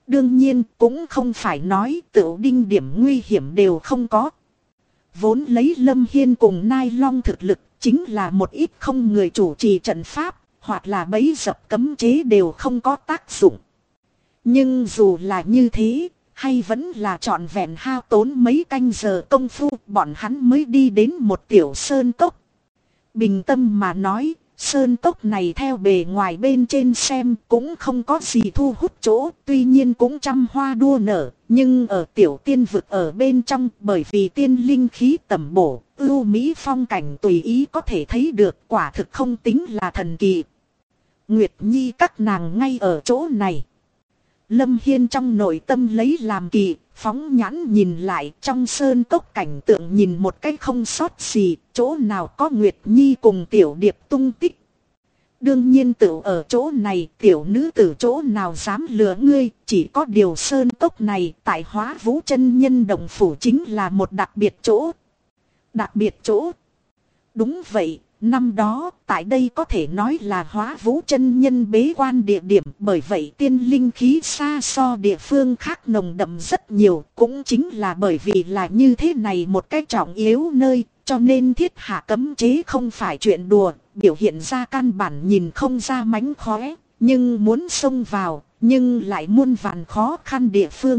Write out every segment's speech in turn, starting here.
Đương nhiên cũng không phải nói tựu đinh điểm nguy hiểm đều không có. Vốn lấy Lâm Hiên cùng Nai Long thực lực chính là một ít không người chủ trì trận pháp, hoặc là bẫy dập cấm chế đều không có tác dụng. Nhưng dù là như thế, hay vẫn là trọn vẹn hao tốn mấy canh giờ công phu bọn hắn mới đi đến một tiểu sơn cốc. Bình tâm mà nói, sơn cốc này theo bề ngoài bên trên xem cũng không có gì thu hút chỗ, tuy nhiên cũng trăm hoa đua nở, nhưng ở tiểu tiên vực ở bên trong bởi vì tiên linh khí tẩm bổ, ưu mỹ phong cảnh tùy ý có thể thấy được, quả thực không tính là thần kỳ. Nguyệt Nhi các nàng ngay ở chỗ này. Lâm Hiên trong nội tâm lấy làm kỳ, phóng nhãn nhìn lại trong sơn cốc cảnh tượng nhìn một cách không sót gì, chỗ nào có Nguyệt Nhi cùng tiểu điệp tung tích. Đương nhiên tự ở chỗ này tiểu nữ tử chỗ nào dám lừa ngươi, chỉ có điều sơn cốc này tại Hóa Vũ chân nhân đồng phủ chính là một đặc biệt chỗ. Đặc biệt chỗ. Đúng vậy. Năm đó, tại đây có thể nói là Hóa Vũ chân nhân bế quan địa điểm, bởi vậy tiên linh khí xa so địa phương khác nồng đậm rất nhiều, cũng chính là bởi vì là như thế này một cái trọng yếu nơi, cho nên thiết hạ cấm chế không phải chuyện đùa, biểu hiện ra căn bản nhìn không ra mánh khóe, nhưng muốn xông vào, nhưng lại muôn vàn khó khăn địa phương.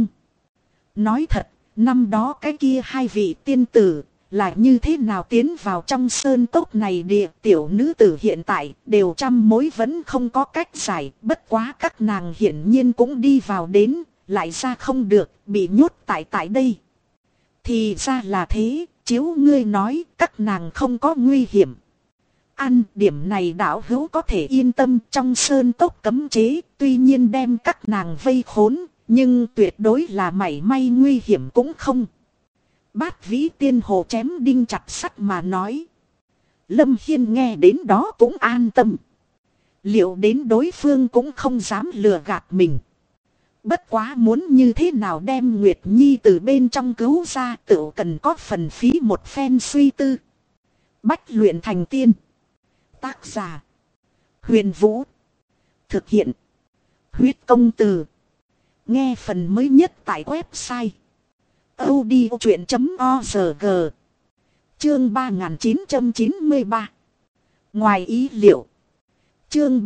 Nói thật, năm đó cái kia hai vị tiên tử là như thế nào tiến vào trong sơn cốc này địa tiểu nữ tử hiện tại đều trăm mối vẫn không có cách giải, bất quá các nàng hiển nhiên cũng đi vào đến, lại ra không được, bị nhốt tại đây. Thì ra là thế, chiếu ngươi nói các nàng không có nguy hiểm. Ăn điểm này đạo hữu có thể yên tâm, trong sơn cốc cấm chế, tuy nhiên đem các nàng vây khốn, nhưng tuyệt đối là mảy may nguy hiểm cũng không. Bát Vĩ Tiên Hồ chém đinh chặt sắt mà nói. Lâm Hiên nghe đến đó cũng an tâm. Liệu đến đối phương cũng không dám lừa gạt mình. Bất quá muốn như thế nào đem Nguyệt Nhi từ bên trong cứu ra tự cần có phần phí một phen suy tư. Bách luyện thành tiên. Tác giả. Huyền Vũ. Thực hiện. Huyết công từ. Nghe phần mới nhất tại website audiochuyện.org. Chương 3993. Ngoài ý liệu. Chương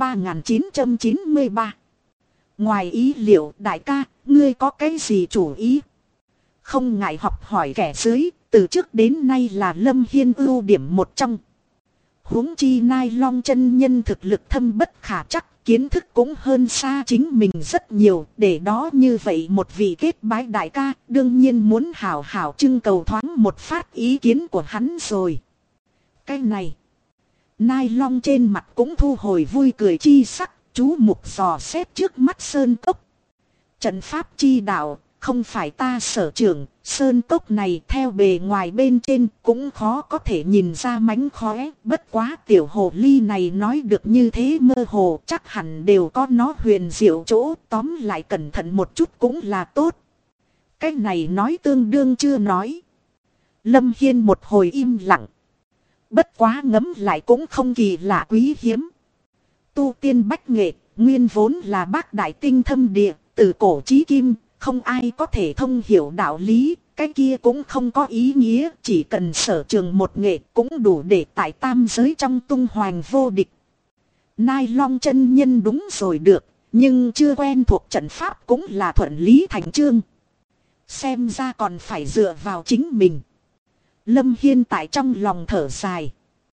3993. Ngoài ý liệu, đại ca, ngươi có cái gì chủ ý? Không ngại học hỏi kẻ dưới, từ trước đến nay là Lâm Hiên ưu điểm một trong. Huống chi Nai Long chân nhân thực lực thâm bất khả chắc, kiến thức cũng hơn xa chính mình rất nhiều, để đó như vậy một vị kết bái đại ca, đương nhiên muốn hảo hảo trưng cầu thoáng một phát ý kiến của hắn rồi. Cái này, Nai Long trên mặt cũng thu hồi vui cười chi sắc, chú mục dò xét trước mắt sơn cốc. Trận pháp chi đạo, không phải ta sở trường, sơn cốc này theo bề ngoài bên trên cũng khó có thể nhìn ra mánh khóe. Bất quá tiểu hồ ly này nói được như thế mơ hồ, chắc hẳn đều có nó huyền diệu chỗ, tóm lại cẩn thận một chút cũng là tốt. Cái này nói tương đương chưa nói. Lâm Hiên một hồi im lặng. Bất quá ngấm lại cũng không kỳ lạ quý hiếm. Tu tiên bách nghệ, nguyên vốn là bác đại tinh thâm địa, từ cổ chí kim, không ai có thể thông hiểu đạo lý, cái kia cũng không có ý nghĩa, chỉ cần sở trường một nghệ cũng đủ để tại tam giới trong tung hoành vô địch. Nai Long chân nhân đúng rồi được, nhưng chưa quen thuộc trận pháp cũng là thuận lý thành chương. Xem ra còn phải dựa vào chính mình. Lâm Hiên tại trong lòng thở dài.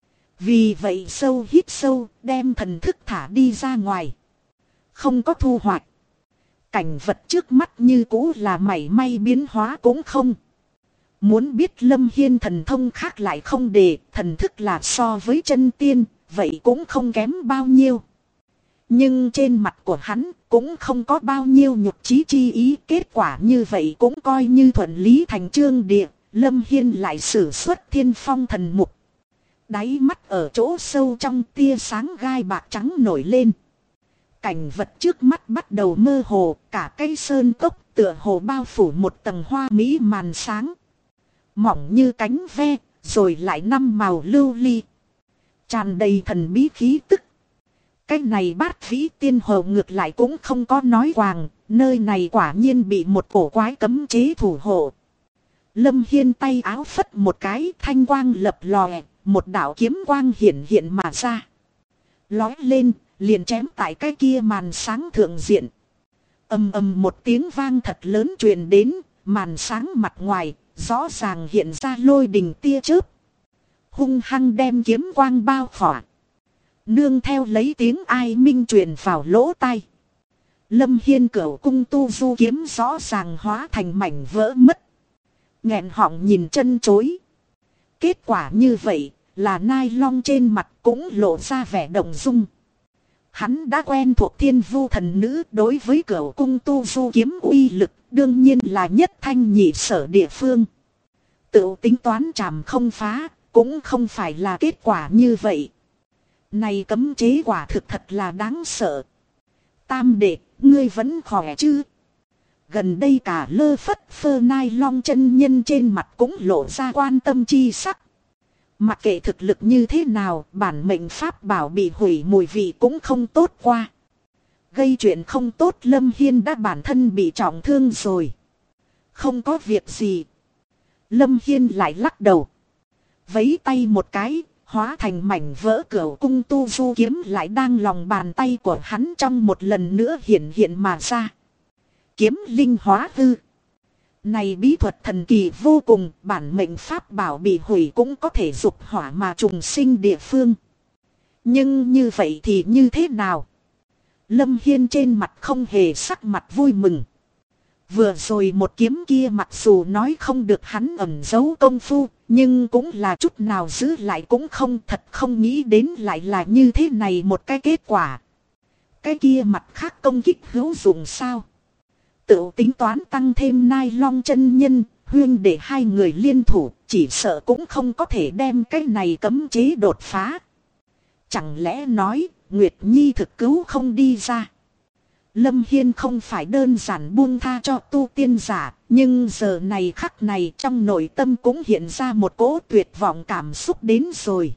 Vì vậy sâu hít sâu, đem thần thức thả đi ra ngoài. Không có thu hoạch. Cảnh vật trước mắt như cũ là mảy may biến hóa cũng không. Muốn biết Lâm Hiên thần thông khác lại không để, thần thức là so với chân tiên, vậy cũng không kém bao nhiêu. Nhưng trên mặt của hắn cũng không có bao nhiêu nhục chí chi ý, kết quả như vậy cũng coi như thuận lý thành chương địa. Lâm Hiên lại sử xuất Thiên Phong thần mục. Đáy mắt ở chỗ sâu trong tia sáng gai bạc trắng nổi lên. Cảnh vật trước mắt bắt đầu mơ hồ, cả cây sơn cốc tựa hồ bao phủ một tầng hoa mỹ màn sáng. Mỏng như cánh ve, rồi lại năm màu lưu ly. Tràn đầy thần bí khí tức. Cái này Bát Vĩ Tiên Hồ ngược lại cũng không có nói quàng, nơi này quả nhiên bị một cổ quái cấm chế thủ hộ. Lâm Hiên tay áo phất một cái, thanh quang lập lòe, một đạo kiếm quang hiện hiện mà ra. Lói lên, liền chém tại cái kia màn sáng thượng diện. Ầm ầm một tiếng vang thật lớn truyền đến, màn sáng mặt ngoài, rõ ràng hiện ra lôi đình tia chớp. Hung hăng đem kiếm quang bao khỏa. Nương theo lấy tiếng ai minh truyền vào lỗ tai. Lâm Hiên cửu cung tu du kiếm rõ ràng hóa thành mảnh vỡ mất. Nghẹn họng nhìn chân chối. Kết quả như vậy là Nai Long trên mặt cũng lộ ra vẻ động dung. Hắn đã quen thuộc Thiên Vu thần nữ, đối với cửu cung tu du kiếm uy lực đương nhiên là nhất thanh nhị sở địa phương. Tự tính toán chàm không phá cũng không phải là kết quả như vậy. Này cấm chế quả thực thật là đáng sợ. Tam đệ, ngươi vẫn khỏe chứ? Gần đây cả lơ phất phơ Nai Long chân nhân trên mặt cũng lộ ra quan tâm chi sắc. Mặc kệ thực lực như thế nào, bản mệnh pháp bảo bị hủy mùi vị cũng không tốt qua. Gây chuyện không tốt, Lâm Hiên đã bản thân bị trọng thương rồi. Không có việc gì. Lâm Hiên lại lắc đầu. Vấy tay một cái, hóa thành mảnh vỡ cửu cung tu du kiếm lại đang lòng bàn tay của hắn trong một lần nữa hiện hiện mà ra. Kiếm linh hóa hư. Này bí thuật thần kỳ vô cùng, bản mệnh pháp bảo bị hủy cũng có thể dục hỏa mà trùng sinh địa phương. Nhưng như vậy thì như thế nào? Lâm Hiên trên mặt không hề sắc mặt vui mừng. Vừa rồi một kiếm kia mặc dù nói không được hắn ẩn giấu công phu, nhưng cũng là chút nào giữ lại cũng không, thật không nghĩ đến lại là như thế này một cái kết quả. Cái kia mặt khác công kích hữu dụng sao? Tự tính toán tăng thêm Nai Long chân nhân, huyên để hai người liên thủ, chỉ sợ cũng không có thể đem cái này cấm chế đột phá. Chẳng lẽ nói, Nguyệt Nhi thực cứu không đi ra? Lâm Hiên không phải đơn giản buông tha cho tu tiên giả, nhưng giờ này khắc này trong nội tâm cũng hiện ra một cỗ tuyệt vọng cảm xúc đến rồi.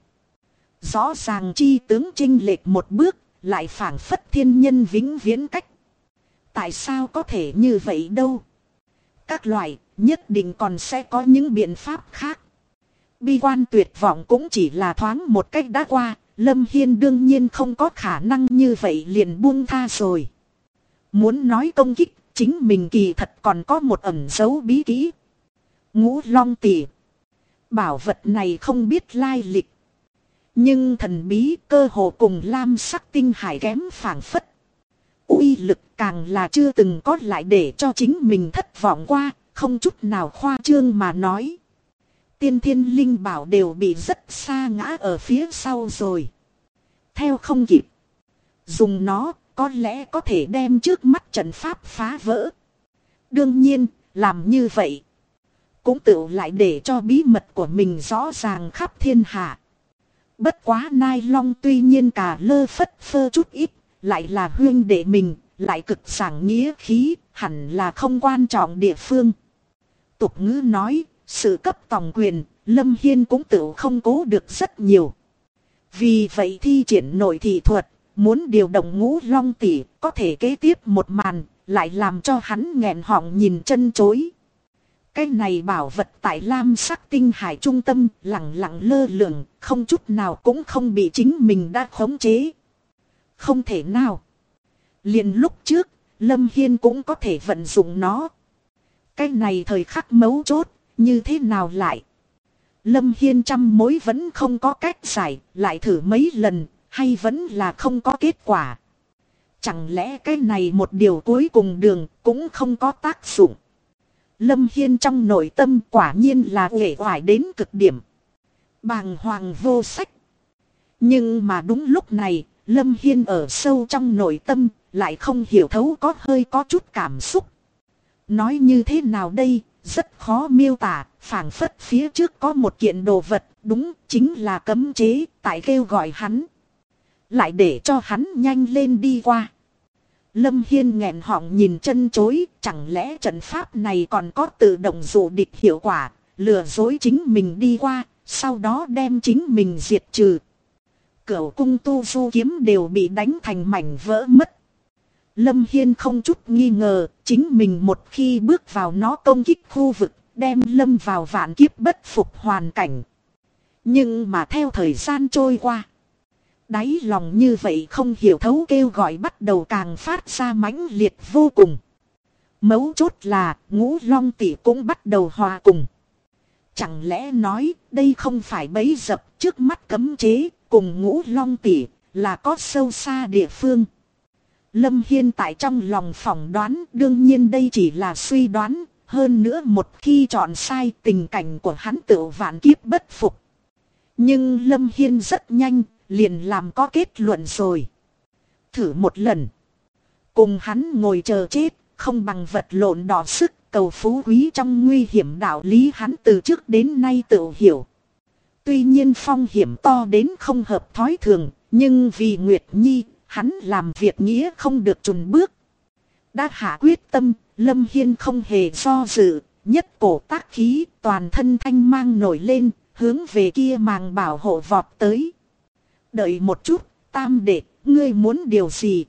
Rõ ràng chi tướng chênh lệch một bước, lại phảng phất thiên nhân vĩnh viễn cách. Tại sao có thể như vậy đâu? Các loại, nhất định còn sẽ có những biện pháp khác. Bi quan tuyệt vọng cũng chỉ là thoáng một cách đã qua, Lâm Hiên đương nhiên không có khả năng như vậy liền buông tha rồi. Muốn nói công kích, chính mình kỳ thật còn có một ẩn dấu bí kỹ. Ngũ Long Tỉ. Bảo vật này không biết lai lịch. Nhưng thần bí cơ hồ cùng lam sắc tinh hải kém phảng phất. Uy lực càng là chưa từng có lại để cho chính mình thất vọng qua, không chút nào khoa trương mà nói. Tiên thiên linh bảo đều bị rất xa ngã ở phía sau rồi. Theo không kịp. Dùng nó có lẽ có thể đem trước mắt trận pháp phá vỡ. Đương nhiên, làm như vậy cũng tự lại để cho bí mật của mình rõ ràng khắp thiên hạ. Bất quá Nai Long tuy nhiên cả lơ phất phơ chút ít, lại là huyên đệ mình, lại cực giảng nghĩa khí, hẳn là không quan trọng địa phương. Tục ngữ nói, sự cấp tòng quyền, Lâm Hiên cũng tự không cố được rất nhiều. Vì vậy thi triển nội thị thuật, muốn điều động Ngũ Long Tỉ, có thể kế tiếp một màn, lại làm cho hắn nghẹn họng nhìn chân chối. Cái này bảo vật tại lam sắc tinh hải trung tâm, lẳng lặng lơ lửng, không chút nào cũng không bị chính mình đã khống chế. Không thể nào. Liền lúc trước, Lâm Hiên cũng có thể vận dụng nó. Cái này thời khắc mấu chốt, như thế nào lại? Lâm Hiên trăm mối vẫn không có cách giải, lại thử mấy lần, hay vẫn là không có kết quả. Chẳng lẽ cái này một điều cuối cùng đường cũng không có tác dụng? Lâm Hiên trong nội tâm quả nhiên là uể oải đến cực điểm. Bàng hoàng vô sách. Nhưng mà đúng lúc này, Lâm Hiên ở sâu trong nội tâm, lại không hiểu thấu có chút cảm xúc. Nói như thế nào đây, rất khó miêu tả, phảng phất phía trước có một kiện đồ vật, đúng chính là cấm chế, tại kêu gọi hắn. Lại để cho hắn nhanh lên đi qua. Lâm Hiên nghẹn họng nhìn chân chối, chẳng lẽ trận pháp này còn có tự động dụ địch hiệu quả, lừa dối chính mình đi qua, sau đó đem chính mình diệt trừ. Cửu cung tu du kiếm đều bị đánh thành mảnh vỡ mất. Lâm Hiên không chút nghi ngờ, chính mình một khi bước vào nó công kích khu vực, đem Lâm vào vạn kiếp bất phục hoàn cảnh. Nhưng mà theo thời gian trôi qua, đáy lòng như vậy không hiểu thấu kêu gọi bắt đầu càng phát ra mãnh liệt vô cùng. Mấu chốt là Ngũ Long tỷ cũng bắt đầu hòa cùng. Chẳng lẽ nói đây không phải bẫy dập trước mắt cấm chế cùng Ngũ Long tỷ là có sâu xa địa phương. Lâm Hiên tại trong lòng phỏng đoán, đương nhiên đây chỉ là suy đoán, hơn nữa một khi chọn sai tình cảnh của hắn tự vạn kiếp bất phục. Nhưng Lâm Hiên rất nhanh, liền làm có kết luận rồi. Thử một lần. Cùng hắn ngồi chờ chết, không bằng vật lộn đỏ sức, cầu phú quý trong nguy hiểm đạo lý hắn từ trước đến nay tự hiểu. Tuy nhiên phong hiểm to đến không hợp thói thường, nhưng vì Nguyệt Nhi, hắn làm việc nghĩa không được chùn bước. Đã hạ quyết tâm, Lâm Hiên không hề do dự, nhất cổ tác khí, toàn thân thanh mang nổi lên, hướng về kia màng bảo hộ vọt tới. Đợi một chút, Tam đệ, ngươi muốn điều gì?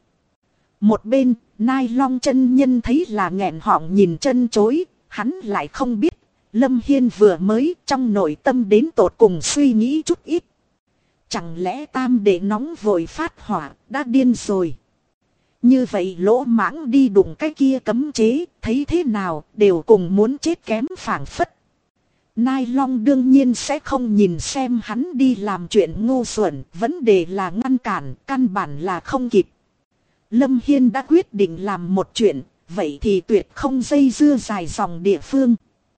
Một bên, Nai Long chân nhân thấy là nghẹn họng nhìn chân chối, hắn lại không biết. Lâm Hiên vừa mới trong nội tâm đến tột cùng suy nghĩ chút ít. Chẳng lẽ Tam đệ nóng vội phát hỏa, đã điên rồi. Như vậy lỗ mãng đi đụng cái kia cấm chế, thấy thế nào đều cùng muốn chết kém phảng phất. Nai Long đương nhiên sẽ không nhìn xem hắn đi làm chuyện ngu xuẩn, vấn đề là ngăn cản, căn bản là không kịp. Lâm Hiên đã quyết định làm một chuyện, vậy thì tuyệt không dây dưa dài dòng địa phương.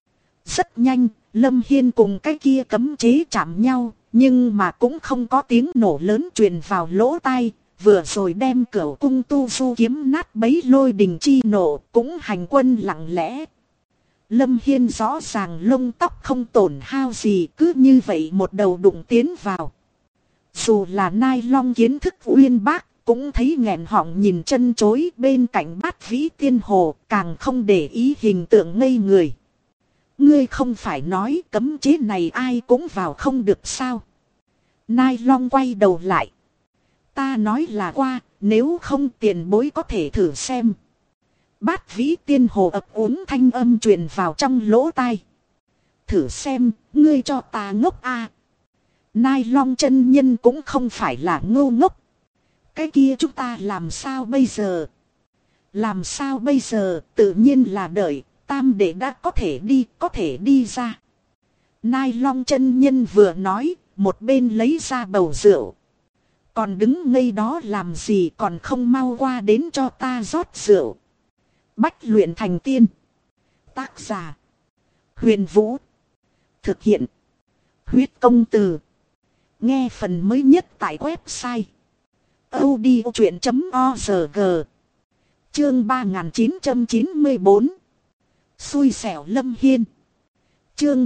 Rất nhanh, Lâm Hiên cùng cái kia cấm chế chạm nhau, nhưng mà cũng không có tiếng nổ lớn truyền vào lỗ tai. Vừa rồi đem cửu cung tu du kiếm nát bấy lôi đình chi nổ, cũng hành quân lặng lẽ. Lâm Hiên rõ ràng lông tóc không tổn hao gì, cứ như vậy một đầu đụng tiến vào. Dù là Nai Long kiến thức uyên bác, cũng thấy nghẹn họng nhìn chân chối, bên cạnh Bát Vĩ Tiên Hồ, càng không để ý hình tượng ngây người. Ngươi không phải nói cấm chế này ai cũng vào không được sao? Nai Long quay đầu lại. Ta nói là qua, nếu không tiền bối có thể thử xem. Bát Vĩ Tiên Hồ ập uống thanh âm truyền vào trong lỗ tai. Thử xem, ngươi cho ta ngốc a. Nai Long chân nhân cũng không phải là ngu ngốc. Cái kia chúng ta làm sao bây giờ? Làm sao bây giờ, tự nhiên là đợi, Tam đệ đã có thể đi ra. Nai Long chân nhân vừa nói, một bên lấy ra bầu rượu. Còn đứng ngây đó làm gì, còn không mau qua đến cho ta rót rượu. Bách luyện thành tiên. Tác giả: Huyền Vũ. Thực hiện: Huyết Công Từ. Nghe phần mới nhất tại website audiochuyện.org. Chương 3994. Xui xẻo Lâm Hiên. Chương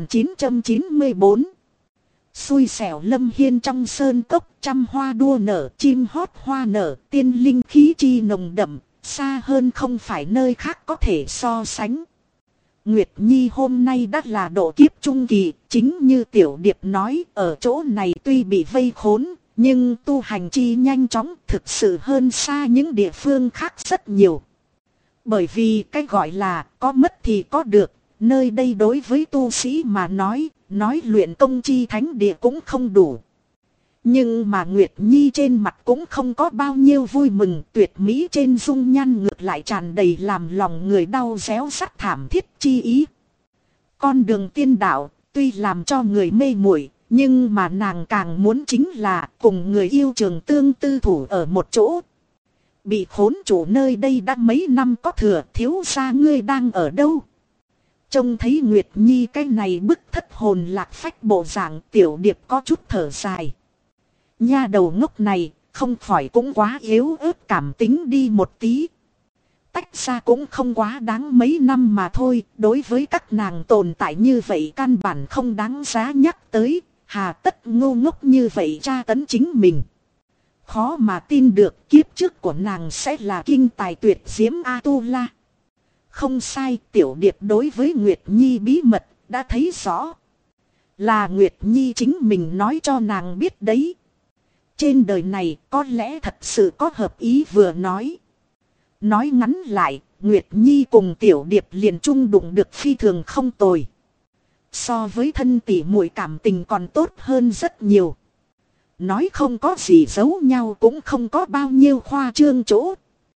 3994. Xui xẻo Lâm Hiên. Trong sơn cốc trăm hoa đua nở, chim hót hoa nở, tiên linh khí chi nồng đậm, xa hơn không phải nơi khác có thể so sánh. Nguyệt Nhi hôm nay đã là độ kiếp trung kỳ, chính như Tiểu Điệp nói, ở chỗ này tuy bị vây khốn, nhưng tu hành chi nhanh chóng, thực sự hơn xa những địa phương khác rất nhiều. Bởi vì cái gọi là có mất thì có được, nơi đây đối với tu sĩ mà nói luyện công chi thánh địa cũng không đủ. Nhưng mà Nguyệt Nhi trên mặt cũng không có bao nhiêu vui mừng, tuyệt mỹ trên dung nhan ngược lại tràn đầy làm lòng người đau réo sắt thảm thiết chi ý. Con đường tiên đạo, tuy làm cho người mê muội, nhưng mà nàng càng muốn chính là cùng người yêu trường tương tư thủ ở một chỗ. Bị khốn chủ nơi đây đã mấy năm có thừa, thiếu gia ngươi đang ở đâu? Trông thấy Nguyệt Nhi cái này bức thất hồn lạc phách bộ dạng, Tiểu Điệp có chút thở dài. Nha đầu ngốc này, không khỏi cũng quá yếu ớt cảm tính đi một tí. Tách ra cũng không quá đáng mấy năm mà thôi, đối với các nàng tồn tại như vậy căn bản không đáng giá nhắc tới, hà tất ngu ngốc như vậy tra tấn chính mình. Khó mà tin được kiếp trước của nàng sẽ là kinh tài tuyệt diễm A-tu-la. Không sai, Tiểu Điệp đối với Nguyệt Nhi bí mật đã thấy rõ. Là Nguyệt Nhi chính mình nói cho nàng biết đấy. Trên đời này có lẽ thật sự có hợp ý vừa nói. Nói ngắn lại, Nguyệt Nhi cùng Tiểu Điệp liền chung đụng được phi thường không tồi. So với thân tỷ muội cảm tình còn tốt hơn rất nhiều. Nói không có gì giấu nhau cũng không có bao nhiêu khoa trương chỗ.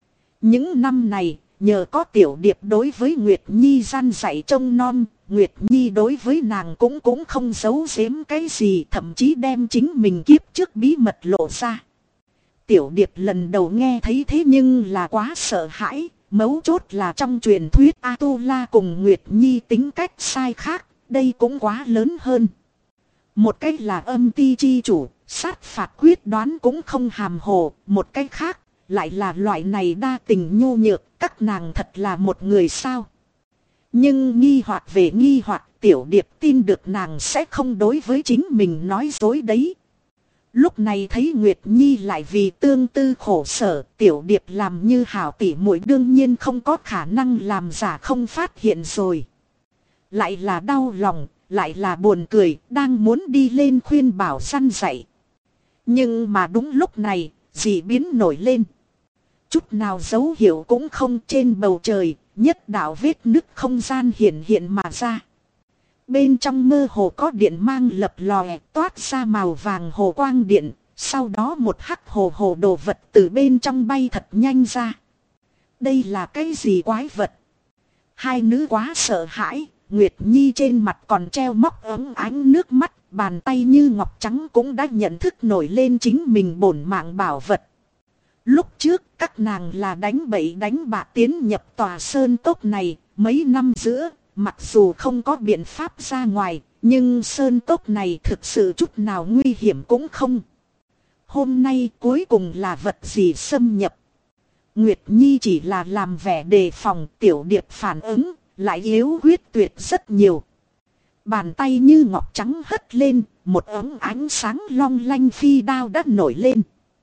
Những năm này, nhờ có Tiểu Điệp đối với Nguyệt Nhi gian dạy trông non, Nguyệt Nhi đối với nàng cũng không giấu giếm cái gì, thậm chí đem chính mình kiếp trước bí mật lộ ra. Tiểu Điệp lần đầu nghe thấy thế nhưng là quá sợ hãi, mấu chốt là trong truyền thuyết A-tu-la cùng Nguyệt Nhi tính cách sai khác, đây cũng quá lớn hơn. Một cách là âm ti chi chủ, sát phạt quyết đoán cũng không hàm hồ, một cách khác, lại là loại này đa tình nhu nhược, các nàng thật là một người sao. Nhưng nghi hoặc về nghi hoặc, Tiểu Điệp tin được nàng sẽ không đối với chính mình nói dối đấy. Lúc này thấy Nguyệt Nhi lại vì tương tư khổ sở, Tiểu Điệp làm như hảo tỷ muội đương nhiên không có khả năng làm giả không phát hiện rồi. Lại là đau lòng, lại là buồn cười, đang muốn đi lên khuyên bảo săn dạy. Nhưng mà đúng lúc này, dị biến nổi lên. Chút nào dấu hiệu cũng không, trên bầu trời, nhất đạo vết nứt không gian hiện hiện mà ra. Bên trong mơ hồ có điện mang lập lòe, toát ra màu vàng hồ quang điện, sau đó một hắc hồ hồ đồ vật từ bên trong bay thật nhanh ra. Đây là cái gì quái vật? Hai nữ quá sợ hãi, Nguyệt Nhi trên mặt còn treo móc ấm ánh nước mắt, bàn tay như ngọc trắng cũng đã nhận thức nổi lên chính mình bổn mạng bảo vật. Lúc trước các nàng là đánh bậy đánh bạ tiến nhập tòa sơn cốc này, mấy năm giữa, mặc dù không có biện pháp ra ngoài, nhưng sơn cốc này thực sự chút nào nguy hiểm cũng không. Hôm nay cuối cùng là vật gì xâm nhập? Nguyệt Nhi chỉ là làm vẻ đề phòng, Tiểu Điệp phản ứng, lại yếu huyết tuyệt rất nhiều. Bàn tay như ngọc trắng hất lên, một ống ánh sáng long lanh phi đao đã nổi lên.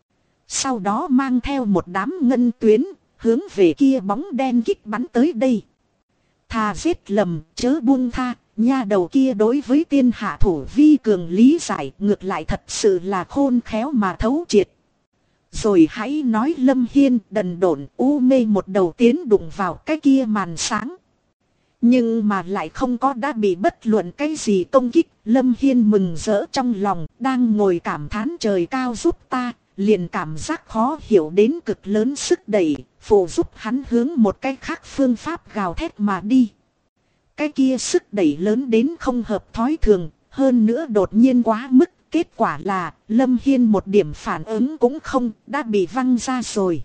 Sau đó mang theo một đám ngân tuyến, hướng về kia bóng đen kích bắn tới đây. Thà giết lầm, chớ buông tha, nha đầu kia đối với tiên hạ thủ vi cường lý giải, ngược lại thật sự là khôn khéo mà thấu triệt. Rồi hãy nói Lâm Hiên đần độn u mê một đầu tiến đụng vào cái kia màn sáng. Nhưng mà lại không có đã bị bất luận cái gì công kích. Lâm Hiên mừng rỡ trong lòng, đang ngồi cảm thán trời cao giúp ta, liền cảm giác khó hiểu đến cực lớn sức đẩy, phụ giúp hắn hướng một cái khác phương pháp gào thét mà đi. Cái kia sức đẩy lớn đến không hợp thói thường, hơn nữa đột nhiên quá mức, kết quả là Lâm Hiên một điểm phản ứng cũng không, đã bị văng ra rồi.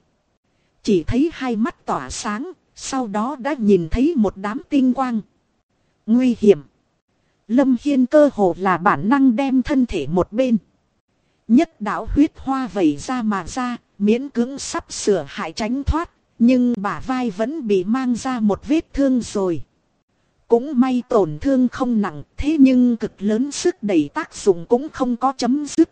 Chỉ thấy hai mắt tỏa sáng, sau đó đã nhìn thấy một đám tinh quang. Nguy hiểm. Lâm Hiên cơ hồ là bản năng đem thân thể một bên. Nhất đạo huyết hoa vẩy ra mà ra, miễn cưỡng sắp sửa hại tránh thoát, nhưng bả vai vẫn bị mang ra một vết thương rồi. Cũng may tổn thương không nặng, thế nhưng cực lớn sức đẩy tác dụng cũng không có chấm dứt.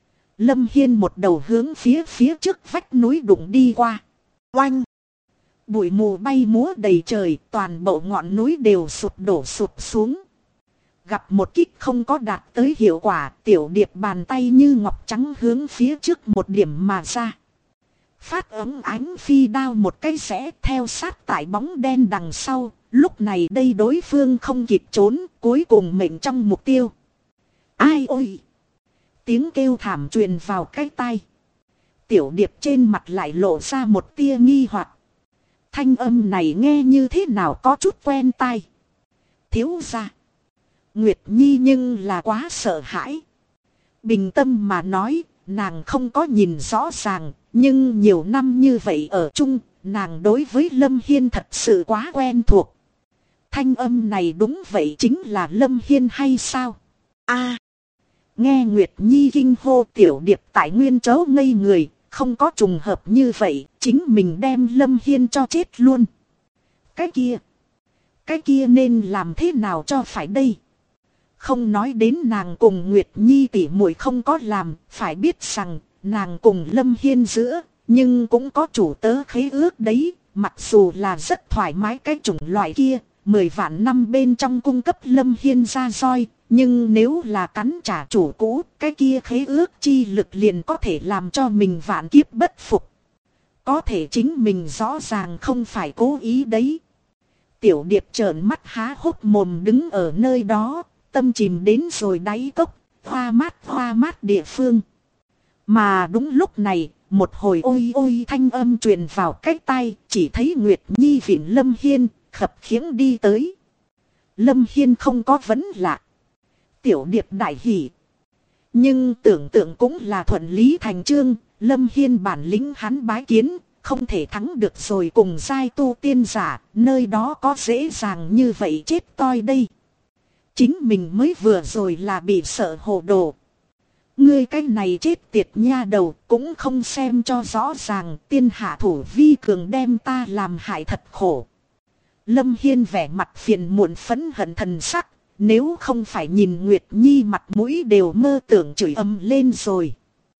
Lâm Hiên một đầu hướng phía trước vách núi đụng đi qua. Oanh! Bụi mù bay múa đầy trời, toàn bộ ngọn núi đều sụp đổ sụp xuống. Gặp một kích không có đạt tới hiệu quả, Tiểu Điệp bàn tay như ngọc trắng hướng phía trước một điểm mà ra. Phát ấm ánh phi đao một cái rẽ theo sát tại bóng đen đằng sau, lúc này đây đối phương không kịp trốn, cuối cùng mệnh trong mục tiêu. Ai ôi! Tiếng kêu thảm truyền vào cái tai. Tiểu Điệp trên mặt lại lộ ra một tia nghi hoặc. Thanh âm này nghe như thế nào có chút quen tai. Thiếu gia. Nguyệt Nhi nhưng là quá sợ hãi. Bình tâm mà nói, nàng không có nhìn rõ ràng, nhưng nhiều năm như vậy ở chung, nàng đối với Lâm Hiên thật sự quá quen thuộc. Thanh âm này đúng vậy chính là Lâm Hiên hay sao? A, nghe Nguyệt Nhi kinh hô, Tiểu Điệp tại nguyên chỗ ngây người, không có trùng hợp như vậy, chính mình đem Lâm Hiên cho chết luôn. Cái kia nên làm thế nào cho phải đây? Không nói đến nàng cùng Nguyệt Nhi tỷ muội không có làm, phải biết rằng nàng cùng Lâm Hiên giữa, nhưng cũng có chủ tớ khế ước đấy, mặc dù là rất thoải mái cái chủng loại kia, 10 vạn năm bên trong cung cấp Lâm Hiên ra roi, nhưng nếu là cắn trả chủ cũ, cái kia khế ước chi lực liền có thể làm cho mình vạn kiếp bất phục. Có thể chính mình rõ ràng không phải cố ý đấy. Tiểu Điệp trợn mắt há hốc mồm đứng ở nơi đó, tâm chìm đến rồi đáy cốc, hoa mát địa phương. Mà đúng lúc này, một hồi ôi ôi thanh âm truyền vào cái tai, chỉ thấy Nguyệt Nhi vịn Lâm Hiên, khập khiễng đi tới. Lâm Hiên không có vấn lạ. Tiểu Điệp đại hỉ. Nhưng tưởng tượng cũng là thuận lý thành chương, Lâm Hiên bản lĩnh hắn bái kiến, không thể thắng được rồi cùng giai tu tiên giả, nơi đó có dễ dàng như vậy chết toi đây. Chính mình mới vừa rồi là bị sợ hồ đồ. Ngươi cái này chết tiệt nha đầu cũng không xem cho rõ ràng, tiên hạ thủ vi cường đem ta làm hại thật khổ. Lâm Hiên vẻ mặt phiền muộn phẫn hận thần sắc, nếu không phải nhìn Nguyệt Nhi mặt mũi đều mơ tưởng chửi ầm lên rồi.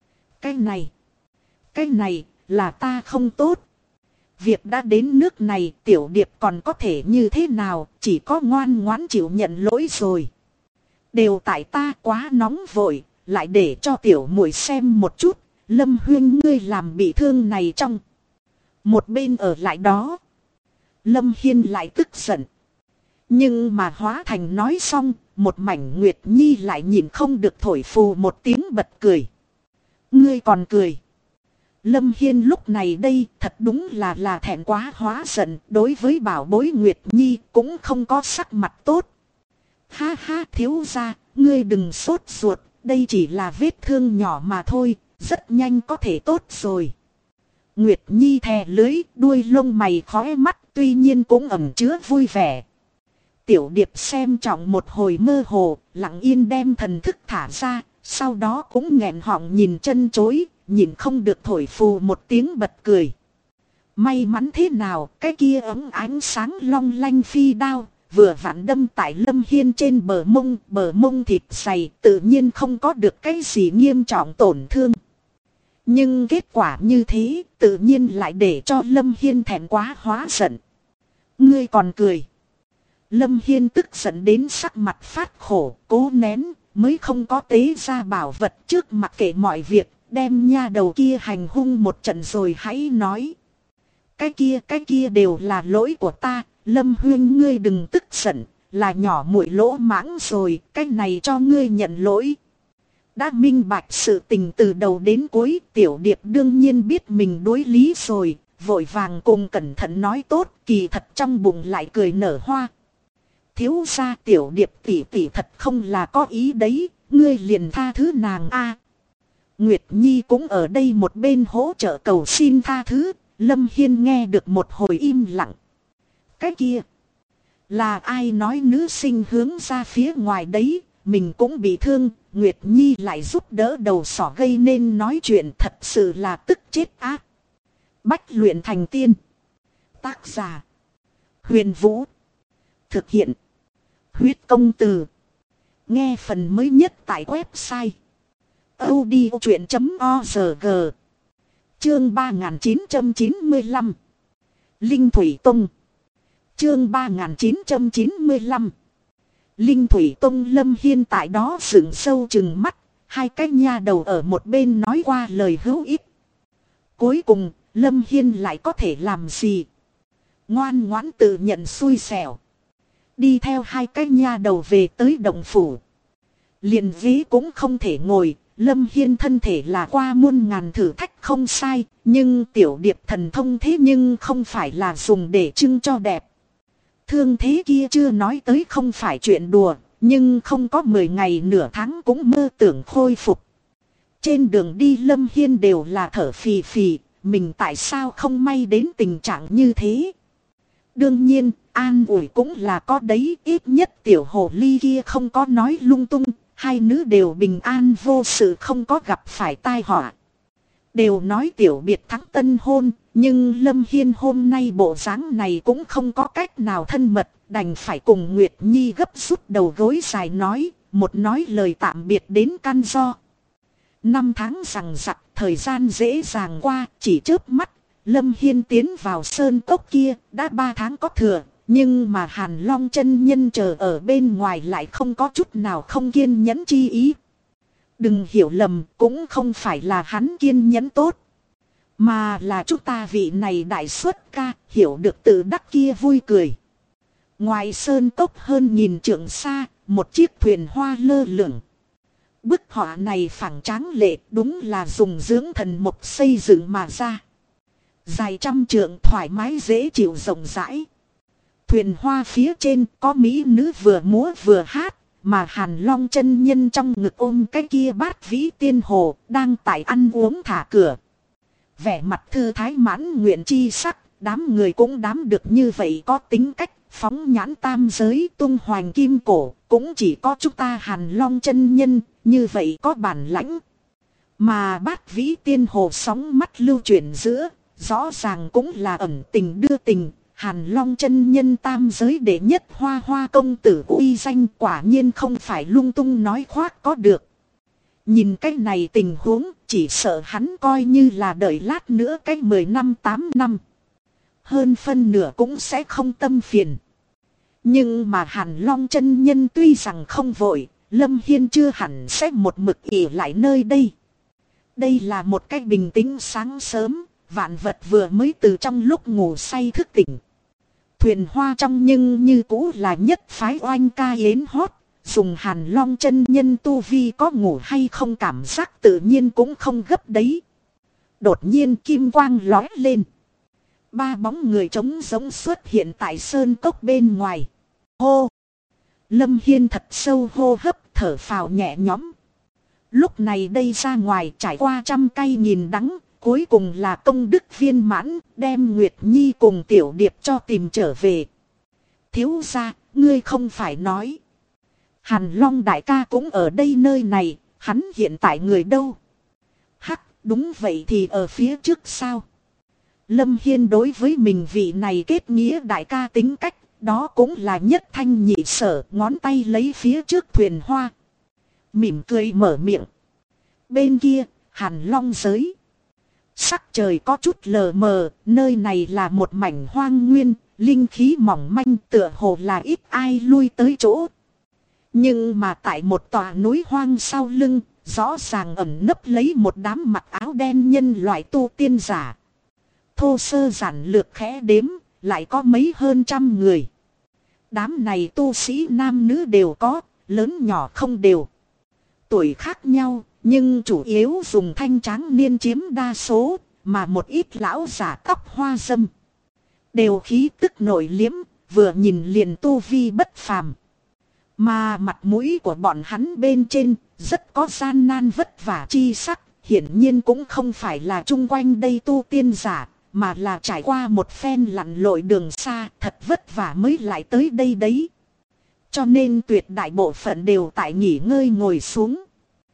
Cái này là ta không tốt. Việc đã đến nước này Tiểu Điệp còn có thể như thế nào, chỉ có ngoan ngoãn chịu nhận lỗi rồi. Đều tại ta quá nóng vội, lại để cho tiểu muội xem một chút, Lâm huynh ngươi làm bị thương này trong. Một bên ở lại đó. Lâm Hiên lại tức giận. Nhưng mà hóa thành nói xong, một mảnh Nguyệt Nhi lại nhìn không được thổi phù một tiếng bật cười. Ngươi còn cười. Lâm Hiên lúc này đây thật đúng là thẹn quá hóa giận, đối với bảo bối Nguyệt Nhi cũng không có sắc mặt tốt. Ha ha thiếu gia, ngươi đừng sốt ruột, đây chỉ là vết thương nhỏ mà thôi, rất nhanh có thể tốt rồi. Nguyệt Nhi thè lưới, đuôi lông mày khóe mắt, tuy nhiên cũng ẩn chứa vui vẻ. Tiểu Điệp xem trọng một hồi mơ hồ, lặng yên đem thần thức thả ra, sau đó cũng nghẹn họng nhìn chân chối, nhìn không được thổi phù một tiếng bật cười. May mắn thế nào, cái kia ấm ánh sáng long lanh phi đao, vừa vặn đâm tại Lâm Hiên trên bờ mông thịt dày, tự nhiên không có được cái gì nghiêm trọng tổn thương. Nhưng kết quả như thế, tự nhiên lại để cho Lâm Hiên thẹn quá hóa giận. Ngươi còn cười. Lâm Hiên tức giận đến sắc mặt phát khổ, cố nén, mới không có tế ra bảo vật trước mặc kệ mọi việc, đem nha đầu kia hành hung một trận rồi hãy nói. Cái kia đều là lỗi của ta, Lâm huynh ngươi đừng tức giận, là nhỏ muội lỗ mãng rồi, cái này cho ngươi nhận lỗi. Đã minh bạch sự tình từ đầu đến cuối, Tiểu Điệp đương nhiên biết mình đối lý rồi, vội vàng cùng cẩn thận nói tốt, kỳ thật trong bụng lại cười nở hoa. Thiếu gia Tiểu Điệp tỷ thật không là có ý đấy, ngươi liền tha thứ nàng a. Nguyệt Nhi cũng ở đây một bên hỗ trợ cầu xin tha thứ, Lâm Hiên nghe được một hồi im lặng. Cái kia, là ai nói nữ sinh hướng ra phía ngoài đấy, mình cũng bị thương, Nguyệt Nhi lại giúp đỡ đầu sỏ gây nên nói chuyện thật sự là tức chết á. Bách luyện thành tiên. Tác giả. Huyền Vũ. Thực hiện. Huyết công từ. Nghe phần mới nhất tại website. audiochuyện.org. Chương 3995. Linh Thủy Tông. Chương 3995. Linh Thủy Tông. Lâm Hiên tại đó sững sâu chừng mắt, hai cái nha đầu ở một bên nói qua lời hữu ích. Cuối cùng, Lâm Hiên lại có thể làm gì? Ngoan ngoãn tự nhận xui xẻo. Đi theo hai cái nha đầu về tới động phủ. Liền ghế cũng không thể ngồi, Lâm Hiên thân thể là qua muôn ngàn thử thách không sai, nhưng Tiểu Điệp thần thông thế nhưng không phải là dùng để trưng cho đẹp. Thương thế kia chưa nói tới không phải chuyện đùa, nhưng không có 10 ngày nửa tháng cũng mơ tưởng khôi phục. Trên đường đi Lâm Hiên đều là thở phì phì, mình tại sao không may đến tình trạng như thế. Đương nhiên, an ủi cũng là có đấy, ít nhất tiểu hồ ly kia không có nói lung tung, hai nữ đều bình an vô sự không có gặp phải tai họa. Đều nói tiểu biệt thắng tân hôn, nhưng Lâm Hiên hôm nay bộ dáng này cũng không có cách nào thân mật, đành phải cùng Nguyệt Nhi gấp rút đầu gối dài nói, một nói lời tạm biệt đến căn do. 5 tháng rằng rặc, thời gian dễ dàng qua, chỉ chớp mắt, Lâm Hiên tiến vào sơn cốc kia, đã 3 tháng có thừa, nhưng mà Hàn Long chân nhân chờ ở bên ngoài lại không có chút nào không kiên nhẫn chi ý. Đừng hiểu lầm, cũng không phải là hắn kiên nhẫn tốt, Mà là chúng ta vị này đại xuất ca, hiểu được tự đắc kia vui cười. Ngoài sơn cốc hơn nghìn trượng xa, một chiếc thuyền hoa lơ lửng. Bức họa này phẳng tráng lệ, đúng là dùng dưỡng thần mục xây dựng mà ra. Dài trăm trượng, thoải mái dễ chịu rộng rãi. Thuyền hoa phía trên có mỹ nữ vừa múa vừa hát, mà Hàn Long chân nhân trong ngực ôm cái kia bát vĩ tiên hồ, đang tại ăn uống thả cửa. Vẻ mặt thư thái mãn nguyện chi sắc, đám người cũng đám được như vậy có tính cách, phóng nhãn tam giới tung hoành kim cổ, cũng chỉ có chúng ta Hàn Long chân nhân, như vậy có bản lãnh. Mà bát vĩ tiên hồ sóng mắt lưu chuyển giữa, rõ ràng cũng là ẩn tình đưa tình. Hàn Long chân nhân tam giới đệ nhất hoa hoa công tử uy danh quả nhiên không phải lung tung nói khoác có được. Nhìn cái này tình huống chỉ sợ hắn coi như là đợi lát nữa cái 10 năm 8 năm. Hơn phân nửa cũng sẽ không tâm phiền. Nhưng mà Hàn Long chân nhân tuy rằng không vội, Lâm Hiên chưa hẳn sẽ một mực ỉ lại nơi đây. Đây là một cái bình tĩnh sáng sớm, vạn vật vừa mới từ trong lúc ngủ say thức tỉnh. Thuyền hoa trong nhưng như cũ là nhất phái oanh ca yến hót, dùng Hàn Long chân nhân tu vi có ngủ hay không cảm giác tự nhiên cũng không gấp đấy. Đột nhiên kim quang lóe lên. Ba bóng người trống giống xuất hiện tại sơn cốc bên ngoài. Hô! Lâm Hiên thật sâu hô hấp, thở phào nhẹ nhõm. Lúc này đây ra ngoài trải qua trăm cay nghìn đắng, cuối cùng là công đức viên mãn, đem Nguyệt Nhi cùng Tiểu Điệp cho tìm trở về. Thiếu gia, ngươi không phải nói. Hàn Long đại ca cũng ở đây nơi này, hắn hiện tại người đâu? Hắc, đúng vậy thì ở phía trước sao? Lâm Hiên đối với mình vị này kết nghĩa đại ca tính cách, đó cũng là nhất thanh nhị sở, ngón tay lấy phía trước thuyền hoa. Mỉm cười mở miệng. Bên kia, Hàn Long giới. Sắc trời có chút lờ mờ, nơi này là một mảnh hoang nguyên, linh khí mỏng manh tựa hồ là ít ai lui tới chỗ. Nhưng mà tại một tòa núi hoang sau lưng, rõ ràng ẩn nấp lấy một đám mặc áo đen nhân loại tu tiên giả. Thô sơ giản lược khẽ đếm, lại có mấy hơn trăm người. Đám này tu sĩ nam nữ đều có, lớn nhỏ không đều. Tuổi khác nhau, nhưng chủ yếu dùng thanh tráng niên chiếm đa số, mà một ít lão giả tóc hoa râm. Đều khí tức nội liếm, vừa nhìn liền tu vi bất phàm. Mà mặt mũi của bọn hắn bên trên, rất có gian nan vất vả chi sắc, hiển nhiên cũng không phải là chung quanh đây tu tiên giả, mà là trải qua một phen lặn lội đường xa, thật vất vả mới lại tới đây đấy. Cho nên tuyệt đại bộ phận đều tại nghỉ ngơi ngồi xuống.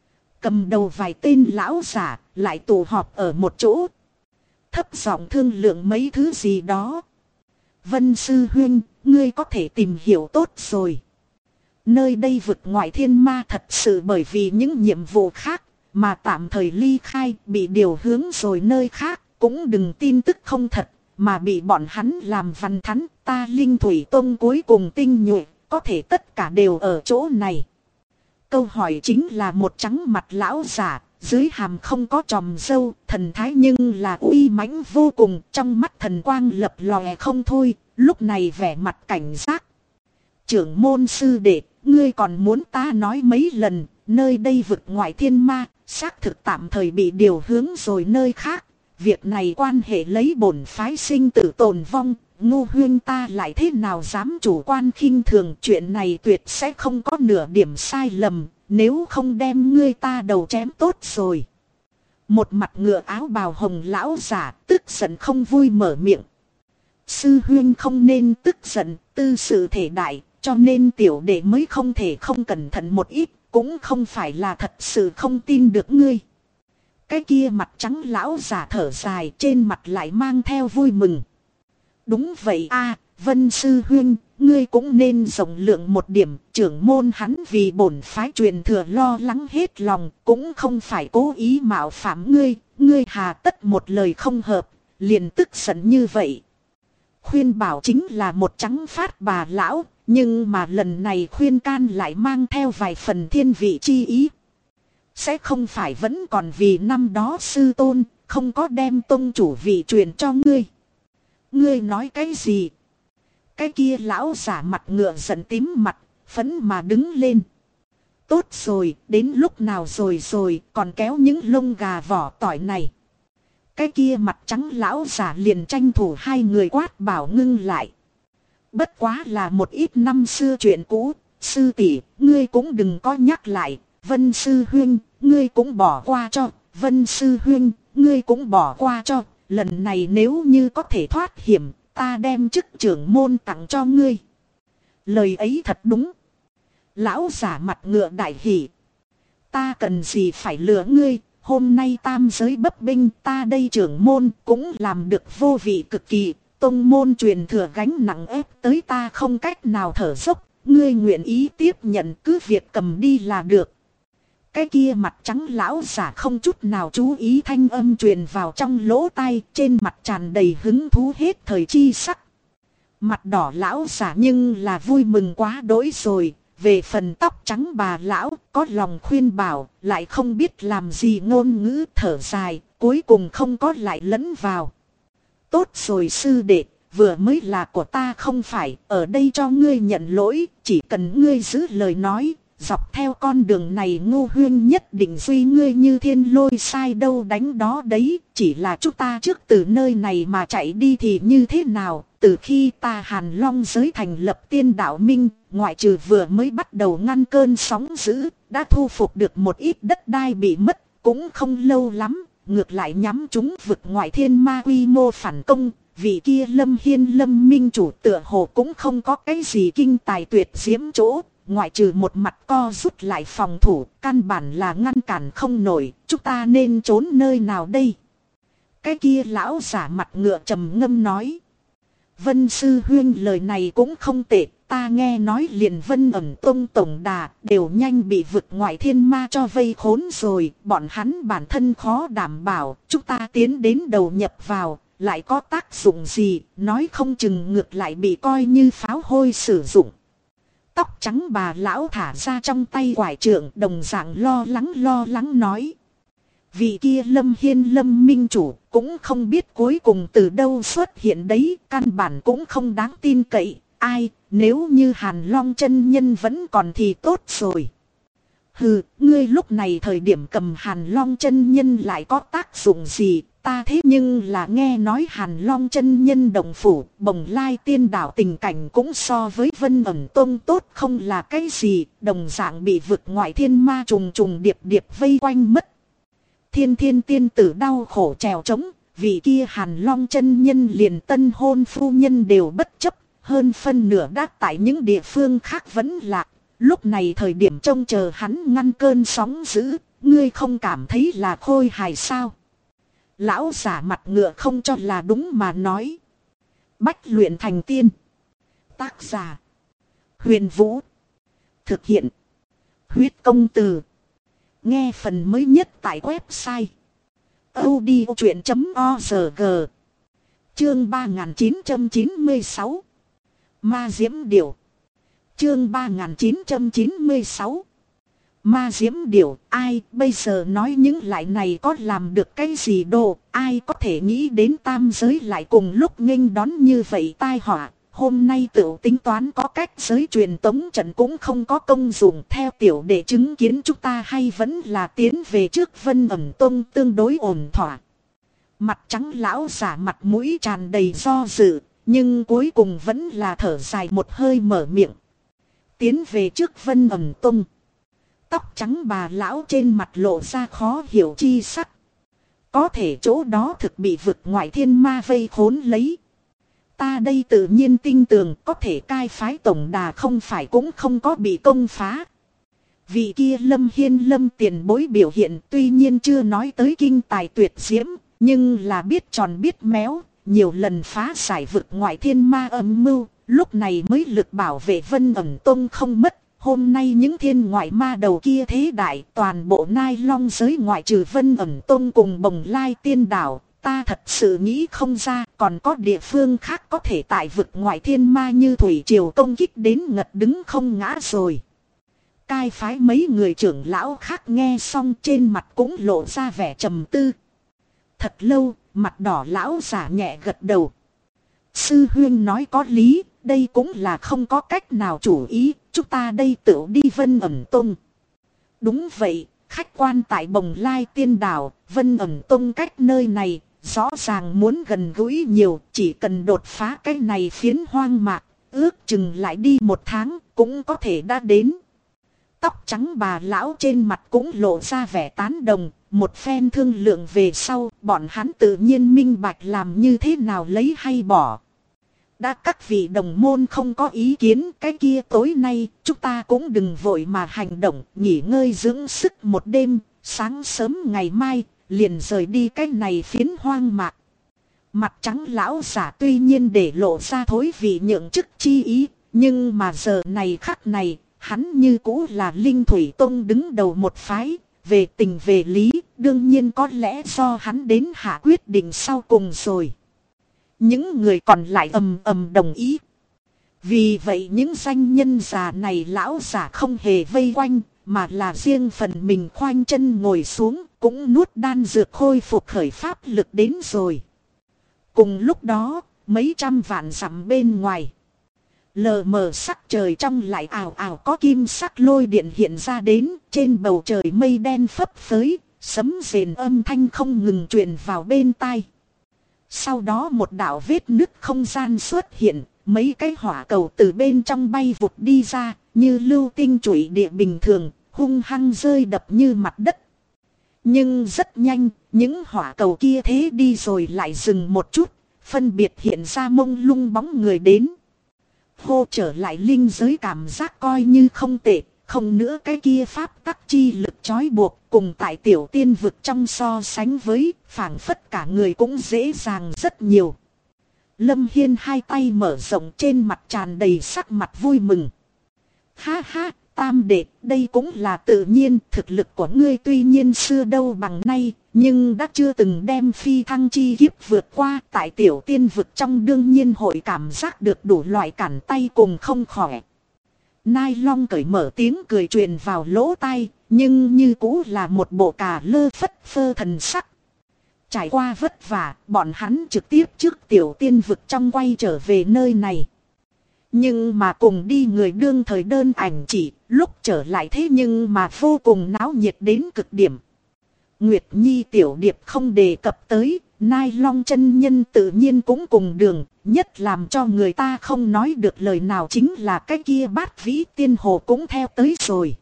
Cầm đầu vài tên lão giả, lại tụ họp ở một chỗ. Thấp giọng thương lượng mấy thứ gì đó. Vân sư huynh, ngươi có thể tìm hiểu tốt rồi. Nơi đây vực ngoại thiên ma thật sự bởi vì những nhiệm vụ khác, mà tạm thời ly khai, bị điều hướng rồi nơi khác. Cũng đừng tin tức không thật, mà bị bọn hắn làm văn thắn. Ta Linh Thủy Tông cuối cùng tinh nhuệ, có thể tất cả đều ở chỗ này. Câu hỏi chính là một trắng mặt lão giả, dưới hàm không có tròm râu, thần thái nhưng là uy mãnh vô cùng, trong mắt thần quang lập lòe không thôi, lúc này vẻ mặt cảnh giác. Trưởng môn sư đệ, ngươi còn muốn ta nói mấy lần, nơi đây vực ngoại thiên ma, xác thực tạm thời bị điều hướng rồi nơi khác. Việc này quan hệ lấy bổn phái sinh tử tồn vong, ngu huyên ta lại thế nào dám chủ quan khinh thường, chuyện này tuyệt sẽ không có nửa điểm sai lầm, nếu không đem ngươi ta đầu chém tốt rồi. Một mặt ngựa áo bào hồng lão giả tức giận không vui mở miệng. Sư huyên không nên tức giận, tư sự thể đại, cho nên tiểu đệ mới không thể không cẩn thận một ít, cũng không phải là thật sự không tin được ngươi. Cái kia mặt trắng lão giả thở dài, trên mặt lại mang theo vui mừng. Đúng vậy a, Vân sư huynh, ngươi cũng nên rộng lượng một điểm, trưởng môn hắn vì bổn phái truyền thừa lo lắng hết lòng, cũng không phải cố ý mạo phạm ngươi, ngươi hà tất một lời không hợp, liền tức giận như vậy. Khuyên bảo chính là một trắng phát bà lão, nhưng mà lần này khuyên can lại mang theo vài phần thiên vị chi ý. Sẽ không phải vẫn còn vì năm đó sư tôn, không có đem tông chủ vị truyền cho ngươi. Ngươi nói cái gì? Cái kia lão giả mặt ngựa giận tím mặt, phẫn mà đứng lên. Tốt rồi, đến lúc nào rồi còn kéo những lông gà vỏ tỏi này. Cái kia mặt trắng lão giả liền tranh thủ hai người quát bảo ngưng lại. Bất quá là một ít năm xưa chuyện cũ, sư tỷ, ngươi cũng đừng có nhắc lại, Vân sư huynh, ngươi cũng bỏ qua cho, Vân sư huynh, ngươi cũng bỏ qua cho, lần này nếu như có thể thoát hiểm, ta đem chức trưởng môn tặng cho ngươi. Lời ấy thật đúng. Lão giả mặt ngựa đại hỉ. Ta cần gì phải lừa ngươi, hôm nay tam giới bấp bênh, ta đây trưởng môn cũng làm được vô vị cực kỳ. Tông môn truyền thừa gánh nặng ép tới ta không cách nào thở dốc. Ngươi nguyện ý tiếp nhận cứ việc cầm đi là được. Cái kia mặt trắng lão giả không chút nào chú ý thanh âm truyền vào trong lỗ tai, trên mặt tràn đầy hứng thú hết thời chi sắc. Mặt đỏ lão giả nhưng là vui mừng quá đỗi rồi. Về phần tóc trắng bà lão có lòng khuyên bảo, lại không biết làm gì ngôn ngữ thở dài, cuối cùng không có lại lẫn vào. Tốt rồi sư đệ, vừa mới là của ta không phải, ở đây cho ngươi nhận lỗi, chỉ cần ngươi giữ lời nói, dọc theo con đường này Ngô Huyên nhất định duy ngươi như thiên lôi sai đâu đánh đó đấy, chỉ là chúng ta trước từ nơi này mà chạy đi thì như thế nào, từ khi ta Hàn Long giới thành lập tiên đạo minh, ngoại trừ vừa mới bắt đầu ngăn cơn sóng dữ, đã thu phục được một ít đất đai bị mất, cũng không lâu lắm, ngược lại nhắm chúng vực ngoại thiên ma quy mô phản công. Vị kia Lâm Hiên Lâm Minh chủ tựa hồ cũng không có cái gì kinh tài tuyệt diễm chỗ, ngoại trừ một mặt co rút lại phòng thủ, căn bản là ngăn cản không nổi, chúng ta nên trốn nơi nào đây? Cái kia lão giả mặt ngựa trầm ngâm nói. Vân sư huyên lời này cũng không tệ, ta nghe nói liền Vân ẩn tông tổng đà đều nhanh bị vực ngoại thiên ma cho vây khốn rồi, bọn hắn bản thân khó đảm bảo, chúng ta tiến đến đầu nhập vào. Lại có tác dụng gì, nói không chừng ngược lại bị coi như pháo hôi sử dụng. Tóc trắng bà lão thả ra trong tay quải trượng đồng dạng lo lắng nói. Vị kia Lâm Hiên Lâm Minh chủ cũng không biết cuối cùng từ đâu xuất hiện đấy, căn bản cũng không đáng tin cậy. Ai, nếu như Hàn Long chân nhân vẫn còn thì tốt rồi. Hừ, ngươi lúc này thời điểm cầm Hàn Long chân nhân lại có tác dụng gì? Ta thế nhưng là nghe nói Hàn Long chân nhân đồng phủ, Bồng Lai tiên đảo tình cảnh cũng so với Vân ẩn tông tốt không là cái gì, đồng dạng bị vực ngoại thiên ma trùng điệp vây quanh mất. Thiên thiên tiên tử đau khổ trèo trống, vì kia Hàn Long chân nhân liền tân hôn phu nhân đều bất chấp, hơn phân nửa đã tại những địa phương khác vẫn lạc. Lúc này thời điểm trông chờ hắn ngăn cơn sóng dữ, ngươi không cảm thấy là khôi hài sao? Lão giả mặt ngựa không cho là đúng mà nói. Bách luyện thành tiên. Tác giả. Huyền Vũ. Thực hiện. Huyết công từ. Nghe phần mới nhất tại website. audiochuyện.org. Chương 3996. Ma Diễm Điểu. Chương 3996. Ma Diễm Điểu, ai bây giờ nói những lại này có làm được cái gì đồ, ai có thể nghĩ đến tam giới lại cùng lúc nghênh đón như vậy tai họa. Hôm nay tự tính toán có cách giới truyền tống trận cũng không có công dụng, theo tiểu để chứng kiến chúng ta hay vẫn là tiến về trước Vân ẩn tông tương đối ổn thỏa. Mặt trắng lão giả mặt mũi tràn đầy do dự, nhưng cuối cùng vẫn là thở dài một hơi mở miệng. Tiến về trước Vân ẩn tông. Tóc trắng bà lão trên mặt lộ ra khó hiểu chi sắc. Có thể chỗ đó thực bị vực ngoại thiên ma vây khốn lấy. Ta đây tự nhiên tin tưởng có thể cai phái tổng đà không phải cũng không có bị công phá. Vị kia Lâm Hiên Lâm tiền bối biểu hiện tuy nhiên chưa nói tới kinh tài tuyệt diễm, nhưng là biết tròn biết méo, nhiều lần phá giải vực ngoại thiên ma âm mưu, lúc này mới lực bảo vệ Vân ẩn tông không mất. Hôm nay những thiên ngoại ma đầu kia thế đại, toàn bộ Nai Long giới ngoại trừ Vân ẩn tông cùng Bồng Lai tiên đảo, ta thật sự nghĩ không ra còn có địa phương khác có thể tại vực ngoại thiên ma như thủy triều công kích đến ngật đứng không ngã rồi. Cai phái mấy người trưởng lão khác nghe xong trên mặt cũng lộ ra vẻ trầm tư. thật lâu, mặt đỏ lão giả nhẹ gật đầu. Sư huynh nói có lý, đây cũng là không có cách nào chủ ý, chúng ta đây tự đi Vân Ẩn Tông. Đúng vậy, khách quan tại Bồng Lai Tiên Đảo, Vân Ẩn Tông cách nơi này, rõ ràng muốn gần gũi nhiều, chỉ cần đột phá cái này phiến hoang mạc, ước chừng lại đi 1 tháng, cũng có thể đã đến. Tóc trắng bà lão trên mặt cũng lộ ra vẻ tán đồng, một phen thương lượng về sau, bọn hắn tự nhiên minh bạch làm như thế nào lấy hay bỏ. Đã các vị đồng môn không có ý kiến, cái kia tối nay chúng ta cũng đừng vội mà hành động, nghỉ ngơi dưỡng sức một đêm, sáng sớm ngày mai liền rời đi cái này phiến hoang mạc. Mặt trắng lão giả tuy nhiên để lộ ra thối vị nhượng chức chi ý, nhưng mà giờ này khắc này, hắn như cũ là Linh Thủy Tông đứng đầu một phái, về tình về lý, đương nhiên có lẽ do hắn đến hạ quyết định sau cùng rồi. Những người còn lại ầm ầm đồng ý. Vì vậy những danh nhân già này lão giả không hề vây quanh, mà là riêng phần mình khoanh chân ngồi xuống, cũng nuốt đan dược khôi phục khởi pháp lực đến rồi. Cùng lúc đó, mấy trăm vạn dặm bên ngoài, lờ mờ sắc trời trong lại ảo ảo có kim sắc lôi điện hiện ra đến, trên bầu trời mây đen phấp phới, sấm rền âm thanh không ngừng truyền vào bên tai. Sau đó một đạo vết nứt không gian xuất hiện, mấy cái hỏa cầu từ bên trong bay vụt đi ra, như lưu tinh chủy địa bình thường, hung hăng rơi đập như mặt đất. Nhưng rất nhanh, những hỏa cầu kia thế đi rồi lại dừng một chút, phân biệt hiện ra mông lung bóng người đến. Hô trở lại linh giới cảm giác coi như không tệ, không nữa cái kia pháp tắc chi lực trói buộc, cùng tại tiểu tiên vực trong so sánh với, phảng phất cả người cũng dễ dàng rất nhiều. Lâm Hiên hai tay mở rộng, trên mặt tràn đầy sắc mặt vui mừng. Ha ha, tam đệ, đây cũng là tự nhiên, thực lực của ngươi tuy nhiên xưa đâu bằng nay, nhưng đã chưa từng đem phi thăng chi kiếp vượt qua, tại tiểu tiên vực trong đương nhiên hội cảm giác được đủ loại cản tay cùng không khỏe. Nai Long cởi mở tiếng cười truyền vào lỗ tai, nhưng như cũ là một bộ cà lơ phất phơ thần sắc. Trải qua vất vả, bọn hắn trực tiếp trước tiểu tiên vực trong quay trở về nơi này. Nhưng mà cùng đi người đương thời đơn ảnh chỉ, lúc trở lại thế nhưng mà vô cùng náo nhiệt đến cực điểm. Nguyệt Nhi tiểu điệp không đề cập tới, Nai Long chân nhân tự nhiên cũng cùng đường, nhất làm cho người ta không nói được lời nào chính là cái kia Bát Vĩ Tiên Hồ cũng theo tới rồi.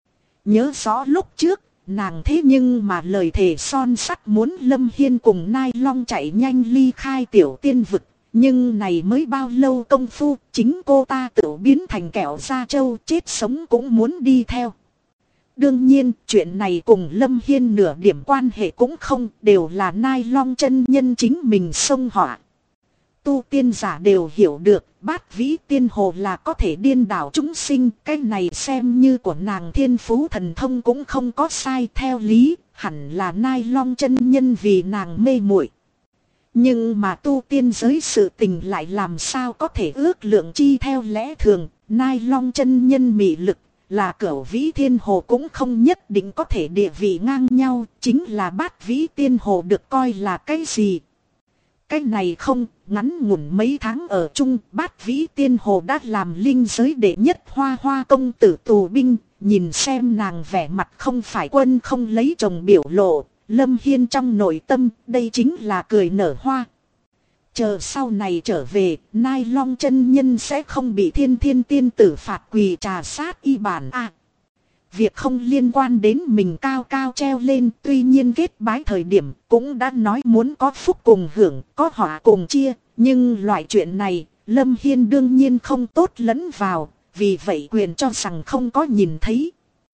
Nhớ rõ lúc trước, nàng thế nhưng mà lời thề son sắt muốn Lâm Hiên cùng Nai Long chạy nhanh ly khai tiểu tiên vực. Nhưng này mới bao lâu công phu, chính cô ta tự biến thành kẹo da trâu, chết sống cũng muốn đi theo. Đương nhiên, chuyện này cùng Lâm Hiên nửa điểm quan hệ cũng không, đều là Nai Long chân nhân chính mình xông họa. Tu tiên giả đều hiểu được, Bát Vĩ Tiên Hồ là có thể điên đảo chúng sinh, cái này xem như của nàng thiên phú thần thông cũng không có sai, theo lý, hẳn là Nai Long chân nhân vì nàng mê muội. Nhưng mà tu tiên giới sự tình lại làm sao có thể ước lượng chi theo lẽ thường, Nai Long chân nhân mị lực, là Cửu Vĩ Thiên Hồ cũng không nhất định có thể địa vị ngang nhau, chính là Bát Vĩ Tiên Hồ được coi là cái gì. Cái này không, ngắn ngủn mấy tháng ở chung, Bát Vĩ Tiên Hồ đã làm linh giới đệ nhất hoa hoa công tử tù binh, nhìn xem nàng vẻ mặt không phải quân không lấy chồng biểu lộ. Lâm Hiên trong nội tâm, đây chính là cười nở hoa. Chờ sau này trở về, Nai Long chân nhân sẽ không bị thiên thiên tiên tử phạt quỳ trà sát y bản à. Việc không liên quan đến mình cao cao treo lên, tuy nhiên kết bái thời điểm cũng đã nói muốn có phúc cùng hưởng, có họa cùng chia. Nhưng loại chuyện này, Lâm Hiên đương nhiên không tốt lẫn vào, vì vậy quyền cho rằng không có nhìn thấy.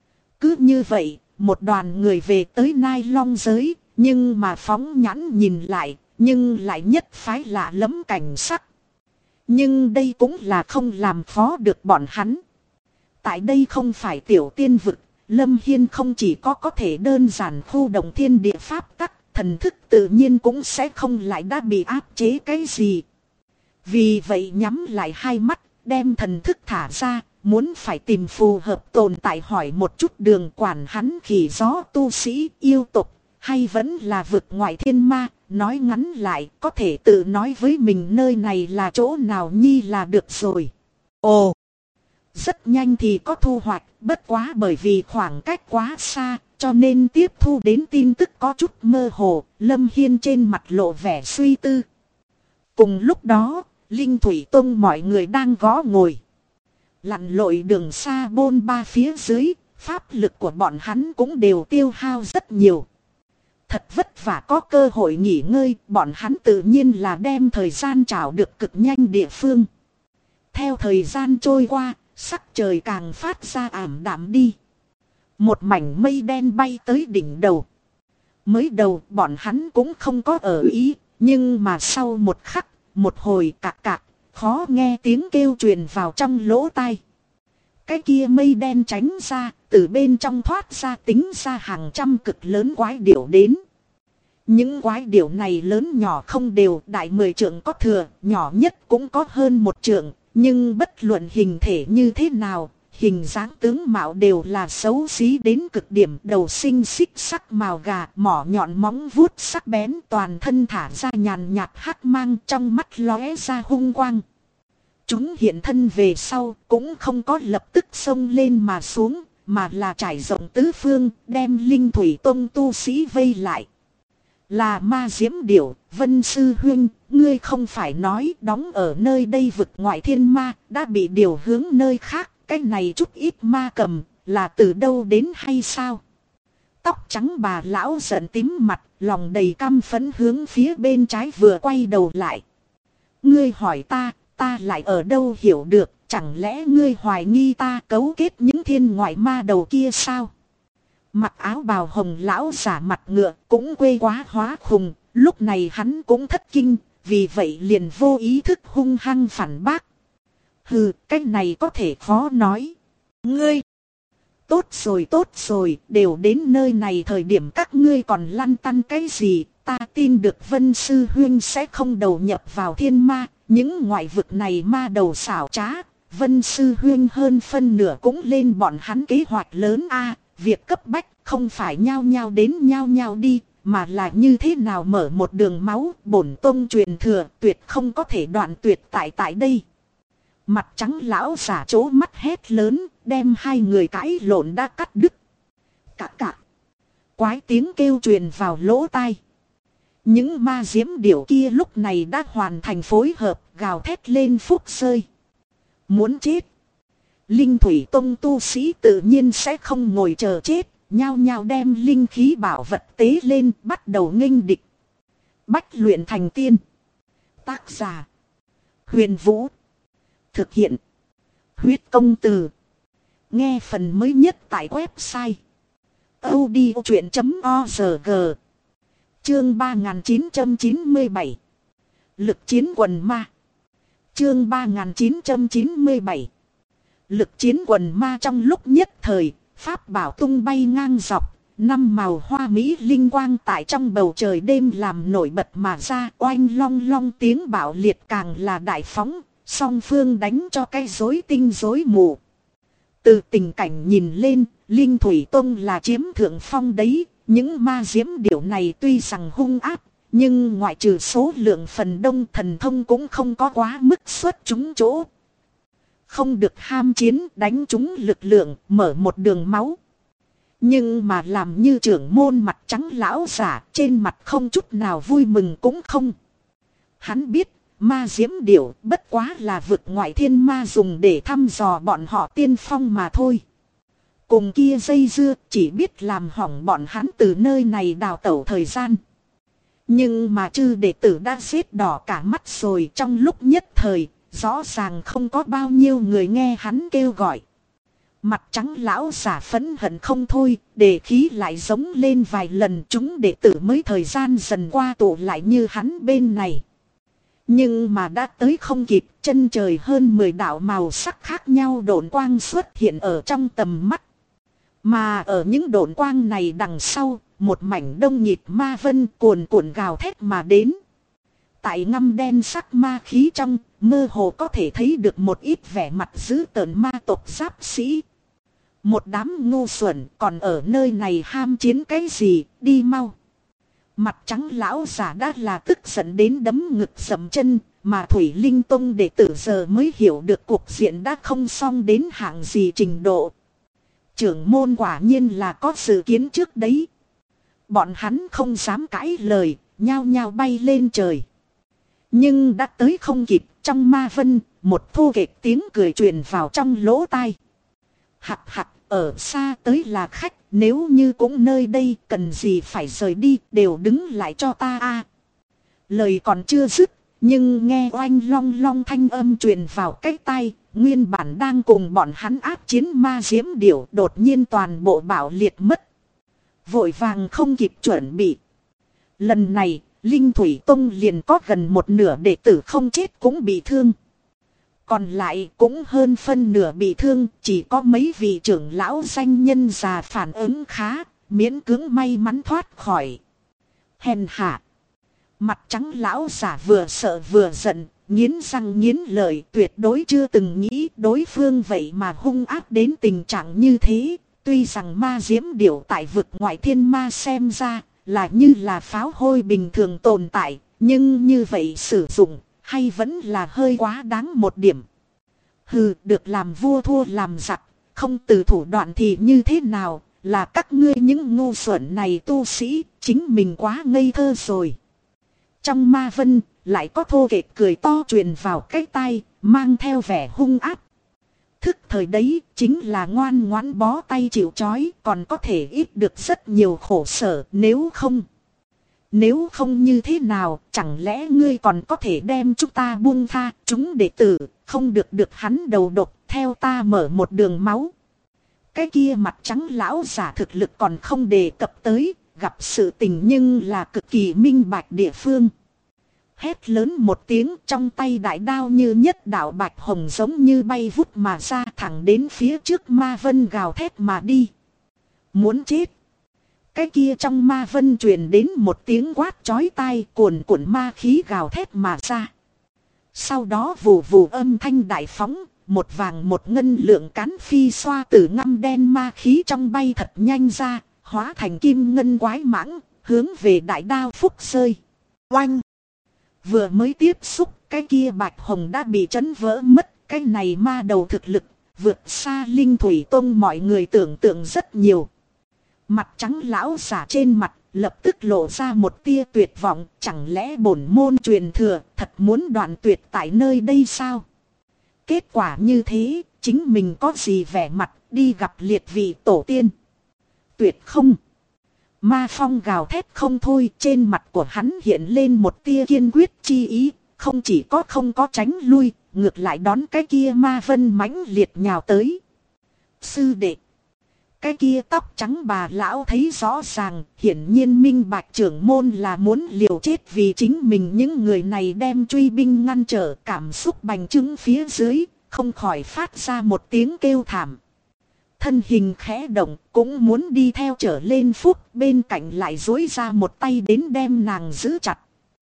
Cứ như vậy, một đoàn người về tới Nai Long giới, nhưng mà phóng nhãn nhìn lại, nhưng lại nhất phái lạ lẫm cảnh sắc. Nhưng đây cũng là không làm phó được bọn hắn. Tại đây không phải tiểu tiên vực, Lâm Hiên không chỉ có thể đơn giản khu động thiên địa pháp tắc, thần thức tự nhiên cũng sẽ không lại đã bị áp chế cái gì. Vì vậy nhắm lại hai mắt, đem thần thức thả ra, muốn phải tìm phù hợp tồn tại hỏi một chút đường quản hắn khỉ gió tu sĩ yêu tục, hay vẫn là vực ngoại thiên ma, nói ngắn lại có thể tự nói với mình nơi này là chỗ nào nhi là được rồi. Ồ, rất nhanh thì có thu hoạch, bất quá bởi vì khoảng cách quá xa, cho nên tiếp thu đến tin tức có chút mơ hồ, Lâm Hiên trên mặt lộ vẻ suy tư. Cùng lúc đó, Linh Thủy Tông mọi người đang gõ ngồi. Lặn lội đường xa bôn ba phía dưới, pháp lực của bọn hắn cũng đều tiêu hao rất nhiều. Thật vất vả có cơ hội nghỉ ngơi, bọn hắn tự nhiên là đem thời gian trảo được cực nhanh địa phương. Theo thời gian trôi qua, sắc trời càng phát ra ảm đạm đi. Một mảnh mây đen bay tới đỉnh đầu. Mới đầu bọn hắn cũng không có ở ý, nhưng mà sau một khắc, một hồi cạc cạc, khó nghe tiếng kêu truyền vào trong lỗ tai. Cái kia mây đen tránh ra, từ bên trong thoát ra tính ra hàng trăm cực lớn quái điểu đến. Những quái điểu này lớn nhỏ không đều, đại 10 trượng có thừa, nhỏ nhất cũng có hơn 1 trượng, nhưng bất luận hình thể như thế nào, hình dáng tướng mạo đều là xấu xí đến cực điểm, đầu sinh xích sắc màu gà, mỏ nhọn móng vuốt sắc bén, toàn thân thả ra nhàn nhạt hắc mang, trong mắt lóe ra hung quang. Chúng hiện thân về sau cũng không có lập tức xông lên mà xuống, mà là trải rộng tứ phương, đem Linh Thủy Tông tu sĩ vây lại. Là ma diễm điểu, Vân Sư Huynh, ngươi không phải nói đóng ở nơi đây vực ngoại thiên ma, đã bị điều hướng nơi khác, cái này chút ít ma cầm, là từ đâu đến hay sao? Tóc trắng bà lão giận tím mặt, lòng đầy căm phẫn hướng phía bên trái vừa quay đầu lại. Ngươi hỏi ta lại ở đâu hiểu được, chẳng lẽ ngươi hoài nghi ta cấu kết những thiên ngoại ma đầu kia sao? Mặc áo bào hồng lão giả mặt ngựa cũng quê quá hóa khùng, lúc này hắn cũng thất kinh, vì vậy liền vô ý thức hung hăng phản bác. Hừ, cái này có thể khó nói. Ngươi, tốt rồi, đều đến nơi này thời điểm các ngươi còn lăn tăn cái gì, ta tin được Vân Sư Huynh sẽ không đầu nhập vào thiên ma, những ngoại vực này ma đầu xảo trá, Vân Sư Huynh hơn phân nửa cũng lên bọn hắn kế hoạch lớn a. Việc cấp bách không phải nhao nhao đến nhao nhao đi, mà là như thế nào mở một đường máu, bổn tông truyền thừa tuyệt không có thể đoạn tuyệt tại đây. Mặt trắng lão giả chố mắt hét lớn, đem hai người cãi lộn đã cắt đứt. Cạ. Quái tiếng kêu truyền vào lỗ tai. Những ma diễm điểu kia lúc này đã hoàn thành phối hợp, gào thét lên phúc rơi. Muốn chết. Linh Thủy Tông tu sĩ tự nhiên sẽ không ngồi chờ chết, nhao nhao đem linh khí bảo vật tế lên, bắt đầu nghênh địch. Bách luyện thành tiên. Tác giả: Huyền Vũ. Thực hiện: Huyết Công Từ. Nghe phần mới nhất tại website audiochuyện.org. Chương 3997. Lực chiến quần ma. Chương 3997. Lực chiến quần ma. Trong lúc nhất thời, pháp bảo tung bay ngang dọc, 5 màu hoa mỹ linh quang tại trong bầu trời đêm làm nổi bật mà ra, oanh long long tiếng bạo liệt càng là đại phóng, song phương đánh cho cái rối tinh rối mù. Từ tình cảnh nhìn lên, Linh Thủy Tông là chiếm thượng phong đấy, những ma diễm điểu này tuy rằng hung ác, nhưng ngoại trừ số lượng phần đông, thần thông cũng không có quá mức xuất chúng chỗ. Không được ham chiến, đánh trúng lực lượng, mở một đường máu. Nhưng mà làm như trưởng môn mặt trắng lão giả, trên mặt không chút nào vui mừng cũng không. Hắn biết, ma diễm điểu bất quá là vực ngoại thiên ma dùng để thăm dò bọn họ tiên phong mà thôi. Cùng kia dây dưa, chỉ biết làm hỏng bọn hắn từ nơi này đào tẩu thời gian. Nhưng mà chư đệ tử đã xếp đỏ cả mắt rồi, trong lúc nhất thời, rõ ràng không có bao nhiêu người nghe hắn kêu gọi. Mặt trắng lão giả phẫn hận không thôi, để khí lại giống lên vài lần, chúng đệ tử mới thời gian dần qua tụ lại như hắn bên này. Nhưng mà đã tới không kịp, chân trời hơn 10 đạo màu sắc khác nhau độn quang xuất hiện ở trong tầm mắt. Mà ở những độn quang này đằng sau, một mảnh đông nhịp ma vân cuồn cuộn gào thét mà đến. Tại ngăm đen sắc ma khí trong, mơ hồ có thể thấy được một ít vẻ mặt dữ tợn ma tộc giáp sĩ. Một đám ngu xuẩn còn ở nơi này ham chiến cái gì, đi mau. Mặt trắng lão giả đã là tức giận đến đấm ngực dậm chân, mà Thủy Linh Tông đệ tử giờ mới hiểu được cuộc diện đã không xong đến hạng gì trình độ. Trưởng môn quả nhiên là có dự kiến trước đấy. Bọn hắn không dám cãi lời, nhao nhao bay lên trời. Nhưng đã tới không kịp, trong ma vân, một thô kệch tiếng cười truyền vào trong lỗ tai. Hặc hặc, ở xa tới là khách, nếu như cũng nơi đây cần gì phải rời đi, đều đứng lại cho ta a. Lời còn chưa dứt, nhưng nghe oanh long long thanh âm truyền vào cái tai, nguyên bản đang cùng bọn hắn áp chiến ma diễm điểu đột nhiên toàn bộ bạo liệt mất. Vội vàng không kịp chuẩn bị. Lần này, Linh Thủy Tông liền có gần một nửa đệ tử không chết cũng bị thương. Còn lại cũng hơn phân nửa bị thương, chỉ có mấy vị trưởng lão danh nhân già phản ứng khá, miễn cưỡng may mắn thoát khỏi. Hèn hạ. Mặt trắng lão giả vừa sợ vừa giận, nghiến răng nghiến lợi, tuyệt đối chưa từng nghĩ đối phương vậy mà hung ác đến tình trạng như thế. Tuy rằng ma diễm điểu tại vực ngoại thiên ma xem ra là như là pháo hôi bình thường tồn tại, nhưng như vậy sử dụng hay vẫn là hơi quá đáng một điểm. Hừ, được làm vua thua làm giặc, không từ thủ đoạn thì như thế nào, là các ngươi những ngu xuẩn này tu sĩ, chính mình quá ngây thơ rồi. Trong ma vân, lại có thô kệch cười to truyền vào cái tai, mang theo vẻ hung ác. Thức thời đấy, chính là ngoan ngoãn bó tay chịu trói, còn có thể ít được rất nhiều khổ sở, nếu không như thế nào, chẳng lẽ ngươi còn có thể đem chúng ta buông tha, chúng đệ tử, không được hắn đầu độc, theo ta mở một đường máu. Cái kia mặt trắng lão giả thực lực còn không đề cập tới, gặp sự tình nhưng là cực kỳ minh bạch địa phương. Hét lớn một tiếng, trong tay đại đao như nhất đạo bạch hồng giống như bay vút mà ra, thẳng đến phía trước ma vân gào thét mà đi. Muốn chết. Cái kia trong ma vân truyền đến một tiếng quát chói tai, cuồn cuộn ma khí gào thét mà ra. Sau đó vù vù âm thanh đại phóng, một vàng một ngân lượng cán phi xoa từ ngăm đen ma khí trong bay thật nhanh ra, hóa thành kim ngân quái mãng, hướng về đại đao phúc rơi. Oanh! Vừa mới tiếp xúc, cái kia bạch hồng đã bị chấn vỡ mất, cái này ma đầu thực lực, vượt xa Linh Thủy Tông mọi người tưởng tượng rất nhiều. Mặt trắng lão giả trên mặt, lập tức lộ ra một tia tuyệt vọng, chẳng lẽ bổn môn truyền thừa, thật muốn đoạn tuyệt tại nơi đây sao? Kết quả như thế, chính mình có gì vẻ mặt, đi gặp liệt vị tổ tiên? Tuyệt không! Ma phong gào thét không thôi, trên mặt của hắn hiện lên một tia kiên quyết chi ý, không chỉ có không có tránh lui, ngược lại đón cái kia ma vân mãnh liệt nhào tới. Sư đệ! Cái kia tóc trắng bà lão thấy rõ ràng, hiển nhiên minh bạch trưởng môn là muốn liều chết vì chính mình, những người này đem truy binh ngăn trở, cảm xúc bành trướng phía dưới, không khỏi phát ra một tiếng kêu thảm. Thân hình khẽ động, cũng muốn đi theo trở lên phúc, bên cạnh lại duỗi ra một tay đến đem nàng giữ chặt.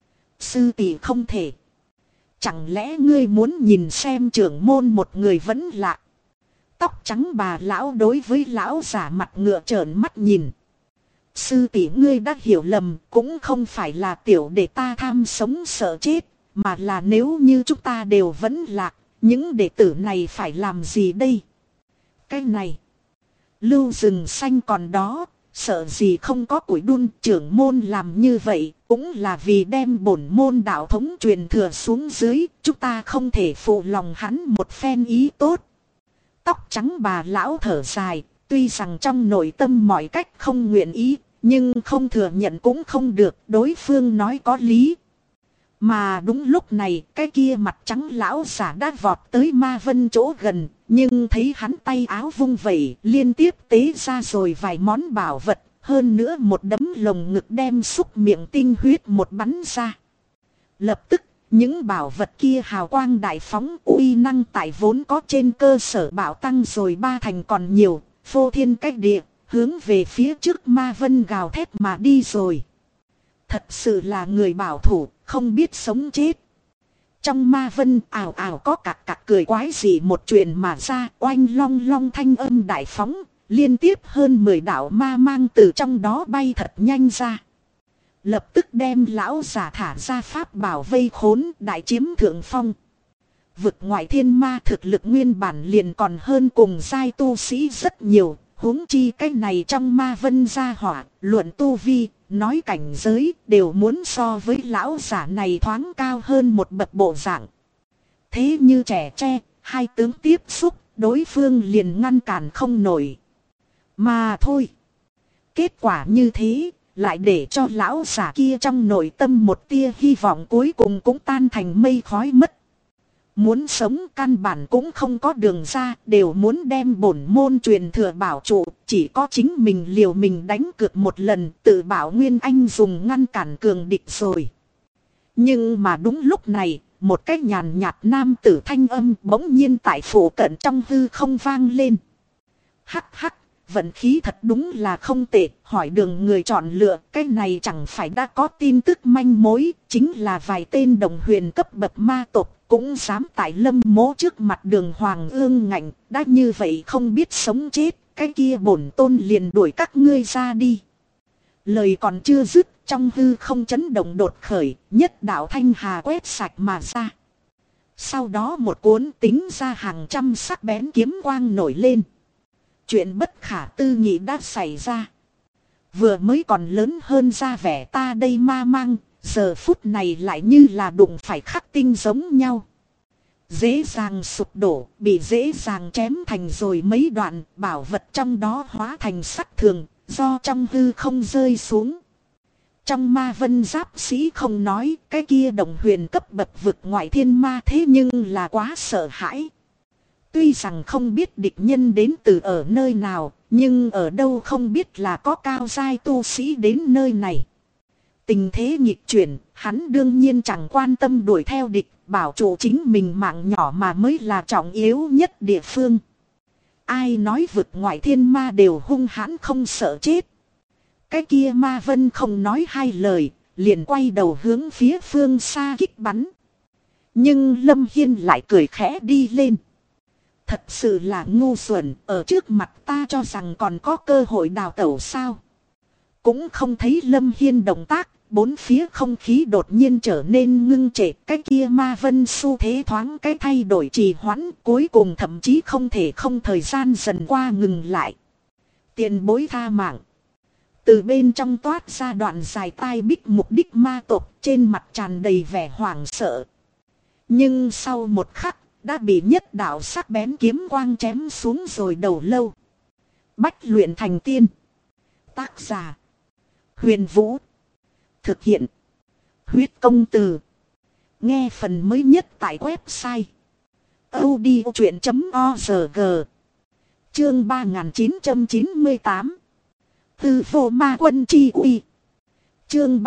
Sư tỷ không thể. Chẳng lẽ ngươi muốn nhìn xem trưởng môn một người vẫn lạ? Tóc trắng bà lão đối với lão giả mặt ngựa trợn mắt nhìn. Sư tỷ ngươi đã hiểu lầm, cũng không phải là tiểu đệ ta tham sống sợ chết, mà là nếu như chúng ta đều vẫn lạc, những đệ tử này phải làm gì đây? Cái này, lưu rừng xanh còn đó, sợ gì không có củi đun, trưởng môn làm như vậy, cũng là vì đem bổn môn đạo thống truyền thừa xuống dưới, chúng ta không thể phụ lòng hắn một phen ý tốt. Tóc trắng bà lão thở dài, tuy rằng trong nội tâm mọi cách không nguyện ý, nhưng không thừa nhận cũng không được, đối phương nói có lý. Mà đúng lúc này, cái kia mặt trắng lão giả đã vọt tới ma vân chỗ gần, nhưng thấy hắn tay áo vung vẩy, liên tiếp tế ra rồi vài món bảo vật, hơn nữa một đấm lồng ngực đem xúc miệng tinh huyết một bắn ra. Lập tức, những bảo vật kia hào quang đại phóng, uy năng tại vốn có trên cơ sở bảo tăng rồi 3 thành còn nhiều, phô thiên cách địa, hướng về phía trước ma vân gào thét mà đi rồi. Thật sự là người bảo thủ, không biết sống chết. Trong ma vân ảo ảo có cạc cười quái dị một chuyện mà ra, oanh long long thanh âm đại phóng, liên tiếp hơn 10 đạo ma mang từ trong đó bay thật nhanh ra. lập tức đem lão giả thả ra pháp bảo vây khốn, đại chiếm thượng phong. Vực ngoại thiên ma thực lực nguyên bản liền còn hơn cùng giai tu sĩ rất nhiều, huống chi cái này trong ma vân gia hỏa, luận tu vi, nói cảnh giới đều muốn so với lão giả này thoáng cao hơn một bậc bộ dạng. Thế như trẻ tre, hai tướng tiếp xúc, đối phương liền ngăn cản không nổi. Mà thôi, kết quả như thế, lại để cho lão giả kia trong nội tâm một tia hy vọng cuối cùng cũng tan thành mây khói mất. Muốn sống căn bản cũng không có đường ra, đều muốn đem bổn môn truyền thừa bảo trụ, chỉ có chính mình liều mình đánh cược một lần, tự bảo Nguyên Anh dùng ngăn cản cường địch rồi. Nhưng mà đúng lúc này, một cái nhàn nhạt nam tử thanh âm bỗng nhiên tại phủ cận trong hư không vang lên. Hắc hắc, vận khí thật đúng là không tệ, hỏi đường người chọn lựa, cái này chẳng phải đã có tin tức manh mối, chính là vài tên đồng huyền cấp bậc ma tộc. Cũng dám tại Lâm Mỗ trước mặt Đường Hoàng ương ngạnh, đã như vậy không biết sống chết, cái kia bổn tôn liền đuổi các ngươi ra đi. Lời còn chưa dứt, trong hư không chấn động đột khởi, nhất đạo thanh hà quét sạch mà ra. Sau đó một cuốn tính ra hàng trăm sắc bén kiếm quang nổi lên. Chuyện bất khả tư nghị đã xảy ra. Vừa mới còn lớn hơn ra vẻ ta đây ma mang. Giờ phút này lại như là đụng phải khắc tinh giống nhau. Dễ dàng sụp đổ, bị dễ dàng chém thành rồi mấy đoạn, bảo vật trong đó hóa thành sắc thường, do trong hư không rơi xuống. Trong ma vân giáp sĩ không nói, cái kia đồng huyền cấp bậc vực ngoại thiên ma thế nhưng là quá sợ hãi. Tuy rằng không biết địch nhân đến từ ở nơi nào, nhưng ở đâu không biết là có cao giai tu sĩ đến nơi này. Tình thế nghịch chuyển, hắn đương nhiên chẳng quan tâm đuổi theo địch, bảo trụ chính mình mạng nhỏ mà mới là trọng yếu nhất địa phương. Ai nói vực ngoại thiên ma đều hung hãn không sợ chết. Cái kia ma vân không nói hai lời, liền quay đầu hướng phía phương xa kích bắn. Nhưng Lâm Hiên lại cười khẽ đi lên. Thật sự là ngu xuẩn, ở trước mặt ta cho rằng còn có cơ hội đào tẩu sao. Cũng không thấy Lâm Hiên động tác. Bốn phía không khí đột nhiên trở nên ngưng trệ, cái kia ma vân xu thế thoáng cái thay đổi trì hoãn, cuối cùng thậm chí không thể không thời gian dần qua ngừng lại. Tiền bối tha mạng. Từ bên trong toát ra đoạn dài tai bích mục đích ma tộc, trên mặt tràn đầy vẻ hoảng sợ. Nhưng sau một khắc, đã bị nhất đạo sắc bén kiếm quang chém xuống rồi đầu lâu. Bách luyện thành tiên. Tác giả: Huyền Vũ. Thực hiện: Huyết Công Từ. Nghe phần mới nhất tại website audiochuyện.org. Chương 3998. Tư vô ma quân chi uy. Chương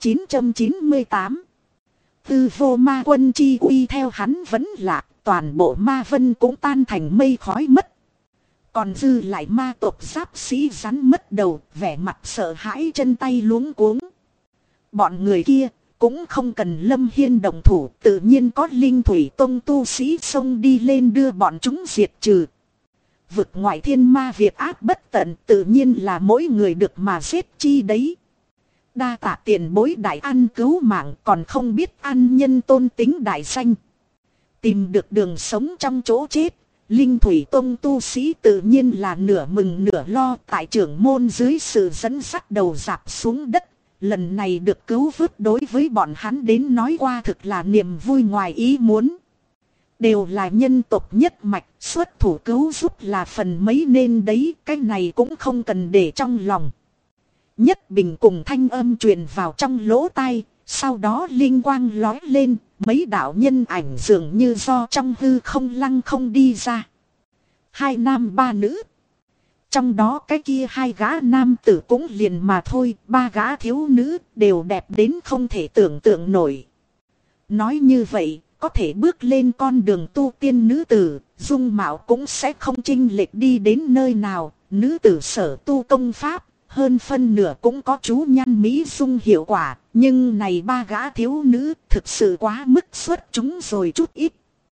3998. Tư vô ma quân chi uy theo hắn vẫn lạc, toàn bộ ma vân cũng tan thành mây khói mất. Còn dư lại ma tộc giáp sĩ rắn mất đầu, vẻ mặt sợ hãi chân tay luống cuống. Bọn người kia cũng không cần Lâm Hiên động thủ, tự nhiên có linh thủy tông tu sĩ xông đi lên đưa bọn chúng diệt trừ. Vực ngoại thiên ma việc ác bất tận, tự nhiên là mỗi người được mà giết chi đấy. Đa tạ tiền bối đại ăn cứu mạng, còn không biết ăn nhân tôn tính đại danh. Tìm được đường sống trong chỗ chết, linh thủy tông tu sĩ tự nhiên là nửa mừng nửa lo, tại trưởng môn dưới sự dẫn dắt đầu dạp xuống đất. Lần này được cứu vớt đối với bọn hắn đến nói qua thực là niềm vui ngoài ý muốn. Đều là nhân tộc nhất mạch, xuất thủ cứu giúp là phần mấy nên đấy, cái này cũng không cần để trong lòng. Nhất Bình cùng thanh âm truyền vào trong lỗ tai, sau đó linh quang lói lên, mấy đạo nhân ảnh dường như do trong hư không lăng không đi ra. Hai nam ba nữ. Trong đó cái kia hai gã nam tử cũng liền mà thôi, ba gã thiếu nữ đều đẹp đến không thể tưởng tượng nổi. Nói như vậy, có thể bước lên con đường tu tiên nữ tử, dung mạo cũng sẽ không chênh lệch đi đến nơi nào, nữ tử sở tu công pháp, hơn phân nửa cũng có chú nhan mỹ dung hiệu quả, nhưng này ba gã thiếu nữ thực sự quá mức xuất chúng rồi chút ít.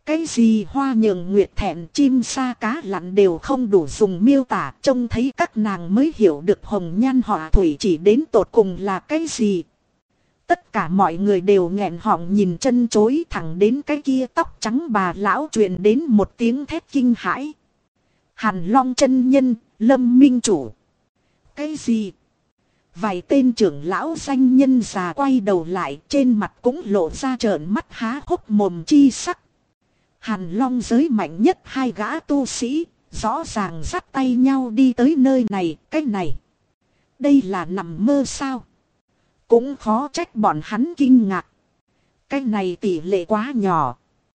Cái gì hoa nhường nguyệt thẹn chim sa cá lặn đều không đủ dùng miêu tả, trông thấy các nàng mới hiểu được hồng nhan họa thủy chỉ đến tột cùng là cái gì. Tất cả mọi người đều nghẹn họng nhìn chân chối, thẳng đến cái kia tóc trắng bà lão truyền đến một tiếng thét kinh hãi. Hàn Long chân nhân, Lâm Minh chủ. Cái gì? Vài tên trưởng lão danh nhân già quay đầu lại, trên mặt cũng lộ ra trợn mắt há hốc mồm chi sắc. Hàn Long giới mạnh nhất hai gã tu sĩ, rõ ràng dắt tay nhau đi tới nơi này, cái này. Đây là nằm mơ sao? Cũng khó trách bọn hắn kinh ngạc. Cái này tỷ lệ quá nhỏ.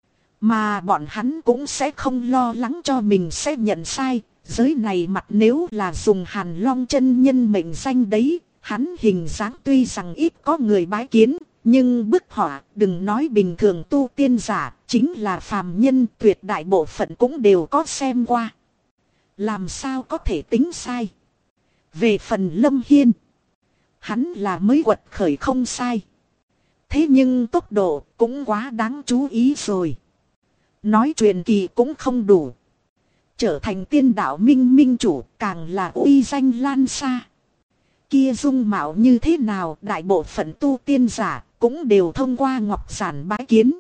Mà bọn hắn cũng sẽ không lo lắng cho mình sẽ nhận sai. Giới này mặt nếu là dùng Hàn Long chân nhân mệnh danh đấy, hắn hình dáng tuy rằng ít có người bái kiến, nhưng bức họa đừng nói bình thường tu tiên giả, chính là phàm nhân tuyệt đại bộ phận cũng đều có xem qua. Làm sao có thể tính sai? Về phần Lâm Hiên, hắn là mới quật khởi không sai. Thế nhưng tốc độ cũng quá đáng chú ý rồi. Nói truyền kỳ cũng không đủ. Trở thành tiên đạo minh minh chủ càng là uy danh lan xa. Kia dung mạo như thế nào đại bộ phận tu tiên giả cũng đều thông qua ngọc giản bái kiến.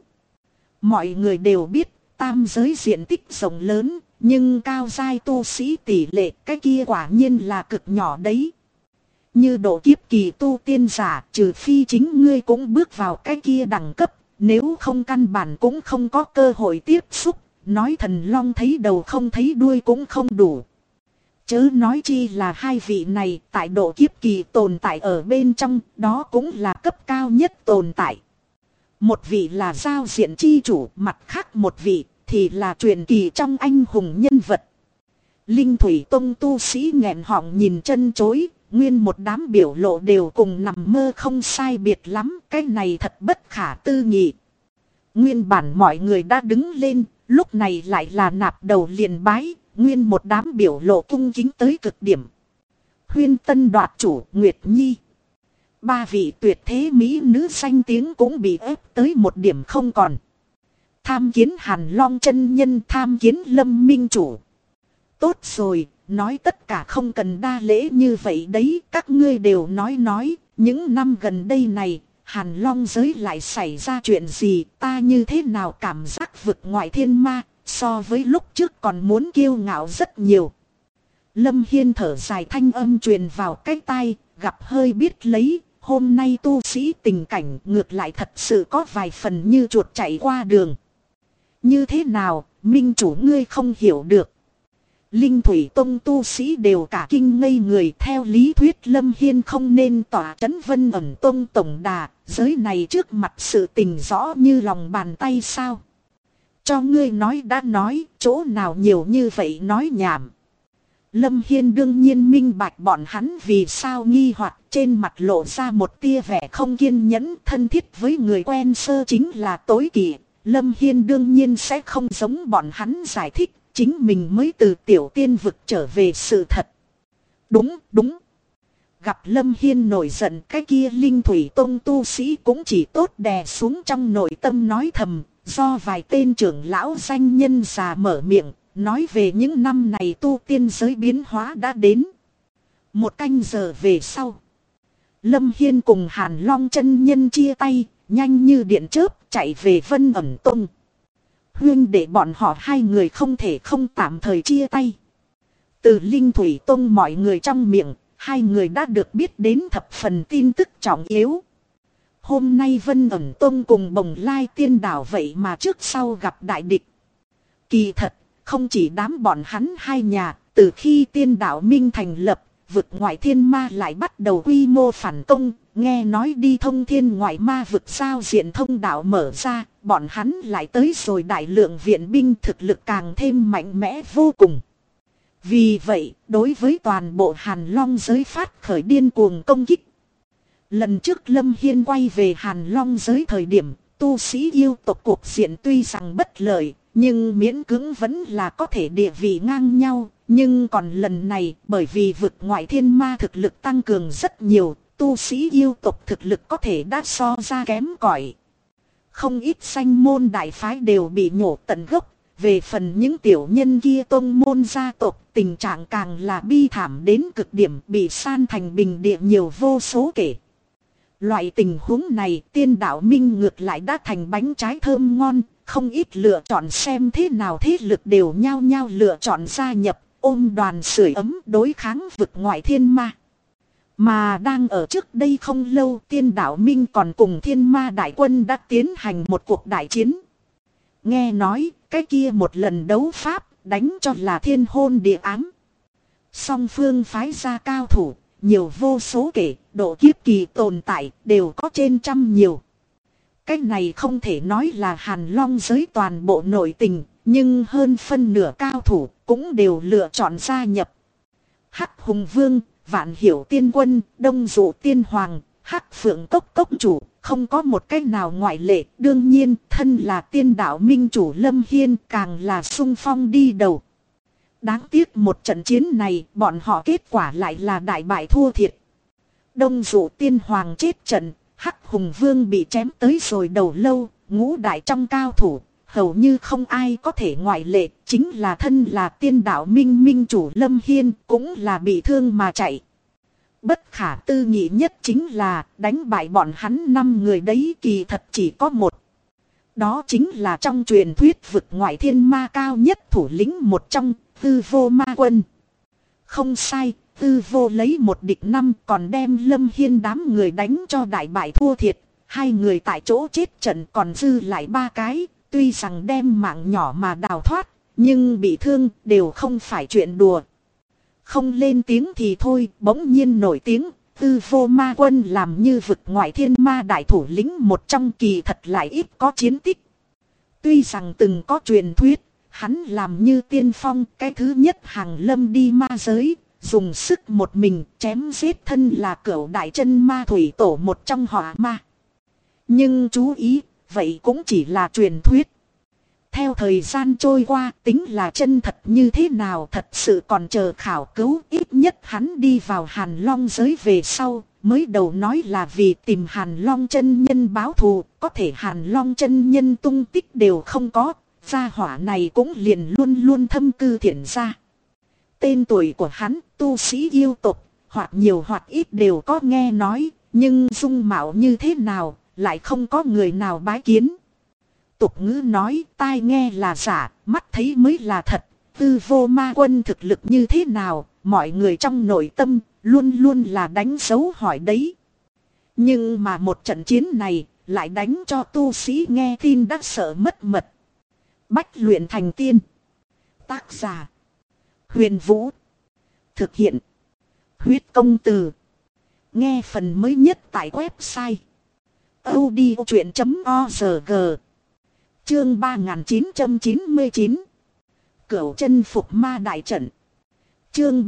Mọi người đều biết tam giới diện tích rộng lớn, nhưng cao giai tu sĩ tỷ lệ cái kia quả nhiên là cực nhỏ đấy. Như độ kiếp kỳ tu tiên giả, trừ phi chính ngươi cũng bước vào cái kia đẳng cấp, nếu không căn bản cũng không có cơ hội tiếp xúc, nói thần long thấy đầu không thấy đuôi cũng không đủ. Chớ nói chi là hai vị này tại độ kiếp kỳ tồn tại ở bên trong, đó cũng là cấp cao nhất tồn tại. Một vị là giao diện chi chủ, mặt khác một vị thì là truyền kỳ trong anh hùng nhân vật. Linh Thủy Tông tu sĩ nghẹn họng nhìn chân chối, nguyên một đám biểu lộ đều cùng nằm mơ không sai biệt lắm, cái này thật bất khả tư nghị. Nguyên bản mọi người đã đứng lên, lúc này lại là nạp đầu liền bái, nguyên một đám biểu lộ cung kính tới cực điểm. Huyên Tân đoạt chủ Nguyệt Nhi. Ba vị tuyệt thế mỹ nữ danh tiếng cũng bị ép tới một điểm không còn. Tham kiến Hàn Long chân nhân, tham kiến Lâm Minh chủ. Tốt rồi, nói tất cả không cần đa lễ như vậy đấy, các ngươi đều nói, những năm gần đây này, Hàn Long giới lại xảy ra chuyện gì, ta như thế nào cảm giác vực ngoại thiên ma, so với lúc trước còn muốn kiêu ngạo rất nhiều. Lâm Hiên thở dài thanh âm truyền vào cái tai, gặp hơi biết lấy, hôm nay tu sĩ tình cảnh ngược lại thật sự có vài phần như chuột chạy qua đường. Như thế nào, minh chủ ngươi không hiểu được. Linh Thủy Tông tu sĩ đều cả kinh ngây người, theo lý thuyết Lâm Hiên không nên tỏa trấn Vân Ẩn Tông tổng đà, giới này trước mặt sự tình rõ như lòng bàn tay sao. Cho ngươi nói đã nói, chỗ nào nhiều như vậy nói nhảm. Lâm Hiên đương nhiên minh bạch bọn hắn vì sao nghi hoặc, trên mặt lộ ra một tia vẻ không kiên nhẫn, thân thiết với người quen sơ chính là tối kỵ. Lâm Hiên đương nhiên sẽ không giống bọn hắn giải thích, chính mình mới từ tiểu tiên vực trở về sự thật. Đúng. Gặp Lâm Hiên nổi giận, cái kia Linh Thủy Tông tu sĩ cũng chỉ tốt đè xuống trong nội tâm nói thầm, do vài tên trưởng lão danh nhân già mở miệng, nói về những năm này tu tiên giới biến hóa đã đến. Một canh giờ về sau, Lâm Hiên cùng Hàn Long chân nhân chia tay, nhanh như điện chớp chạy về Vân Ẩn Tông. Huyên để bọn họ hai người không thể không tạm thời chia tay. Từ Linh Thủy Tông mọi người trong miệng, hai người đã được biết đến thập phần tin tức trọng yếu. Hôm nay Vân Ẩn Tông cùng Bồng Lai Tiên Đảo vậy mà trước sau gặp đại địch. Kỳ thật, không chỉ đám bọn hắn hai nhà, từ khi Tiên Đảo Minh thành lập, vực ngoại thiên ma lại bắt đầu quy mô phản công, nghe nói đi thông thiên ngoại ma vực giao diện thông đạo mở ra, bọn hắn lại tới rồi đại lượng viện binh, thực lực càng thêm mạnh mẽ vô cùng. Vì vậy, đối với toàn bộ Hàn Long giới phát khởi điên cuồng công kích. Lần trước Lâm Hiên quay về Hàn Long giới thời điểm, tu sĩ yêu tộc cuộc diện tuy rằng bất lợi, nhưng miễn cưỡng vẫn là có thể địa vị ngang nhau. Nhưng còn lần này, bởi vì vực ngoại thiên ma thực lực tăng cường rất nhiều, tu sĩ yêu tộc thực lực có thể đã so ra kém cỏi. Không ít danh môn đại phái đều bị nhổ tận gốc. Về phần những tiểu nhân kia tông môn gia tộc, tình trạng càng là bi thảm đến cực điểm, bị san thành bình địa nhiều vô số kể. Loại tình huống này Tiên Đạo Minh ngược lại đã thành bánh trái thơm ngon, không ít lựa chọn xem thế nào thế lực đều nhao nhao lựa chọn gia nhập, ôm đoàn sưởi ấm đối kháng vực ngoại thiên ma. Mà đang ở trước đây không lâu, Tiên Đạo Minh còn cùng thiên ma đại quân đã tiến hành một cuộc đại chiến. Nghe nói cái kia một lần đấu pháp đánh cho là thiên hôn địa ám. Song phương phái ra cao thủ, nhiều vô số kể, độ kiếp kỳ tồn tại đều có trên trăm nhiều. Cái này không thể nói là Hàn Long giới toàn bộ nội tình, nhưng hơn phân nửa cao thủ cũng đều lựa chọn gia nhập. Hắc Hùng Vương, Vạn Hiểu Tiên Quân, Đông Dụ Tiên Hoàng, Hắc Phượng Cốc Cốc Chủ, không có một cách nào ngoại lệ. Đương nhiên, thân là Tiên Đạo Minh chủ Lâm Hiên càng là xung phong đi đầu. Đáng tiếc một trận chiến này, bọn họ kết quả lại là đại bại thua thiệt. Đông Dụ Tiên Hoàng chết trận, Hắc Hùng Vương bị chém tới rồi đầu lâu, ngũ đại trong cao thủ, hầu như không ai có thể ngoại lệ, chính là thân là Tiên Đạo Minh minh chủ Lâm Hiên cũng là bị thương mà chạy. Bất khả tư nghị nhất chính là đánh bại bọn hắn 5 người đấy kỳ thật chỉ có một. Đó chính là trong truyền thuyết vực ngoại thiên ma cao nhất thủ lĩnh một trong, Tư Vô Ma Quân. Không sai, Tư Vô lấy 1 địch 5 còn đem Lâm Hiên đám người đánh cho đại bại thua thiệt. 2 người tại chỗ chết trận còn dư lại 3 cái, tuy rằng đem mạng nhỏ mà đào thoát, nhưng bị thương đều không phải chuyện đùa. Không lên tiếng thì thôi, bỗng nhiên nổi tiếng, Tư Vô Ma Quân làm như vực ngoại thiên ma đại thủ lĩnh một trong, kỳ thật lại ít có chiến tích. Tuy rằng từng có truyền thuyết, hắn làm như tiên phong, cái thứ nhất hàng lâm đi ma giới, dùng sức một mình chém giết thân là cửu đại chân ma thủy tổ một trong hỏa ma. Nhưng chú ý, vậy cũng chỉ là truyền thuyết. Theo thời gian trôi qua, tính là chân thật như thế nào thật sự còn chờ khảo cứu. Ít nhất hắn đi vào Hàn Long giới về sau, mới đầu nói là vì tìm Hàn Long chân nhân báo thù, có thể Hàn Long chân nhân tung tích đều không có, gia hỏa này cũng liền luôn luôn thâm cư thiện gia. Tên tuổi của hắn, tu sĩ yêu tộc, hoặc nhiều hoặc ít đều có nghe nói, nhưng dung mạo như thế nào, lại không có người nào bái kiến. Tục ngữ nói tai nghe là giả, mắt thấy mới là thật. Tư Vô Ma Quân thực lực như thế nào, mọi người trong nội tâm luôn luôn là đánh dấu hỏi đấy. Nhưng mà một trận chiến này lại đánh cho tu sĩ nghe tin đã sợ mất mật. Bách luyện thành tiên. Tác giả Huyền Vũ. Thực hiện Huyết Công Từ. Nghe phần mới nhất tại website audiochuyện.org. Chương 3999. Cửu chân phục ma đại trận. Chương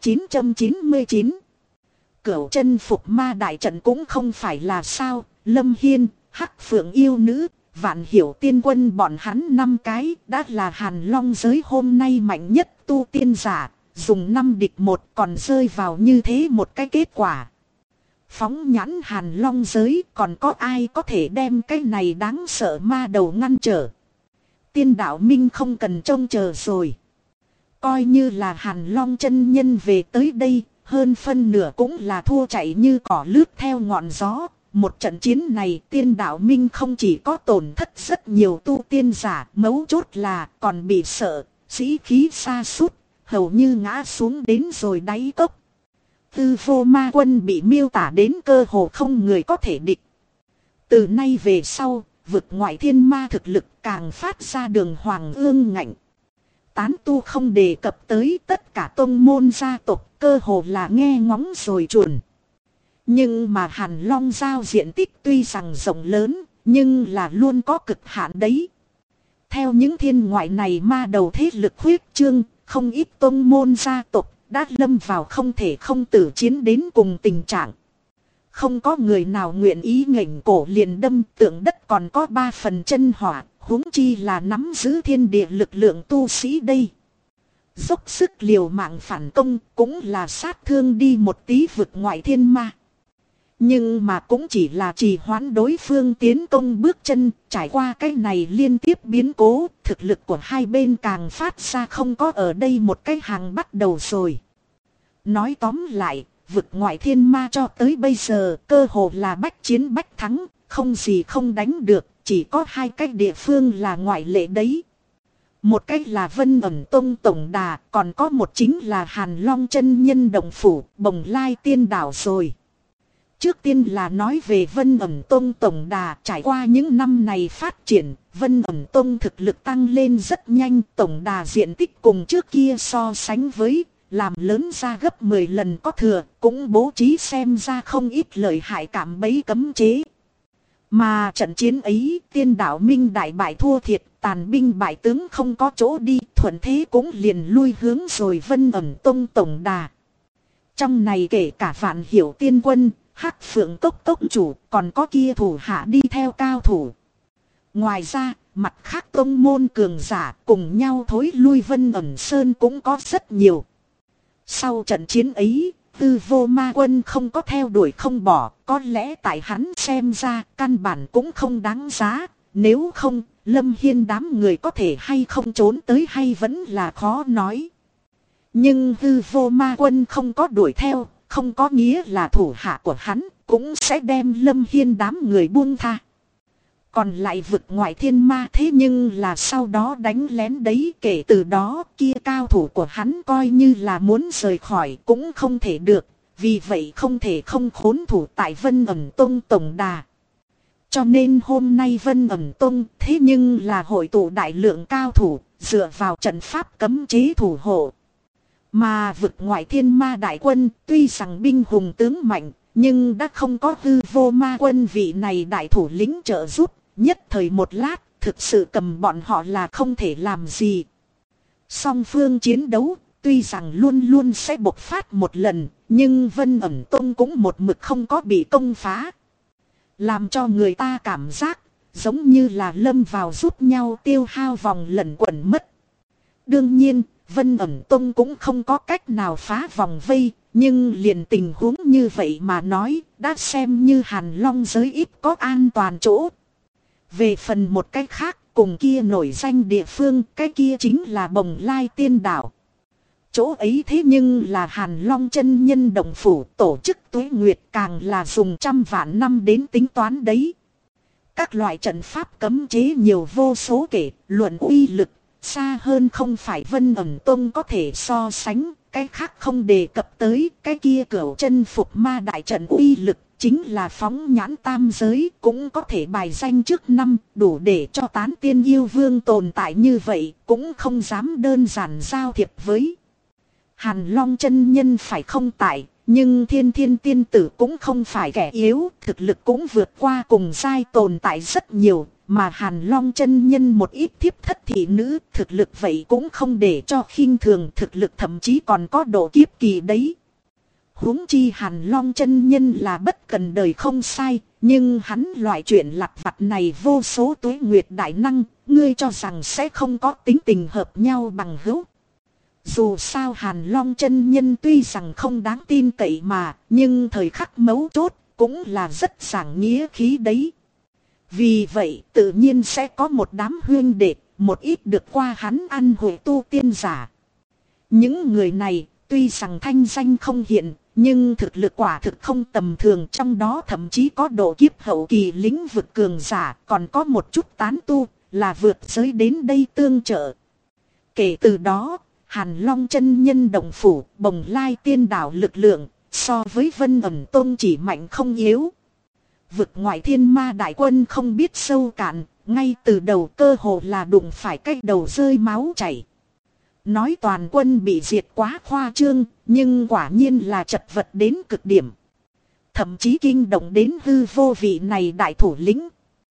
3999. Cửu chân phục ma đại trận cũng không phải là sao, Lâm Hiên, Hắc Phượng yêu nữ, Vạn Hiểu Tiên Quân bọn hắn 5 cái đã là Hàn Long giới hôm nay mạnh nhất tu tiên giả, dùng 5 địch 1 còn rơi vào như thế một cái kết quả. Phóng nhãn Hàn Long giới còn có ai có thể đem cái này đáng sợ ma đầu ngăn trở. Tiên Đạo Minh không cần trông chờ rồi. Coi như là Hàn Long chân nhân về tới đây, hơn phân nửa cũng là thua chạy như cỏ lướt theo ngọn gió. Một trận chiến này Tiên Đạo Minh không chỉ có tổn thất rất nhiều tu tiên giả, mấu chốt là còn bị sợ, sĩ khí sa sút, hầu như ngã xuống đến rồi đáy cốc. Tư Vô Ma Quân bị miêu tả đến cơ hồ không người có thể địch. Từ nay về sau, vực ngoại thiên ma thực lực càng phát ra đường hoàng ương ngạnh. Tán tu không đề cập tới, tất cả tông môn gia tộc cơ hồ là nghe ngóng rồi chuồn. Nhưng mà Hàn Long giao diện tích tuy rằng rộng lớn, nhưng là luôn có cực hạn đấy. Theo những thiên ngoại này ma đầu thế lực huyết trương, không ít tông môn gia tộc đã lâm vào không thể không tử chiến đến cùng tình trạng. Không có người nào nguyện ý nghênh cổ liền đâm, tượng đất còn có 3 phần chân hỏa, huống chi là nắm giữ thiên địa lực lượng tu sĩ đây. Dốc sức liều mạng phản công cũng là sát thương đi một tí vực ngoại thiên ma. Nhưng mà cũng chỉ là trì hoãn đối phương tiến công bước chân, trải qua cái này liên tiếp biến cố, thực lực của hai bên càng phát ra không có ở đây một cái hàng bắt đầu rồi. Nói tóm lại, vực ngoại thiên ma cho tới bây giờ cơ hồ là bách chiến bách thắng, không gì không đánh được, chỉ có hai cái địa phương là ngoại lệ đấy. Một cách là Vân Ẩn Tông Tổng Đà, còn có một chính là Hàn Long Chân Nhân Động Phủ, Bồng Lai Tiên Đảo rồi. Trước tiên là nói về Vân Ẩn Tông Tổng Đà, trải qua những năm này phát triển, Vân Ẩn Tông thực lực tăng lên rất nhanh, Tổng Đà diện tích cùng trước kia so sánh với, làm lớn ra gấp 10 lần có thừa, cũng bố trí xem ra không ít lợi hại cảm bẫy cấm chế. Mà trận chiến ấy, Tiên Đảo Minh đại bại thua thiệt, tàn binh bại tướng không có chỗ đi, thuận thế cũng liền lui hướng rồi Vân Ẩn Tông Tổng Đà. Trong này kể cả Vạn Hiểu Tiên Quân, Hắc Phượng Cốc Cốc chủ, còn có kia thủ hạ đi theo cao thủ. Ngoài ra, mặt khác tông môn cường giả cùng nhau thối lui Vân Ẩn Sơn cũng có rất nhiều. Sau trận chiến ấy, Tư Vô Ma Quân không có theo đuổi không bỏ, có lẽ tại hắn xem ra căn bản cũng không đáng giá, nếu không, Lâm Hiên đám người có thể hay không trốn tới hay vẫn là khó nói. Nhưng Tư Vô Ma Quân không có đuổi theo, không có nghĩa là thủ hạ của hắn cũng sẽ đem Lâm Hiên đám người buông tha. Còn lại vực ngoại thiên ma thế nhưng là sau đó đánh lén đấy, kể từ đó kia cao thủ của hắn coi như là muốn rời khỏi cũng không thể được, vì vậy không thể không khốn thủ tại Vân Ẩn Tông Tổng Đà. Cho nên hôm nay Vân Ẩn Tông thế nhưng là hội tụ đại lượng cao thủ, dựa vào trận pháp cấm chế thủ hộ. Mà vực ngoại thiên ma đại quân tuy rằng binh hùng tướng mạnh, nhưng đã không có Tư Vô Ma Quân vị này đại thủ lĩnh trợ giúp, nhất thời một lát, thực sự cầm bọn họ là không thể làm gì. Song phương chiến đấu, tuy rằng luôn luôn sẽ bộc phát một lần, nhưng Vân Ẩn Tông cũng một mực không có bị công phá. Làm cho người ta cảm giác, giống như là lâm vào giúp nhau tiêu hao vòng lẩn quẩn mất. Đương nhiên, Vân Ẩn Tông cũng không có cách nào phá vòng vây, nhưng liền tình huống như vậy mà nói, đã xem như Hàn Long giới ít có an toàn chỗ. Về phần một cách khác, cùng kia nổi danh địa phương, cái kia chính là Bồng Lai Tiên Đảo. Chỗ ấy thế nhưng là Hàn Long Chân Nhân Động Phủ, tổ chức Tuế Nguyệt, càng là dùng trăm vạn năm đến tính toán đấy. Các loại trận pháp cấm chế nhiều vô số kể, luận uy lực, xa hơn không phải Vân Ẩn Tông có thể so sánh, cái khác không đề cập tới, cái kia Cửu Chân Phục Ma đại trận uy lực, chính là phóng nhãn tam giới, cũng có thể bài danh trước năm, đủ để cho Tán Tiên Yêu Vương tồn tại như vậy, cũng không dám đơn giản giao thiệp với. Hàn Long chân nhân phải không tại, nhưng Thiên Thiên Tiên Tử cũng không phải kẻ yếu, thực lực cũng vượt qua cùng giai tồn tại rất nhiều, mà Hàn Long chân nhân một ít thiếp thất thị nữ, thực lực vậy cũng không để cho khinh thường, thực lực thậm chí còn có độ kiếp kỳ đấy. Huống chi Hàn Long chân nhân là bất cần đời không sai, nhưng hắn loại chuyện lặt vặt này vô số tuế nguyệt đại năng, ngươi cho rằng sẽ không có tính tình hợp nhau bằng hữu. Dù sao Hàn Long chân nhân tuy rằng không đáng tin cậy mà, nhưng thời khắc mấu chốt cũng là rất giảng nghĩa khí đấy. Vì vậy tự nhiên sẽ có một đám huyên đệ, một ít được qua hắn ăn hội tu tiên giả. Những người này tuy rằng thanh danh không hiện, nhưng thực lực quả thực không tầm thường, trong đó thậm chí có độ kiếp hậu kỳ lĩnh vực cường giả, còn có một chút tán tu, là vượt giới đến đây tương trợ. Kể từ đó, Hàn Long chân nhân động phủ, Bồng Lai Tiên Đảo lực lượng, so với Vân Ẩn Tông chỉ mạnh không yếu. Vực ngoại thiên ma đại quân không biết sâu cạn, ngay từ đầu cơ hồ là đụng phải cái đầu rơi máu chảy. Nói toàn quân bị diệt quá khoa trương, nhưng quả nhiên là chật vật đến cực điểm. Thậm chí kinh động đến Hư Vô vị này đại thủ lĩnh.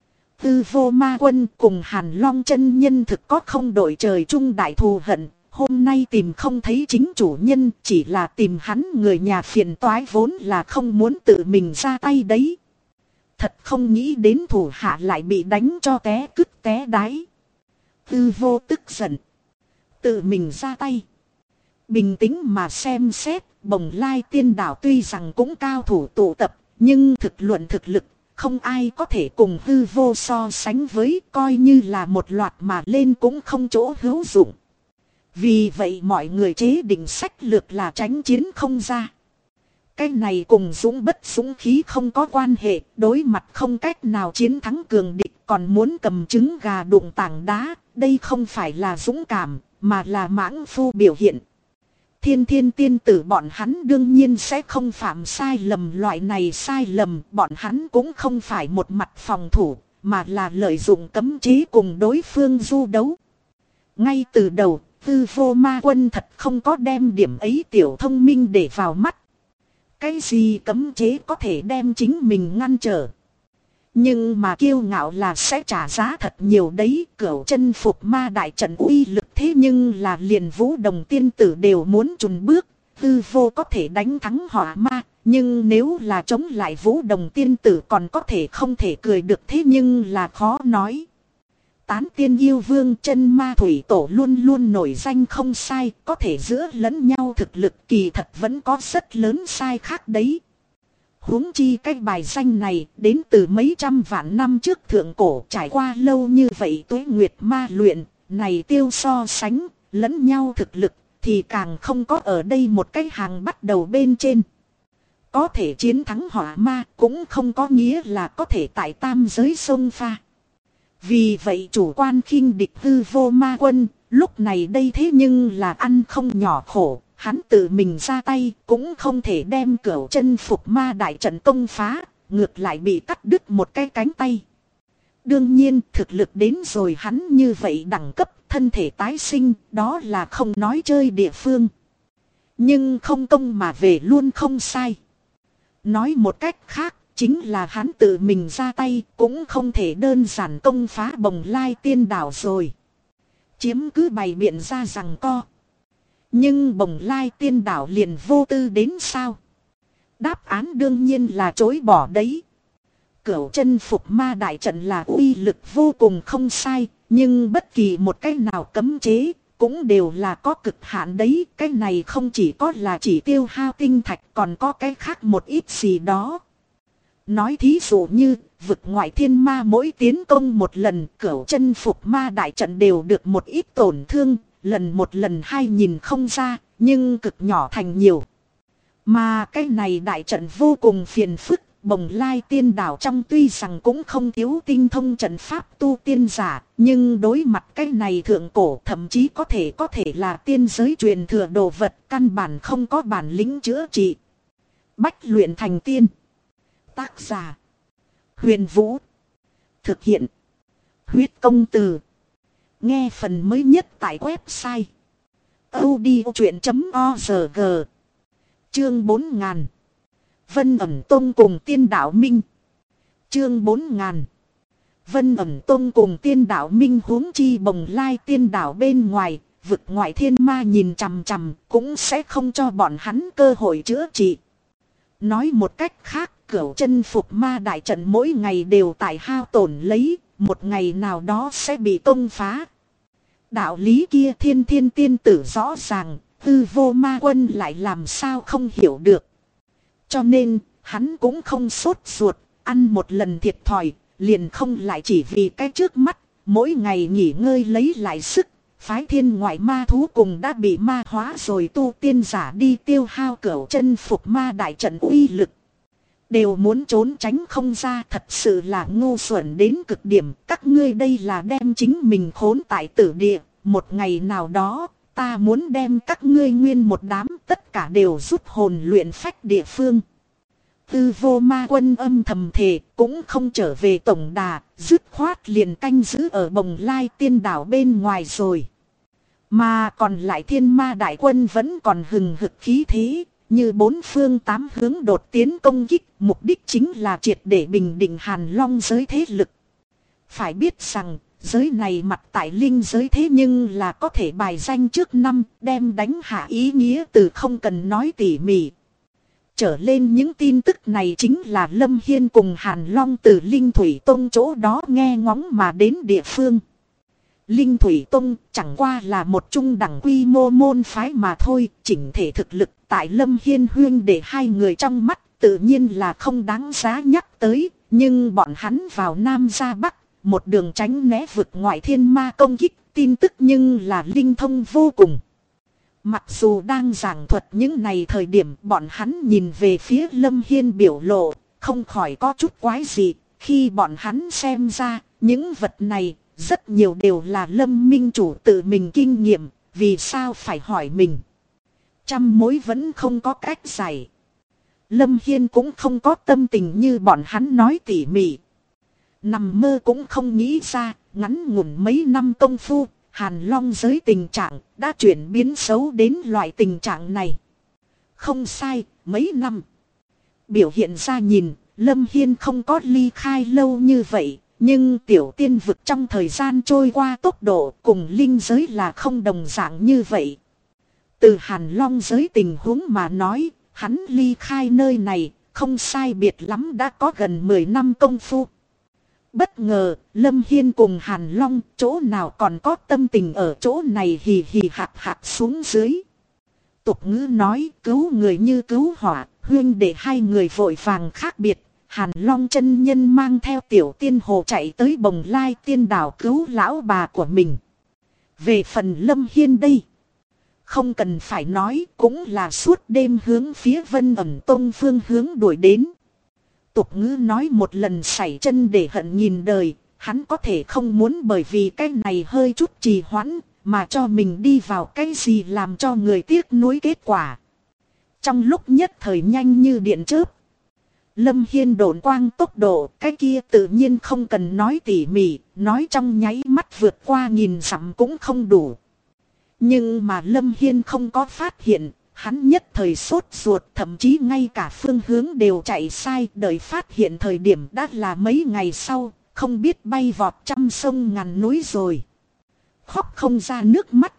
Hư Vô Ma Quân cùng Hàn Long chân nhân thực có không đội trời chung đại thù hận. Hôm nay tìm không thấy chính chủ nhân, chỉ là tìm hắn người nhà phiền toái, vốn là không muốn tự mình ra tay đấy. Thật không nghĩ đến thủ hạ lại bị đánh cho té cứt té đáy. Hư Vô tức giận, tự mình ra tay. Bình tĩnh mà xem xét, Bồng Lai Tiên Đảo tuy rằng cũng cao thủ tụ tập, Nhưng thực lực, không ai có thể cùng hư vô so sánh với, coi như là một loạt mà lên cũng không chỗ hữu dụng. Vì vậy mọi người chế định sách lược là tránh chiến không ra. Cái này cùng dũng bất dũng khí không có quan hệ, đối mặt không cách nào chiến thắng cường địch còn muốn cầm trứng gà đụng tảng đá, đây không phải là dũng cảm, mà là mãng phu biểu hiện. Thiên thiên tiên tử bọn hắn đương nhiên sẽ không phạm sai lầm loại này sai lầm, bọn hắn cũng không phải một mặt phòng thủ, mà là lợi dụng cấm chế cùng đối phương du đấu. Ngay từ đầu, Tư Vô Ma Quân thật không có đem điểm ấy tiểu thông minh để vào mắt. Cái gì cấm chế có thể đem chính mình ngăn trở. Nhưng mà kiêu ngạo là sẽ trả giá thật nhiều đấy. Cửu chân phục ma đại trận uy lực thế nhưng là liền Vũ Đồng tiên tử đều muốn chùn bước. Tư Vô có thể đánh thắng hỏa ma. Nhưng nếu là chống lại Vũ Đồng tiên tử còn có thể không thể cười được, thế nhưng là khó nói. Tán tiên yêu vương chân ma thủy tổ luôn luôn nổi danh không sai, có thể giữa lẫn nhau thực lực kỳ thật vẫn có rất lớn sai khác đấy. Huống chi cái bài danh này đến từ mấy trăm vạn năm trước thượng cổ, trải qua lâu như vậy tuế nguyệt ma luyện, này tiêu so sánh, lẫn nhau thực lực thì càng không có ở đây một cái hàng bắt đầu bên trên. Có thể chiến thắng hỏa ma cũng không có nghĩa là có thể tại tam giới sông pha. Vì vậy chủ quan khinh địch Tư Vô Ma Quân, lúc này đây thế nhưng là ăn không nhỏ khổ, hắn tự mình ra tay cũng không thể đem Cửu chân phục ma đại trận công phá, ngược lại bị cắt đứt một cái cánh tay. Đương nhiên thực lực đến rồi hắn như vậy đẳng cấp, thân thể tái sinh, đó là không nói chơi địa phương. Nhưng không công mà về luôn không sai. Nói một cách khác, chính là hắn tự mình ra tay cũng không thể đơn giản công phá Bồng Lai tiên đảo rồi. Chiếm cứ bày biện ra rằng co. Nhưng Bồng Lai tiên đảo liền vô tư đến sao? Đáp án đương nhiên là chối bỏ đấy. Cửu chân phục ma đại trận là uy lực vô cùng không sai. Nhưng bất kỳ một cái nào cấm chế cũng đều là có cực hạn đấy. Cái này không chỉ có là chỉ tiêu hao tinh thạch, còn có cái khác một ít gì đó. Nói thí dụ như vực ngoại thiên ma mỗi tiến công một lần, Cửu chân phục ma đại trận đều được một ít tổn thương, lần một lần hai nhìn không ra, nhưng cực nhỏ thành nhiều. Mà cái này đại trận vô cùng phiền phức, Bồng Lai tiên đảo trong tuy rằng cũng không thiếu tinh thông trận pháp tu tiên giả, nhưng đối mặt cái này thượng cổ thậm chí có thể là tiên giới truyền thừa đồ vật, căn bản không có bản lĩnh chữa trị. Bách luyện thành tiên. Tác giả Huyền Vũ. Thực hiện Huyết Công Từ. Nghe phần mới nhất tại website audiochuyện.org. Chương 4000 Vân Ẩm Tông cùng Tiên Đạo Minh. Chương 4000 Vân Ẩm Tông cùng Tiên Đạo Minh, huống chi Bồng Lai tiên đảo bên ngoài, vực ngoại thiên ma nhìn chằm chằm cũng sẽ không cho bọn hắn cơ hội chữa trị. Nói một cách khác, Cửu chân phục ma đại trận mỗi ngày đều tại hao tổn lấy, một ngày nào đó sẽ bị công phá. Đạo lý kia thiên thiên tiên tử rõ ràng, Tư Vô Ma Quân lại làm sao không hiểu được. Cho nên, hắn cũng không sốt ruột, ăn một lần thiệt thòi, liền không lại chỉ vì cái trước mắt, mỗi ngày nghỉ ngơi lấy lại sức. Phái thiên ngoại ma thú cùng đã bị ma hóa rồi tu tiên giả đi tiêu hao Cửu chân phục ma đại trận uy lực. Đều muốn trốn tránh không ra, thật sự là ngu xuẩn đến cực điểm. Các ngươi đây là đem chính mình khốn tại tử địa. Một ngày nào đó, ta muốn đem các ngươi nguyên một đám tất cả đều rút hồn luyện phách địa phương. Tư Vô Ma Quân âm thầm thề, cũng không trở về tổng đà, dứt khoát liền canh giữ ở Bồng Lai tiên đảo bên ngoài rồi. Mà còn lại thiên ma đại quân vẫn còn hừng hực khí thế, như bốn phương tám hướng đột tiến công kích, mục đích chính là triệt để bình định Hàn Long giới thế lực. Phải biết rằng, giới này mặt tại linh giới thế nhưng là có thể bài danh trước năm, đem đánh hạ ý nghĩa từ không cần nói tỉ mỉ. Trở lên những tin tức này chính là Lâm Hiên cùng Hàn Long từ Linh Thủy Tông chỗ đó nghe ngóng mà đến địa phương. Linh Thủy Tông chẳng qua là một trung đẳng quy mô môn phái mà thôi, chỉnh thể thực lực tại Lâm Hiên huyên để hai người trong mắt tự nhiên là không đáng giá nhắc tới, nhưng bọn hắn vào Nam ra Bắc, một đường tránh né vực ngoại thiên ma công kích, tin tức nhưng là linh thông vô cùng. Mặc dù đang giảng thuật những này thời điểm bọn hắn nhìn về phía Lâm Hiên biểu lộ, không khỏi có chút quái dị, khi bọn hắn xem ra, những vật này, rất nhiều đều là Lâm Minh Chủ tự mình kinh nghiệm, vì sao phải hỏi mình. Trăm mối vẫn không có cách giải. Lâm Hiên cũng không có tâm tình như bọn hắn nói tỉ mỉ. Nằm mơ cũng không nghĩ ra, ngắn ngủn mấy năm công phu, Hàn Long giới tình trạng đã chuyển biến xấu đến loại tình trạng này. Không sai, mấy năm. Biểu hiện ra nhìn, Lâm Hiên không có ly khai lâu như vậy, nhưng tiểu tiên vực trong thời gian trôi qua tốc độ cùng linh giới là không đồng dạng như vậy. Từ Hàn Long giới tình huống mà nói, hắn ly khai nơi này, không sai biệt lắm đã có gần 10 năm công phu. Bất ngờ, Lâm Hiên cùng Hàn Long chỗ nào còn có tâm tình ở chỗ này hì hì hạc hạc xuống dưới. Tục ngữ nói cứu người như cứu hỏa, huynh đệ hai người vội vàng khác biệt. Hàn Long chân nhân mang theo tiểu tiên hồ chạy tới Bồng Lai tiên đảo cứu lão bà của mình. Về phần Lâm Hiên đây, không cần phải nói cũng là suốt đêm hướng phía Vân Ẩn Tông phương hướng đuổi đến. Tục ngữ nói một lần sảy chân để hận nghìn đời, hắn có thể không muốn bởi vì cái này hơi chút trì hoãn, mà cho mình đi vào cái gì làm cho người tiếc nuối kết quả. Trong lúc nhất thời nhanh như điện chớp, Lâm Hiên độn quang tốc độ, cái kia tự nhiên không cần nói tỉ mỉ, nói trong nháy mắt vượt qua 1000 dặm cũng không đủ. Nhưng mà Lâm Hiên không có phát hiện, hắn nhất thời sốt ruột, thậm chí ngay cả phương hướng đều chạy sai, đợi phát hiện thời điểm đã là mấy ngày sau, không biết bay vọt trăm sông ngàn núi rồi. Khóc không ra nước mắt.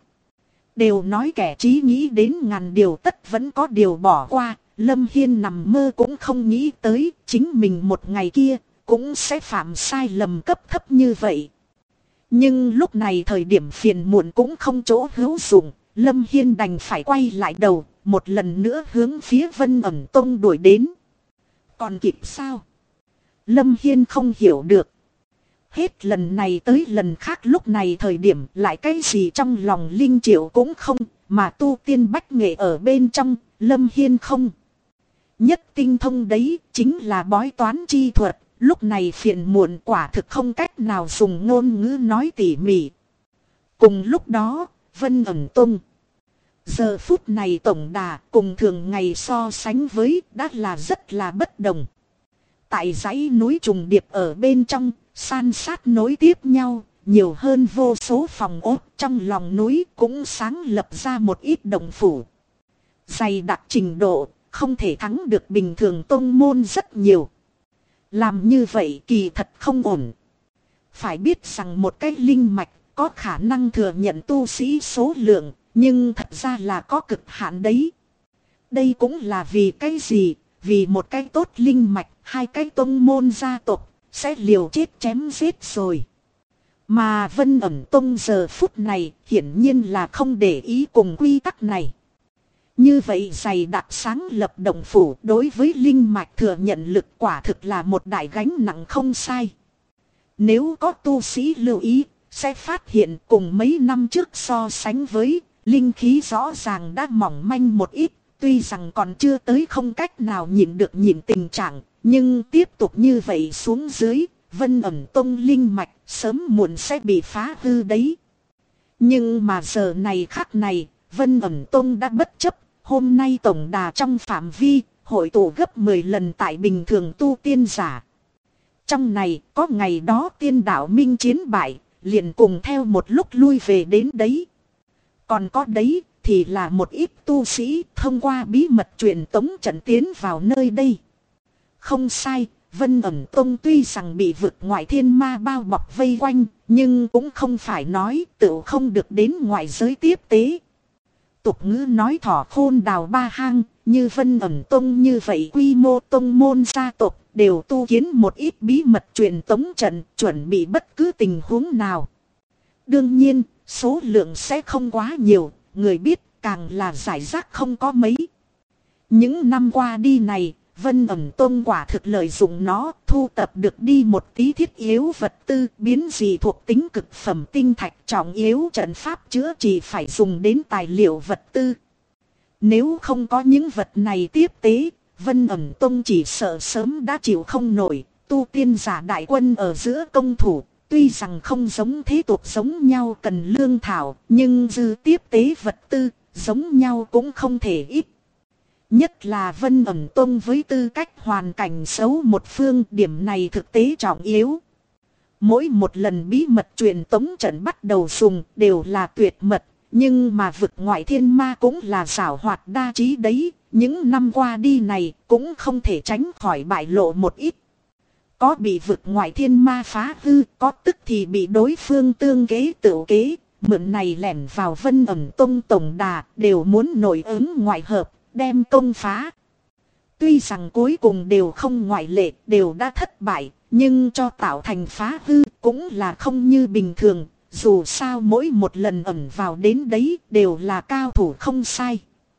Đều nói kẻ trí nghĩ đến ngàn điều tất vẫn có điều bỏ qua, Lâm Hiên nằm mơ cũng không nghĩ tới chính mình một ngày kia cũng sẽ phạm sai lầm cấp thấp như vậy. Nhưng lúc này thời điểm phiền muộn cũng không chỗ hữu dụng, Lâm Hiên đành phải quay lại đầu, một lần nữa hướng phía Vân Ẩn Tông đuổi đến. Còn kịp sao? Lâm Hiên không hiểu được. Hết lần này tới lần khác lúc này thời điểm lại cái gì trong lòng Linh Triệu cũng không, mà tu tiên bách nghệ ở bên trong, Lâm Hiên không. Nhất tinh thông đấy chính là bói toán chi thuật, lúc này phiền muộn quả thực không cách nào dùng ngôn ngữ nói tỉ mỉ. Cùng lúc đó, Vân Ẩn Tông. Giờ phút này tổng đà cùng thường ngày so sánh với đã là rất là bất đồng. Tại dãy núi trùng điệp ở bên trong, san sát nối tiếp nhau, nhiều hơn vô số phòng ốt trong lòng núi cũng sáng lập ra một ít động phủ. Dày đặc trình độ, không thể thắng được bình thường tông môn rất nhiều. Làm như vậy kỳ thật không ổn. Phải biết rằng một cái linh mạch có khả năng thừa nhận tu sĩ số lượng, nhưng thật ra là có cực hạn đấy. Đây cũng là vì cái gì? Vì một cái tốt linh mạch, hai cái tông môn gia tộc sẽ liều chết chém giết rồi. Mà Vân Ẩn Tông giờ phút này hiển nhiên là không để ý cùng quy tắc này. Như vậy dày đặc sáng lập động phủ đối với linh mạch thừa nhận lực quả thực là một đại gánh nặng không sai. Nếu có tu sĩ lưu ý, sẽ phát hiện cùng mấy năm trước so sánh với, linh khí rõ ràng đã mỏng manh một ít. Tuy rằng còn chưa tới không cách nào nhịn được nhịn tình trạng, nhưng tiếp tục như vậy xuống dưới, Vân Ẩn Tông linh mạch sớm muộn sẽ bị phá hư đấy. Nhưng mà giờ này khắc này, Vân Ẩn Tông đã bất chấp, hôm nay tổng đà trong phạm vi, hội tụ gấp 10 lần tại bình thường tu tiên giả. Trong này, có ngày đó tiên đạo minh chiến bại, liền cùng theo một lúc lui về đến đấy. Còn có đấy, thì là một ít tu sĩ thông qua bí mật truyền tống trận tiến vào nơi đây. Không sai, Vân Ẩn Tông tuy rằng bị vực ngoại thiên ma bao bọc vây quanh, nhưng cũng không phải nói tự không được đến ngoại giới tiếp tế. Tục ngữ nói thỏ khôn đào ba hang, như Vân Ẩn Tông như vậy quy mô tông môn gia tộc đều tu kiến một ít bí mật truyền tống trận, chuẩn bị bất cứ tình huống nào. Đương nhiên, số lượng sẽ không quá nhiều, người biết càng là giải rác không có mấy. Những năm qua đi này, Vân ẩn tôn quả thực lợi dụng nó, thu tập được đi một tí thiết yếu vật tư, biến dị thuộc tính cực phẩm tinh thạch, trọng yếu trận pháp chữa trị phải dùng đến tài liệu vật tư. Nếu không có những vật này tiếp tế, Vân ẩn tôn chỉ sợ sớm đã chịu không nổi. Tu tiên giả đại quân ở giữa công thủ, tuy rằng không giống thế tục giống nhau cần lương thảo, nhưng dư tiếp tế vật tư, giống nhau cũng không thể ít. Nhất là Vân ẩn tôn với tư cách hoàn cảnh xấu một phương, điểm này thực tế trọng yếu. Mỗi một lần bí mật truyền tống trận bắt đầu dùng đều là tuyệt mật, nhưng mà vực ngoại thiên ma cũng là giảo hoạt đa trí đấy, những năm qua đi này cũng không thể tránh khỏi bại lộ một ít. Có bị vực ngoại thiên ma phá hư, có tức thì bị đối phương tương kế tự kế, mượn này lẻn vào Vân ẩn tôn tổng đà, đều muốn nổi ứng ngoại hợp, đem công phá. Tuy rằng cuối cùng đều không ngoại lệ, đều đã thất bại, nhưng cho tạo thành phá hư cũng là không như bình thường, dù sao mỗi một lần ẩn vào đến đấy đều là cao thủ không sai.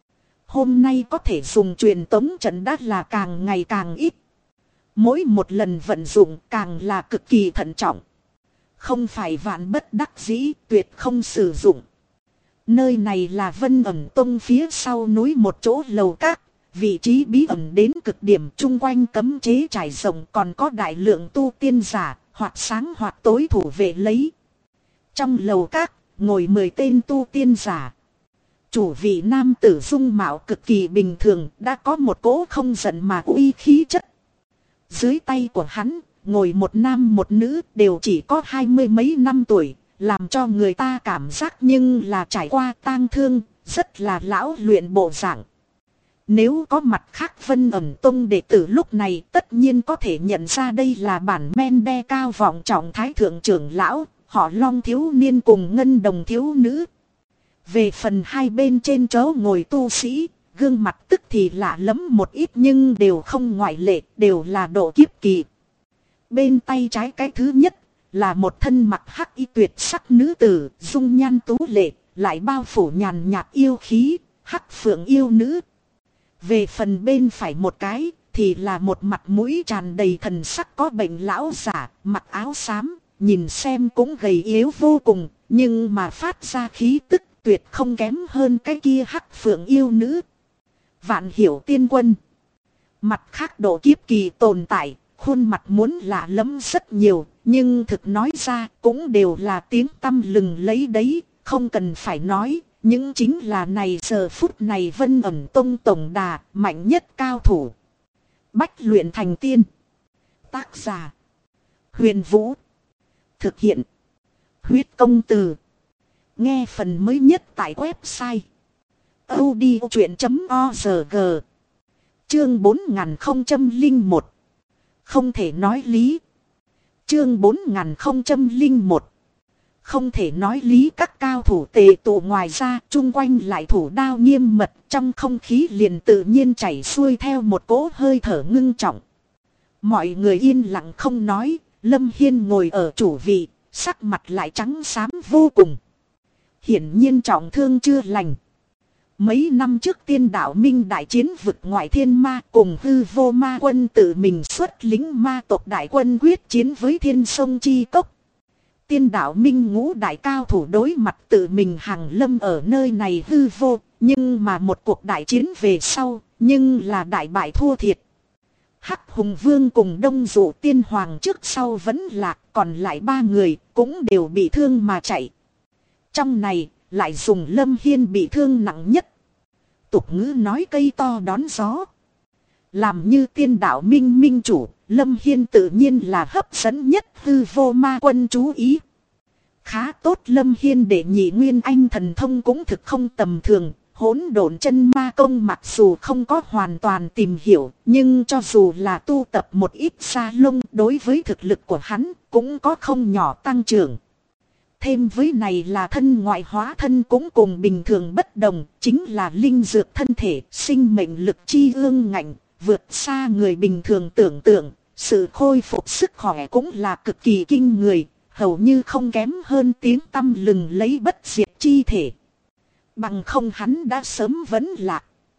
Hôm nay có thể dùng truyền tống trận đã là càng ngày càng ít. Mỗi một lần vận dụng càng là cực kỳ thận trọng. Không phải vạn bất đắc dĩ, tuyệt không sử dụng. Nơi này là Vân ẩn tông phía sau núi một chỗ lầu các, vị trí bí ẩn đến cực điểm, chung quanh cấm chế trải rộng, còn có đại lượng tu tiên giả, hoặc sáng hoặc tối thủ vệ lấy. Trong lầu các, ngồi 10 tên tu tiên giả. Chủ vị nam tử dung mạo cực kỳ bình thường, đã có một cỗ không giận mà uy khí chất. Dưới tay của hắn, ngồi một nam một nữ, đều chỉ có 20 mấy năm tuổi, làm cho người ta cảm giác nhưng là trải qua tang thương, rất là lão luyện bộ dạng. Nếu có mặt khác Vân ẩn tông đệ tử lúc này tất nhiên có thể nhận ra đây là bản men đe cao vọng trọng thái thượng trưởng lão, họ Long thiếu niên cùng Ngân Đồng thiếu nữ. Về phần hai bên trên chỗ ngồi tu sĩ, gương mặt tức thì lạ lẫm một ít nhưng đều không ngoại lệ, đều là độ kiếp kỳ. Bên tay trái cái thứ nhất là một thân mặc hắc y tuyệt sắc nữ tử, dung nhan tú lệ, lại bao phủ nhàn nhạt yêu khí, hắc phượng yêu nữ. Về phần bên phải một cái thì là một mặt mũi tràn đầy thần sắc có bệnh lão giả, mặc áo xám, nhìn xem cũng gầy yếu vô cùng, nhưng mà phát ra khí tức tuyệt không kém hơn cái kia hắc phượng yêu nữ. Vạn Hiểu tiên quân. Mặt khác độ kiếp kỳ tồn tại, khuôn mặt muốn lạ lẫm rất nhiều, nhưng thực nói ra cũng đều là tiếng tăm lừng lấy đấy, không cần phải nói, những chính là này giờ phút này Vân ẩn tông tổng đà, mạnh nhất cao thủ. Bách luyện thành tiên. Tác giả: Huyền Vũ. Thực hiện: Huyết Công Từ. Nghe phần mới nhất tại website audiochuyện.org. Chương 4001. Không thể nói lý. Chương 4001. Không thể nói lý, các cao thủ tề tụ, ngoài ra chung quanh lại thủ đao nghiêm mật, trong không khí liền tự nhiên chảy xuôi theo một cỗ hơi thở ngưng trọng. Mọi người yên lặng không nói, Lâm Hiên ngồi ở chủ vị, sắc mặt lại trắng xám vô cùng. Hiển nhiên trọng thương chưa lành. Mấy năm trước Tiên Đạo Minh đại chiến vực ngoại thiên ma, cùng Hư Vô Ma Quân tự mình xuất lính ma tộc đại quân quyết chiến với Thiên Sông Chi Cốc. Tiên Đạo Minh ngũ đại cao thủ đối mặt tự mình hàng lâm ở nơi này hư vô, nhưng mà một cuộc đại chiến về sau, nhưng là đại bại thua thiệt. Hắc Hùng Vương cùng Đông Dụ Tiên Hoàng trước sau vẫn lạc, còn lại 3 người cũng đều bị thương mà chạy. Trong này lại dùng Lâm Hiên bị thương nặng nhất. Tục ngữ nói cây to đón gió. Làm như Tiên Đạo Minh minh chủ, Lâm Hiên tự nhiên là hấp dẫn nhất Hư Vô Ma Quân chú ý. Khá tốt, Lâm Hiên đệ nhị nguyên anh thần thông cũng thực không tầm thường. Hỗn độn chân ma công mặc dù không có hoàn toàn tìm hiểu, nhưng cho dù là tu tập một ít sa lông, đối với thực lực của hắn cũng có không nhỏ tăng trưởng. Thêm với này là thân ngoại hóa thân cũng cùng bình thường bất đồng, chính là linh dược thân thể, sinh mệnh lực chi ương ngạnh, vượt xa người bình thường tưởng tượng. Sự khôi phục sức khỏe cũng là cực kỳ kinh người, hầu như không kém hơn tiếng tăm lừng lấy bất diệt chi thể. Bằng không hắn đã sớm vấn lạc.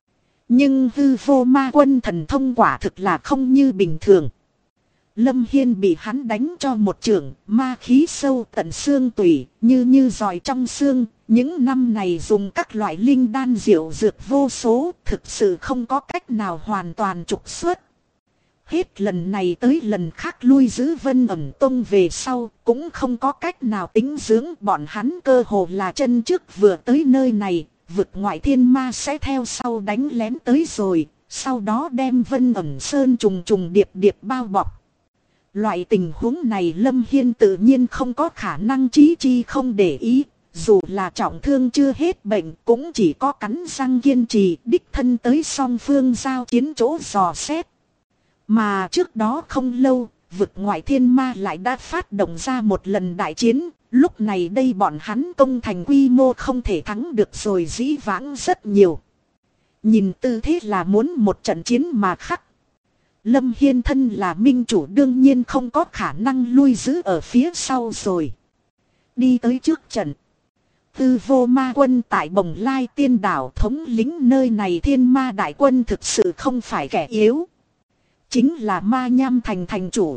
Nhưng hư vô ma quân thần thông quả thực là không như bình thường. Lâm Hiên bị hắn đánh cho một chưởng, ma khí sâu tận xương tủy, như giòi trong xương. Những năm này dùng các loại linh đan diệu dược vô số, thực sự không có cách nào hoàn toàn trục xuất. Hết lần này tới lần khác lui giữ Vân Ẩm Tông về sau, cũng không có cách nào tính dưỡng. Bọn hắn cơ hồ là chân trước vừa tới nơi này, vực ngoại thiên ma sẽ theo sau đánh lén tới rồi, sau đó đem Vân Ẩm Sơn trùng trùng điệp điệp bao bọc. Loại tình huống này Lâm Hiên tự nhiên không có khả năng trí chi không để ý. Dù là trọng thương chưa hết bệnh cũng chỉ có cắn răng kiên trì đích thân tới song phương giao chiến chỗ dò xét. Mà trước đó không lâu, vực ngoại thiên ma lại đã phát động ra một lần đại chiến. Lúc này đây bọn hắn công thành quy mô không thể thắng được rồi, dĩ vãng rất nhiều. Nhìn tư thế là muốn một trận chiến mà khắc. Lâm Hiên thân là minh chủ đương nhiên không có khả năng lui giữ ở phía sau rồi. Đi tới trước trận. Tư vô ma quân tại Bồng Lai Tiên Đảo thống lĩnh nơi này thiên ma đại quân thực sự không phải kẻ yếu. Chính là Ma Nham Thành thành chủ.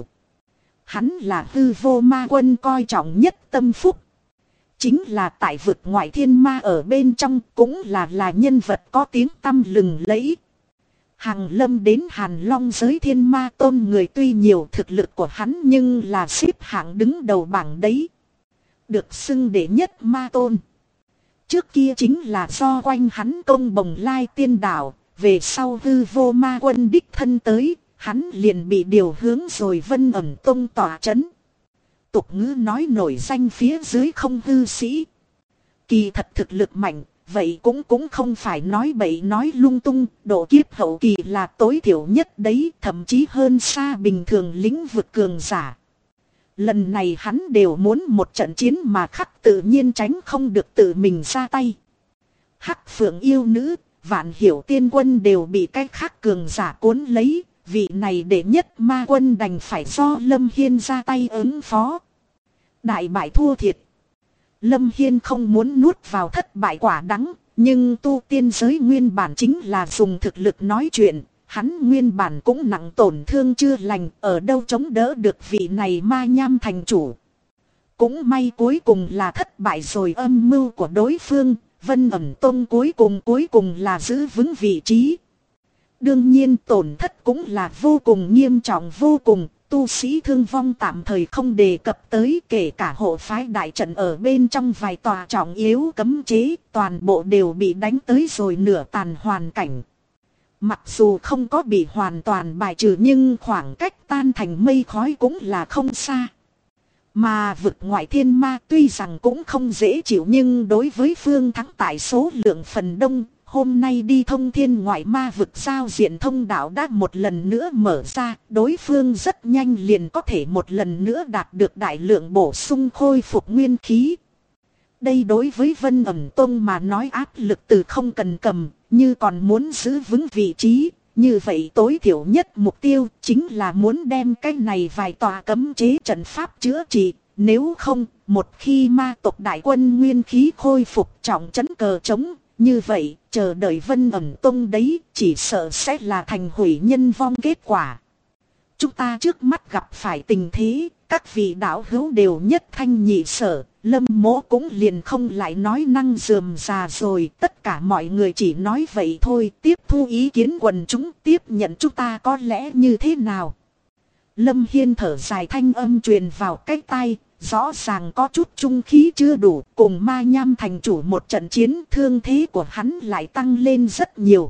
Hắn là tư vô ma quân coi trọng nhất tâm phúc. Chính là tại vực ngoại thiên ma ở bên trong cũng là nhân vật có tiếng tăm lừng lẫy. Hàng Lâm đến Hàn Long giới thiên ma tôn người tuy nhiều thực lực của hắn nhưng là xếp hạng đứng đầu bảng đấy. Được xưng đệ nhất ma tôn. Trước kia chính là do quanh hắn công Bồng Lai Tiên Đảo, về sau hư vô ma quân đích thân tới, hắn liền bị điều hướng rồi Vân Ẩm Tông tỏa chấn. Tục ngữ nói nổi danh phía dưới không hư sĩ. Kỳ thật thực lực mạnh, vậy cũng không phải nói bậy nói lung tung, độ kiếp hậu kỳ là tối thiểu nhất đấy, thậm chí hơn xa bình thường lĩnh vực cường giả. Lần này hắn đều muốn một trận chiến mà khắc tự nhiên tránh không được tự mình ra tay. Hắc Phượng yêu nữ, Vạn Hiểu tiên quân đều bị cái khác cường giả cuốn lấy, vị này đệ nhất ma quân đành phải do Lâm Hiên ra tay ứng phó. Đại bại thua thiệt. Lâm Hiên không muốn nuốt vào thất bại quả đắng, nhưng tu tiên giới nguyên bản chính là dùng thực lực nói chuyện. Hắn nguyên bản cũng nặng tổn thương chưa lành, ở đâu chống đỡ được vị này Ma Nham thành chủ. Cũng may cuối cùng là thất bại rồi, âm mưu của đối phương, Vân Ẩm Tông cuối cùng là giữ vững vị trí. Đương nhiên tổn thất cũng là vô cùng nghiêm trọng vô cùng, tu sĩ thương vong tạm thời không đề cập tới, kể cả hộ phái đại trận ở bên trong vài tòa trọng yếu cấm chế, toàn bộ đều bị đánh tới rồi nửa tàn hoàn cảnh. Mặc dù không có bị hoàn toàn bài trừ nhưng khoảng cách tan thành mây khói cũng là không xa. Mà vực ngoại thiên ma tuy rằng cũng không dễ chịu nhưng đối với phương thắng tại số lượng phần đông, hôm nay đi thông thiên ngoại ma vực giao diện thông đạo đã một lần nữa mở ra, đối phương rất nhanh liền có thể một lần nữa đạt được đại lượng bổ sung khôi phục nguyên khí. Đây đối với Vân Ẩm Tông mà nói áp lực từ không cần cầm, như còn muốn giữ vững vị trí, như vậy tối thiểu nhất mục tiêu chính là muốn đem cái này vài tòa cấm chế trận pháp chữa trị, nếu không, một khi ma tộc đại quân nguyên khí khôi phục trọng trấn cờ trống, như vậy, chờ đợi Vân Ẩm Tông đấy, chỉ sợ sẽ là thành hủy nhân vong kết quả. Chúng ta trước mắt gặp phải tình thế, các vị đạo hữu đều nhất thanh nhị sở, Lâm Mỗ cũng liền không lại nói năng rườm rà rồi, tất cả mọi người chỉ nói vậy thôi, tiếp thu ý kiến quần chúng, tiếp nhận chúng ta có lẽ như thế nào. Lâm Hiên thở dài thanh âm truyền vào cái tai, rõ ràng có chút trung khí chưa đủ, cùng Ma Nham thành chủ một trận chiến, thương thế của hắn lại tăng lên rất nhiều.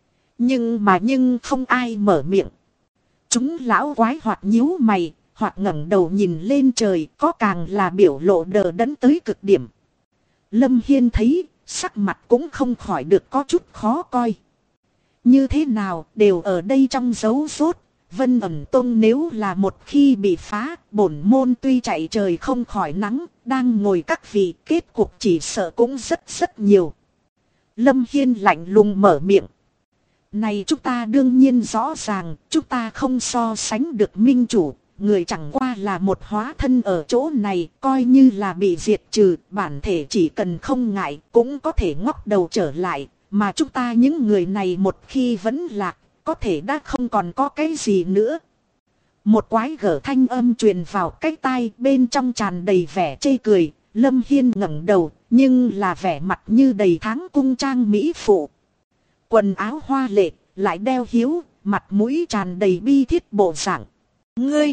Nhưng không ai mở miệng. Chúng lão quái hoặc nhíu mày, hoặc ngẩng đầu nhìn lên trời, có càng là biểu lộ đờ đẫn tới cực điểm. Lâm Hiên thấy, sắc mặt cũng không khỏi được có chút khó coi. Như thế nào, đều ở đây trong dấu rốt. Vân Ẩm Tông nếu là một khi bị phá, bổn môn tuy chạy trời không khỏi nắng, đang ngồi các vị, kết cục chỉ sợ cũng rất nhiều. Lâm Hiên lạnh lùng mở miệng. Này chúng ta đương nhiên rõ ràng, chúng ta không so sánh được minh chủ, người chẳng qua là một hóa thân ở chỗ này, coi như là bị diệt trừ, bản thể chỉ cần không ngại, cũng có thể ngóc đầu trở lại, mà chúng ta những người này một khi vẫn lạc, có thể đã không còn có cái gì nữa. Một quái gở thanh âm truyền vào cái tai, bên trong tràn đầy vẻ chê cười. Lâm Hiên ngẩng đầu, nhưng là vẻ mặt như đầy tháng cung trang mỹ phụ. Quần áo hoa lệ, lại đeo hiếu, mặt mũi tràn đầy bi thiết bộ dạng. Ngươi!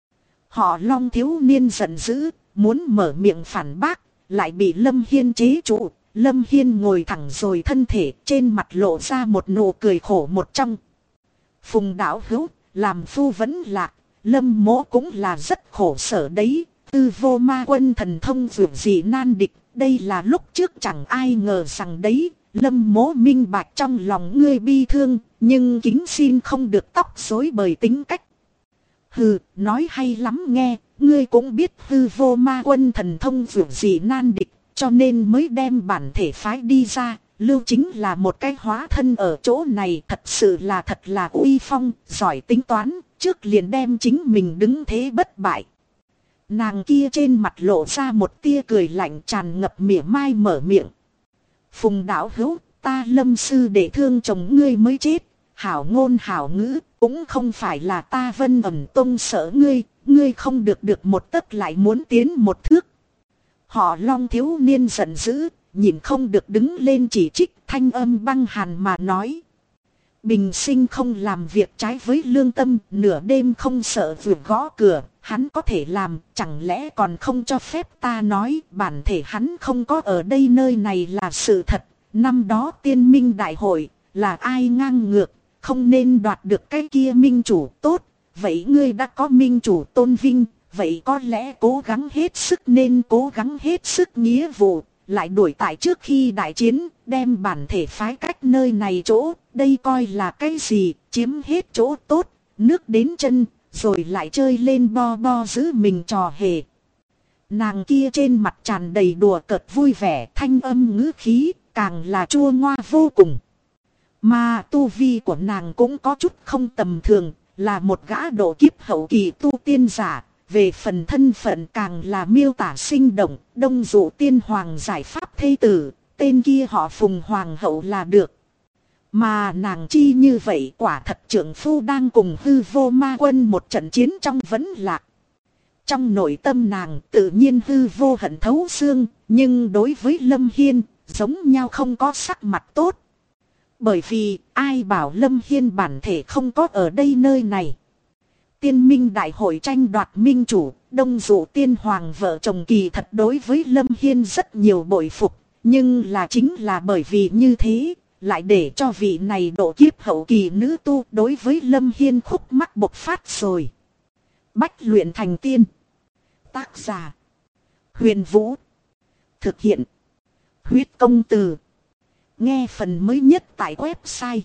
Họ Long thiếu niên giận dữ, muốn mở miệng phản bác, lại bị Lâm Hiên chế trụ. Lâm Hiên ngồi thẳng rồi, thân thể trên mặt lộ ra một nụ cười khổ một trong. Phùng đạo hữu, làm phu vẫn lạc, Lâm mỗ cũng là rất khổ sở đấy. Tư vô ma quân thần thông vượt dị nan địch, đây là lúc trước chẳng ai ngờ rằng đấy. Lâm mỗ minh bạch trong lòng ngươi bi thương, nhưng kính xin không được tóc rối bời tính cách. Hừ, nói hay lắm nghe, ngươi cũng biết tư vô ma quân thần thông vượt dị nan địch, cho nên mới đem bản thể phái đi ra. Lưu chính là một cái hóa thân ở chỗ này, thật sự là thật là uy phong, giỏi tính toán, trước liền đem chính mình đứng thế bất bại. Nàng kia trên mặt lộ ra một tia cười lạnh, tràn ngập mỉa mai mở miệng. Phùng đạo hữu, ta Lâm sư để thương chồng ngươi mới chết, hảo ngôn hảo ngữ, cũng không phải là ta Vân Ẩn Tông sợ ngươi, ngươi không được một tấc lại muốn tiến một thước. Họ Long thiếu niên giận dữ, nhìn không được đứng lên chỉ trích, thanh âm băng hàn mà nói. Bình sinh không làm việc trái với lương tâm, nửa đêm không sợ vượt gõ cửa, hắn có thể làm, chẳng lẽ còn không cho phép ta nói, bản thể hắn không có ở đây, nơi này là sự thật. Năm đó tiên minh đại hội, là ai ngang ngược, không nên đoạt được cái kia minh chủ tốt, vậy ngươi đã có minh chủ tôn vinh, vậy có lẽ cố gắng hết sức nên cố gắng hết sức nghĩa vụ, lại đuổi tại trước khi đại chiến, đem bản thể phái cách nơi này chỗ, đây coi là cái gì, chiếm hết chỗ tốt, nước đến chân, rồi lại chơi lên bo bo giữ mình trò hề. Nàng kia trên mặt tràn đầy đùa cợt vui vẻ, thanh âm ngữ khí, càng là chua ngoa vô cùng. Mà tu vi của nàng cũng có chút không tầm thường, là một gã độ kiếp hậu kỳ tu tiên giả. Về phần thân phận càng là miêu tả sinh động, Đông Dụ Tiên Hoàng giải pháp thê tử, tên kia họ Phùng Hoàng hậu là được. Mà nàng chi như vậy, quả thật trưởng phu đang cùng hư vô ma quân một trận chiến trong vấn lạc. Trong nội tâm nàng tự nhiên hư vô hận thấu xương, nhưng đối với Lâm Hiên, giống nhau không có sắc mặt tốt. Bởi vì ai bảo Lâm Hiên bản thể không có ở đây nơi này. Tiên minh đại hội tranh đoạt minh chủ, Đông Dụ Tiên Hoàng vợ chồng kỳ thật đối với Lâm Hiên rất nhiều bội phục, nhưng là chính là bởi vì như thế, lại để cho vị này độ kiếp hậu kỳ nữ tu đối với Lâm Hiên khúc mắc bộc phát rồi. Bách luyện thành tiên. Tác giả: Huyền Vũ. Thực hiện: Huyết Công Từ. Nghe phần mới nhất tại website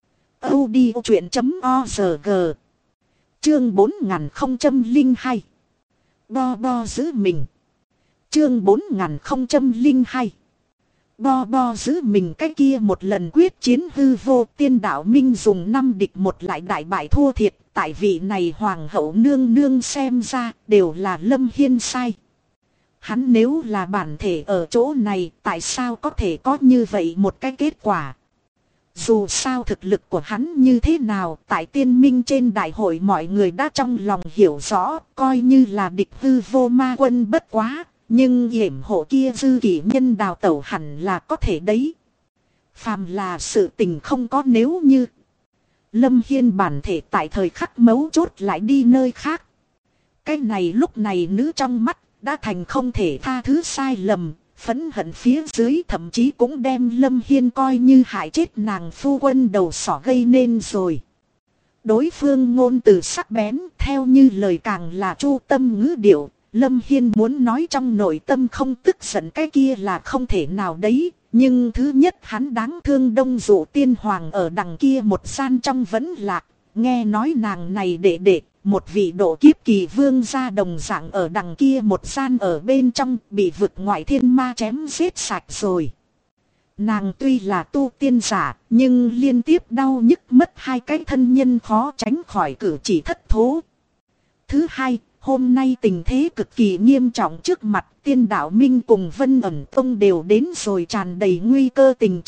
audiochuyện.org. Chương 4002. Bo bo giữ mình. Chương 4002. Bo bo giữ mình. Cái kia một lần quyết chiến hư vô, Tiên Đạo Minh dùng 5 địch 1 lại đại bại thua thiệt. Tại vị này hoàng hậu nương nương xem ra đều là Lâm Hiên sai. Hắn nếu là bản thể ở chỗ này, tại sao có thể có như vậy một cái kết quả? Dù sao thực lực của hắn như thế nào, tại tiên minh trên đại hội mọi người đã trong lòng hiểu rõ, coi như là địch hư vô ma quân bất quá, nhưng yểm hộ kia dư kỷ nhân đào tẩu hẳn là có thể đấy. Phàm là sự tình không có nếu như. Lâm Hiên bản thể tại thời khắc mấu chốt lại đi nơi khác. Cái này lúc này nữ trong mắt đã thành không thể tha thứ sai lầm. Phẫn hận phía dưới thậm chí cũng đem Lâm Hiên coi như hại chết nàng phu quân đầu sỏ gây nên rồi. Đối phương ngôn từ sắc bén, theo như lời càng là chu tâm ngữ điệu. Lâm Hiên muốn nói trong nội tâm không tức giận cái kia là không thể nào đấy. Nhưng thứ nhất hắn đáng thương Đông Dụ Tiên Hoàng ở đằng kia một gian trong vẫn lạc. Nghe nói nàng này đệ một vị độ kiếp kỳ vương gia đồng dạng ở đằng kia một gian ở bên trong bị vực ngoại thiên ma chém giết sạch rồi. Nàng tuy là tu tiên giả nhưng liên tiếp đau nhức mất hai cái thân nhân khó tránh khỏi cử chỉ thất thố. Thứ hai, hôm nay tình thế cực kỳ nghiêm trọng trước mặt Tiên Đạo Minh cùng Vân Ẩn Tông đều đến rồi tràn đầy nguy cơ tình trạng.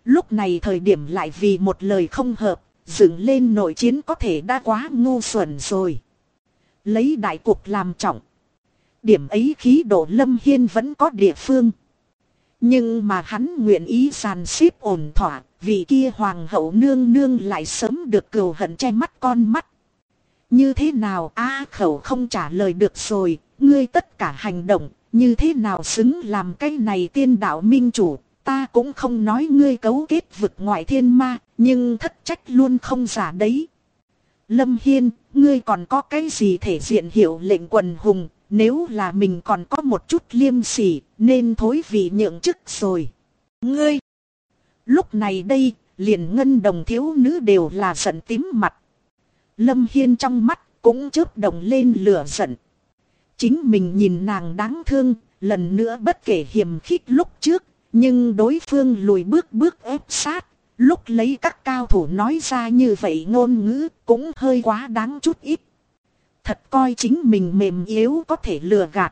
Lúc này thời điểm lại vì một lời không hợp, dựng lên nội chiến có thể đã quá ngu xuẩn rồi. Lấy đại cục làm trọng. Điểm ấy khí độ Lâm Hiên vẫn có địa phương. Nhưng mà hắn nguyện ý dàn xếp ổn thỏa, vì kia hoàng hậu nương nương lại sớm được cừu hận che mắt con mắt. Như thế nào khẩu không trả lời được rồi, ngươi tất cả hành động, như thế nào xứng làm cái này tiên đạo minh chủ, ta cũng không nói ngươi cấu kết vực ngoại thiên ma, nhưng thất trách luôn không giả đấy. Lâm Hiên, ngươi còn có cái gì thể diện hiệu lệnh quần hùng, nếu là mình còn có một chút liêm sỉ, nên thối vị nhượng chức rồi. Ngươi! Lúc này đây, liền ngân đồng thiếu nữ đều là giận tím mặt. Lâm Hiên trong mắt cũng chớp động lên lửa giận. Chính mình nhìn nàng đáng thương, lần nữa bất kể hiềm khích lúc trước, nhưng đối phương lùi bước ép sát. Lúc lấy các cao thủ nói ra như vậy ngôn ngữ cũng hơi quá đáng chút ít. Thật coi chính mình mềm yếu có thể lừa gạt.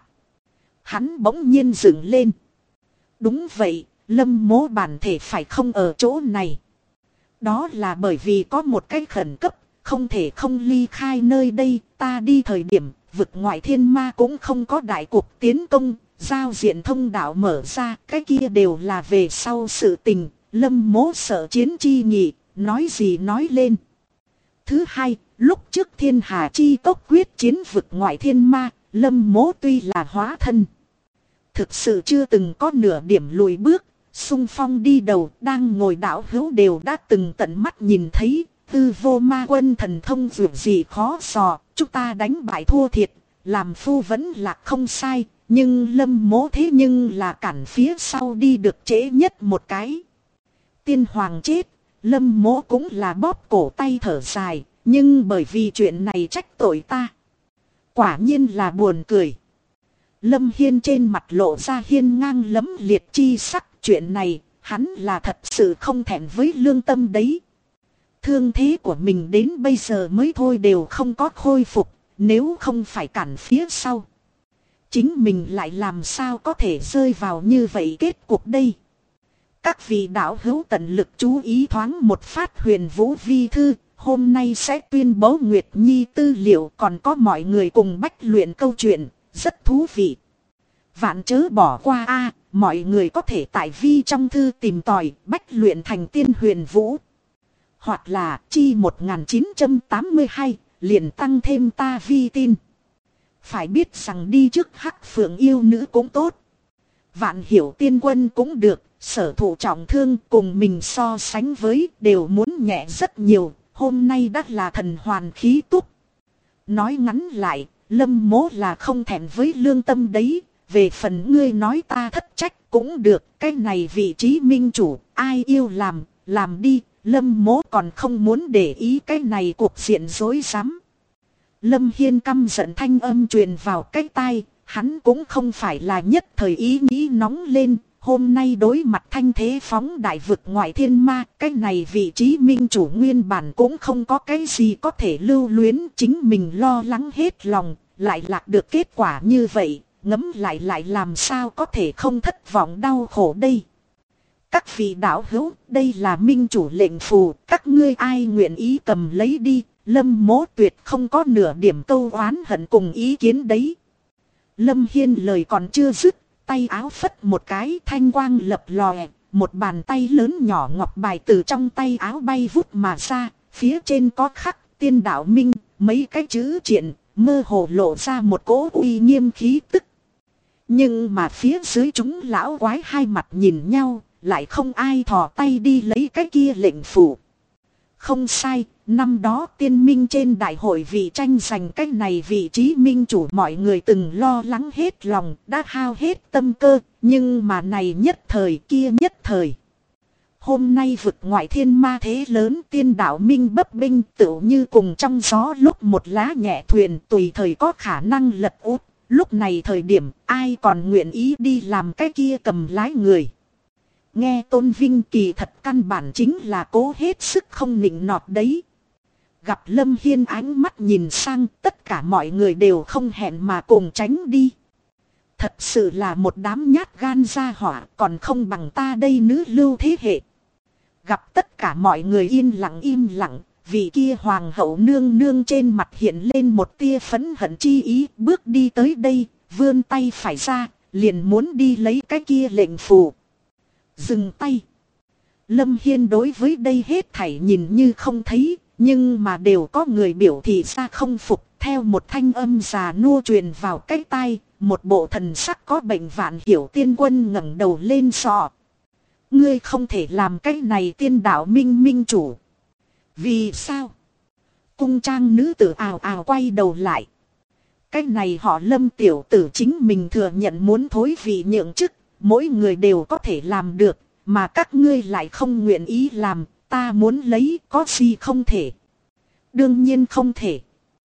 Hắn bỗng nhiên dựng lên. Đúng vậy, Lâm Mỗ bản thể phải không ở chỗ này. Đó là bởi vì có một cái khẩn cấp, không thể không ly khai nơi đây. Ta đi thời điểm, vực ngoại thiên ma cũng không có đại cuộc tiến công, giao diện thông đạo mở ra, cái kia đều là về sau sự tình. Lâm Mỗ sợ chiến chi nhị, nói gì nói lên. Thứ hai, lúc trước thiên hà chi tốc quyết chiến vực ngoại thiên ma, Lâm Mỗ tuy là hóa thân. Thực sự chưa từng có nửa điểm lùi bước, xung phong đi đầu, đang ngồi đảo hữu đều đã từng tận mắt nhìn thấy. Tư vô ma quân thần thông dù gì khó dò, chúng ta đánh bại thua thiệt, làm phu vẫn là không sai, nhưng Lâm Mỗ thế nhưng là cản phía sau đi được trễ nhất một cái. Tiên hoàng chết, Lâm Mỗ cũng là bóp cổ tay thở dài, nhưng bởi vì chuyện này trách tội ta. Quả nhiên là buồn cười. Lâm Hiên trên mặt lộ ra hiên ngang lấm liệt chi sắc, chuyện này, hắn là thật sự không thẹn với lương tâm đấy. Thương thế của mình đến bây giờ mới thôi đều không có khôi phục, nếu không phải cản phía sau. Chính mình lại làm sao có thể rơi vào như vậy kết cục đây. Các vị đạo hữu tận lực chú ý thoáng một phát Huyền Vũ Vi Thư, hôm nay sẽ tuyên bố Nguyệt Nhi tư liệu, còn có mọi người cùng bách luyện câu chuyện, rất thú vị. Vạn chớ bỏ qua mọi người có thể tại Vi trong thư tìm tòi bách luyện thành tiên Huyền Vũ. Hoặc là chi 1982, liền tăng thêm ta Vi tin. Phải biết rằng đi trước Hắc Phượng yêu nữ cũng tốt. Vạn Hiểu tiên quân cũng được. Sở thụ trọng thương cùng mình so sánh với đều muốn nhẹ rất nhiều, hôm nay đã là thần hoàn khí túc. Nói ngắn lại, Lâm Mỗ là không thẹn với lương tâm đấy, về phần ngươi nói ta thất trách cũng được, cái này vị trí minh chủ, ai yêu làm đi, Lâm Mỗ còn không muốn để ý cái này cuộc diện rối rắm. Lâm Hiên căm giận thanh âm truyền vào cái tai, hắn cũng không phải là nhất thời ý nghĩ nóng lên. Hôm nay đối mặt thanh thế phóng đại vực ngoại thiên ma, cái này vị trí minh chủ nguyên bản cũng không có cái gì có thể lưu luyến, chính mình lo lắng hết lòng, lại lạc được kết quả như vậy, ngẫm lại làm sao có thể không thất vọng đau khổ đây. Các vị đạo hữu, đây là minh chủ lệnh phù, các ngươi ai nguyện ý cầm lấy đi, Lâm Mỗ tuyệt không có nửa điểm câu oán hận cùng ý kiến đấy. Lâm Hiên lời còn chưa dứt. Tay áo phất một cái thanh quang lập lòe, một bàn tay lớn nhỏ ngọc bài từ trong tay áo bay vút mà ra, phía trên có khắc tiên đạo minh, mấy cái chữ triện, mơ hồ lộ ra một cỗ uy nghiêm khí tức. Nhưng mà phía dưới chúng lão quái hai mặt nhìn nhau, lại không ai thò tay đi lấy cái kia lệnh phủ. Không sai, năm đó tiên minh trên đại hội vì tranh giành cái này vị trí minh chủ mọi người từng lo lắng hết lòng, đã hao hết tâm cơ, nhưng mà này nhất thời kia nhất thời. Hôm nay vực ngoại thiên ma thế lớn tiên đạo minh bấp bênh tựu như cùng trong gió lúc một lá nhẹ thuyền tùy thời có khả năng lật úp, lúc này thời điểm ai còn nguyện ý đi làm cái kia cầm lái người. Nghe Tôn Vinh kỳ thật căn bản chính là cố hết sức không nịnh nọt đấy. Gặp Lâm Hiên ánh mắt nhìn sang, tất cả mọi người đều không hẹn mà cùng tránh đi. Thật sự là một đám nhát gan ra hỏa, còn không bằng ta đây nữ lưu thế hệ. gặp tất cả mọi người yên lặng, vị kia hoàng hậu nương nương trên mặt hiện lên một tia phẫn hận chi ý, bước đi tới đây, vươn tay phải ra, liền muốn đi lấy cái kia lệnh phù. Dừng tay. Lâm Hiên đối với đây hết thảy nhìn như không thấy, nhưng mà đều có người biểu thị ra không phục, theo một thanh âm già nua truyền vào cái tai, một bộ thần sắc có bệnh vạn hiểu tiên quân ngẩng đầu lên sọ. Ngươi không thể làm cái này tiên đạo minh minh chủ. Vì sao? Cung trang nữ tử ào ào quay đầu lại. Cái này họ Lâm tiểu tử chính mình thừa nhận muốn thối vị nhượng chức, mỗi người đều có thể làm được, mà các ngươi lại không nguyện ý làm, ta muốn lấy có gì không thể. Đương nhiên không thể.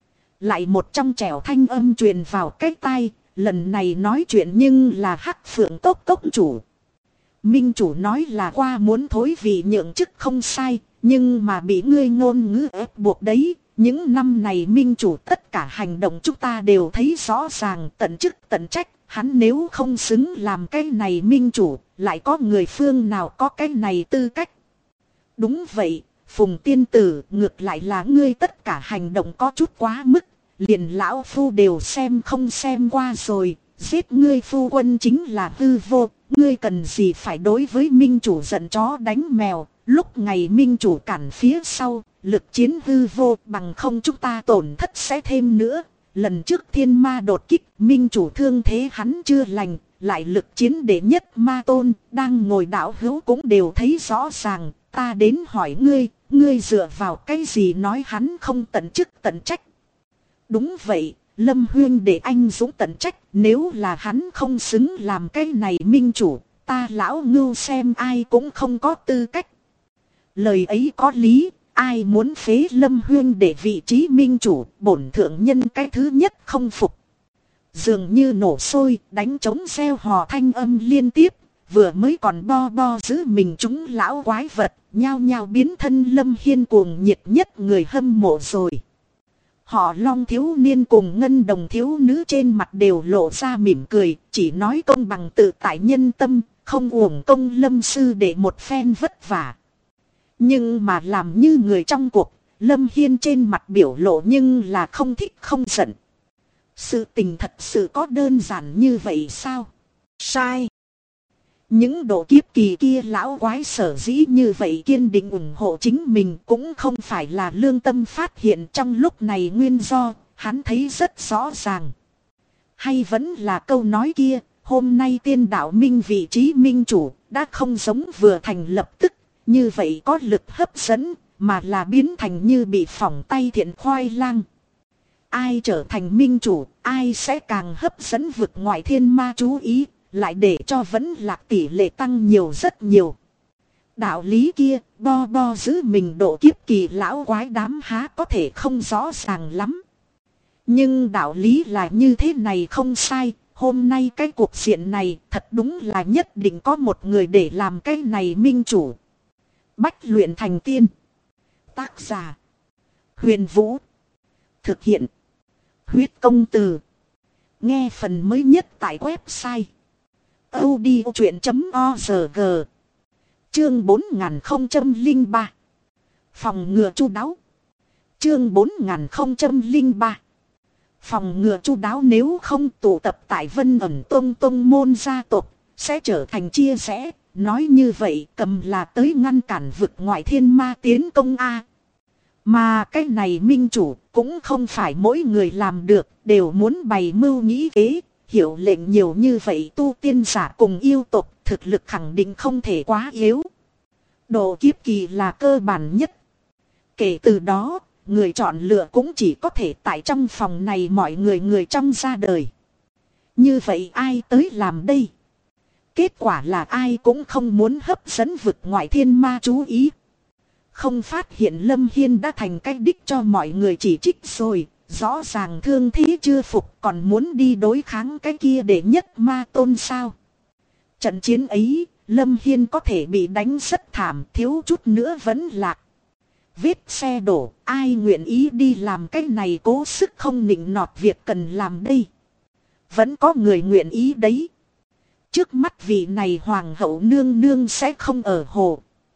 Lại một trong trẻo thanh âm truyền vào cái tai, lần này nói chuyện nhưng là Hắc Phượng Cốc cốc chủ. Minh chủ nói là qua muốn thối vị nhượng chức không sai, nhưng mà bị ngươi ngôn ngữ ép buộc đấy. Những năm này minh chủ tất cả hành động chúng ta đều thấy rõ ràng, tận chức tận trách. Hắn nếu không xứng làm cái này minh chủ, lại có người phương nào có cái này tư cách. Đúng vậy, Phùng tiên tử, ngược lại là ngươi tất cả hành động có chút quá mức. Liền lão phu đều xem không xem qua rồi, giết ngươi phu quân chính là hư vô. Ngươi cần gì phải đối với minh chủ giận chó đánh mèo. Lúc ngày minh chủ cản phía sau, lực chiến hư vô, bằng không chúng ta tổn thất sẽ thêm nữa. Lần trước thiên ma đột kích, minh chủ thương thế hắn chưa lành, lại lực chiến đệ nhất ma tôn, đang ngồi đạo hữu cũng đều thấy rõ ràng. Ta đến hỏi ngươi dựa vào cái gì nói hắn không tận chức tận trách. Đúng vậy, Lâm huynh để anh dũng tận trách, nếu là hắn không xứng làm cái này minh chủ, ta lão ngưu xem ai cũng không có tư cách. Lời ấy có lý, ai muốn phế Lâm huynh để vị trí minh chủ, bổn thượng nhân cái thứ nhất không phục. Dường như nổ sôi, đánh trống reo hò thanh âm liên tiếp, vừa mới còn bo giữ mình chúng lão quái vật, nhao nhao biến thân Lâm Hiên cuồng nhiệt nhất người hâm mộ rồi. Họ Long thiếu niên cùng Ngân Đồng thiếu nữ trên mặt đều lộ ra mỉm cười, chỉ nói công bằng tự tại nhân tâm, không uổng công Lâm sư để một phen vất vả. Nhưng mà làm như người trong cuộc, Lâm Hiên trên mặt biểu lộ nhưng là không thích không giận. Sự tình thật sự có đơn giản như vậy sao? Sai. Những độ kiếp kỳ kia lão quái sở dĩ như vậy kiên định ủng hộ chính mình cũng không phải là lương tâm phát hiện trong lúc này nguyên do, hắn thấy rất rõ ràng. Hay vẫn là câu nói kia, hôm nay tiên đạo minh vị trí minh chủ đã không giống vừa thành lập tức, như vậy có lực hấp dẫn, mà là biến thành như bị phỏng tay thiện khoai lang. Ai trở thành minh chủ, ai sẽ càng hấp dẫn vực ngoại thiên ma chú ý. Lại để cho vẫn lạc tỷ lệ tăng nhiều rất nhiều. Đạo lý kia, bo giữ mình độ kiếp kỳ lão quái đám há có thể không rõ ràng lắm. Nhưng đạo lý là như thế này không sai. Hôm nay cái cuộc diện này thật đúng là nhất định có một người để làm cái này minh chủ. Bách luyện thành tiên. Tác giả: Huyền Vũ. Thực hiện: Huyết Công Từ. Nghe phần mới nhất tại website audiochuyện.org. Chương 4003. Phòng ngừa chu đáo. Chương 4003. Phòng ngừa chu đáo, nếu không tụ tập tại Vân Ẩn tông môn gia tộc sẽ trở thành chia rẽ. Nói như vậy cầm là tới ngăn cản vực ngoại thiên ma tiến công a. Mà cái này minh chủ cũng không phải mỗi người làm được, đều muốn bày mưu nghĩ kế. Hiệu lệnh nhiều như vậy tu tiên giả cùng yêu tộc, thực lực khẳng định không thể quá yếu. Độ kiếp kỳ là cơ bản nhất. Kể từ đó, người chọn lựa cũng chỉ có thể tại trong phòng này mọi người trong ra đời. Như vậy ai tới làm đây? Kết quả là ai cũng không muốn hấp dẫn vực ngoại thiên ma chú ý. Không phát hiện Lâm Hiên đã thành cái đích cho mọi người chỉ trích rồi. Rõ ràng thương thế chưa phục, còn muốn đi đối kháng cái kia để nhất ma tôn sao? Trận chiến ấy, Lâm Hiên có thể bị đánh rất thảm, thiếu chút nữa vẫn lạc. Vết xe đổ, ai nguyện ý đi làm cái này cố sức không nịnh nọt việc cần làm đây? Vẫn có người nguyện ý đấy. Trước mắt vị này hoàng hậu nương nương sẽ không ở hồ.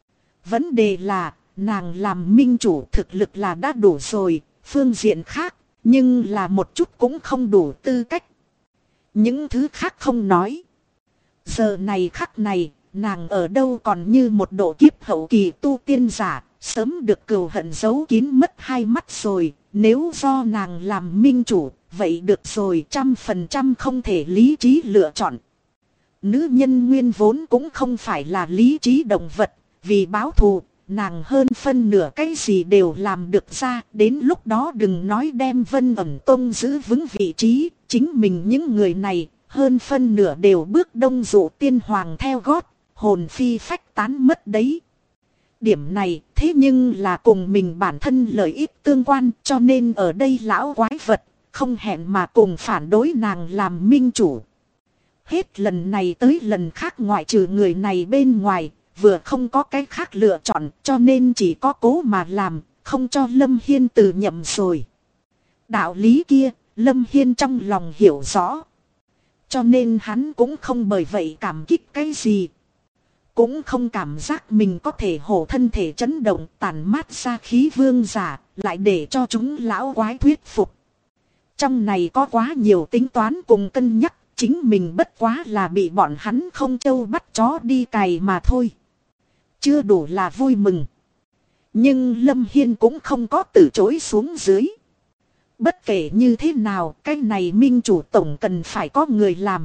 Vấn đề là, nàng làm minh chủ thực lực là đã đủ rồi, phương diện khác, nhưng là một chút cũng không đủ tư cách. Những thứ khác không nói. Giờ này khắc này, nàng ở đâu còn như một độ kiếp hậu kỳ tu tiên giả, sớm được cừu hận giấu kín mất hai mắt rồi. Nếu do nàng làm minh chủ, vậy được rồi, 100% không thể lý trí lựa chọn. Nữ nhân nguyên vốn cũng không phải là lý trí động vật, vì báo thù, nàng hơn phân nửa cái gì đều làm được ra. Đến lúc đó đừng nói đem Vân Ẩn Tông giữ vững vị trí, chính mình những người này, hơn phân nửa đều bước đông dụ tiên hoàng theo gót, hồn phi phách tán mất đấy. Điểm này thế nhưng là cùng mình bản thân lợi ích tương quan, cho nên ở đây lão quái vật không hẹn mà cùng phản đối nàng làm minh chủ. Hết lần này tới lần khác ngoại trừ người này bên ngoài, vừa không có cái khác lựa chọn, cho nên chỉ có cố mà làm, không cho Lâm Hiên từ nhậm rồi. Đạo lý kia, Lâm Hiên trong lòng hiểu rõ. Cho nên hắn cũng không bởi vậy cảm kích cái gì. Cũng không cảm giác mình có thể hổ thân thể chấn động tàn mát ra khí vương giả, lại để cho chúng lão quái thuyết phục. Trong này có quá nhiều tính toán cùng cân nhắc, chính mình bất quá là bị bọn hắn không trâu bắt chó đi cày mà thôi. Chưa đủ là vui mừng. Nhưng Lâm Hiên cũng không có từ chối xuống dưới. Bất kể như thế nào, cái này minh chủ tổng cần phải có người làm.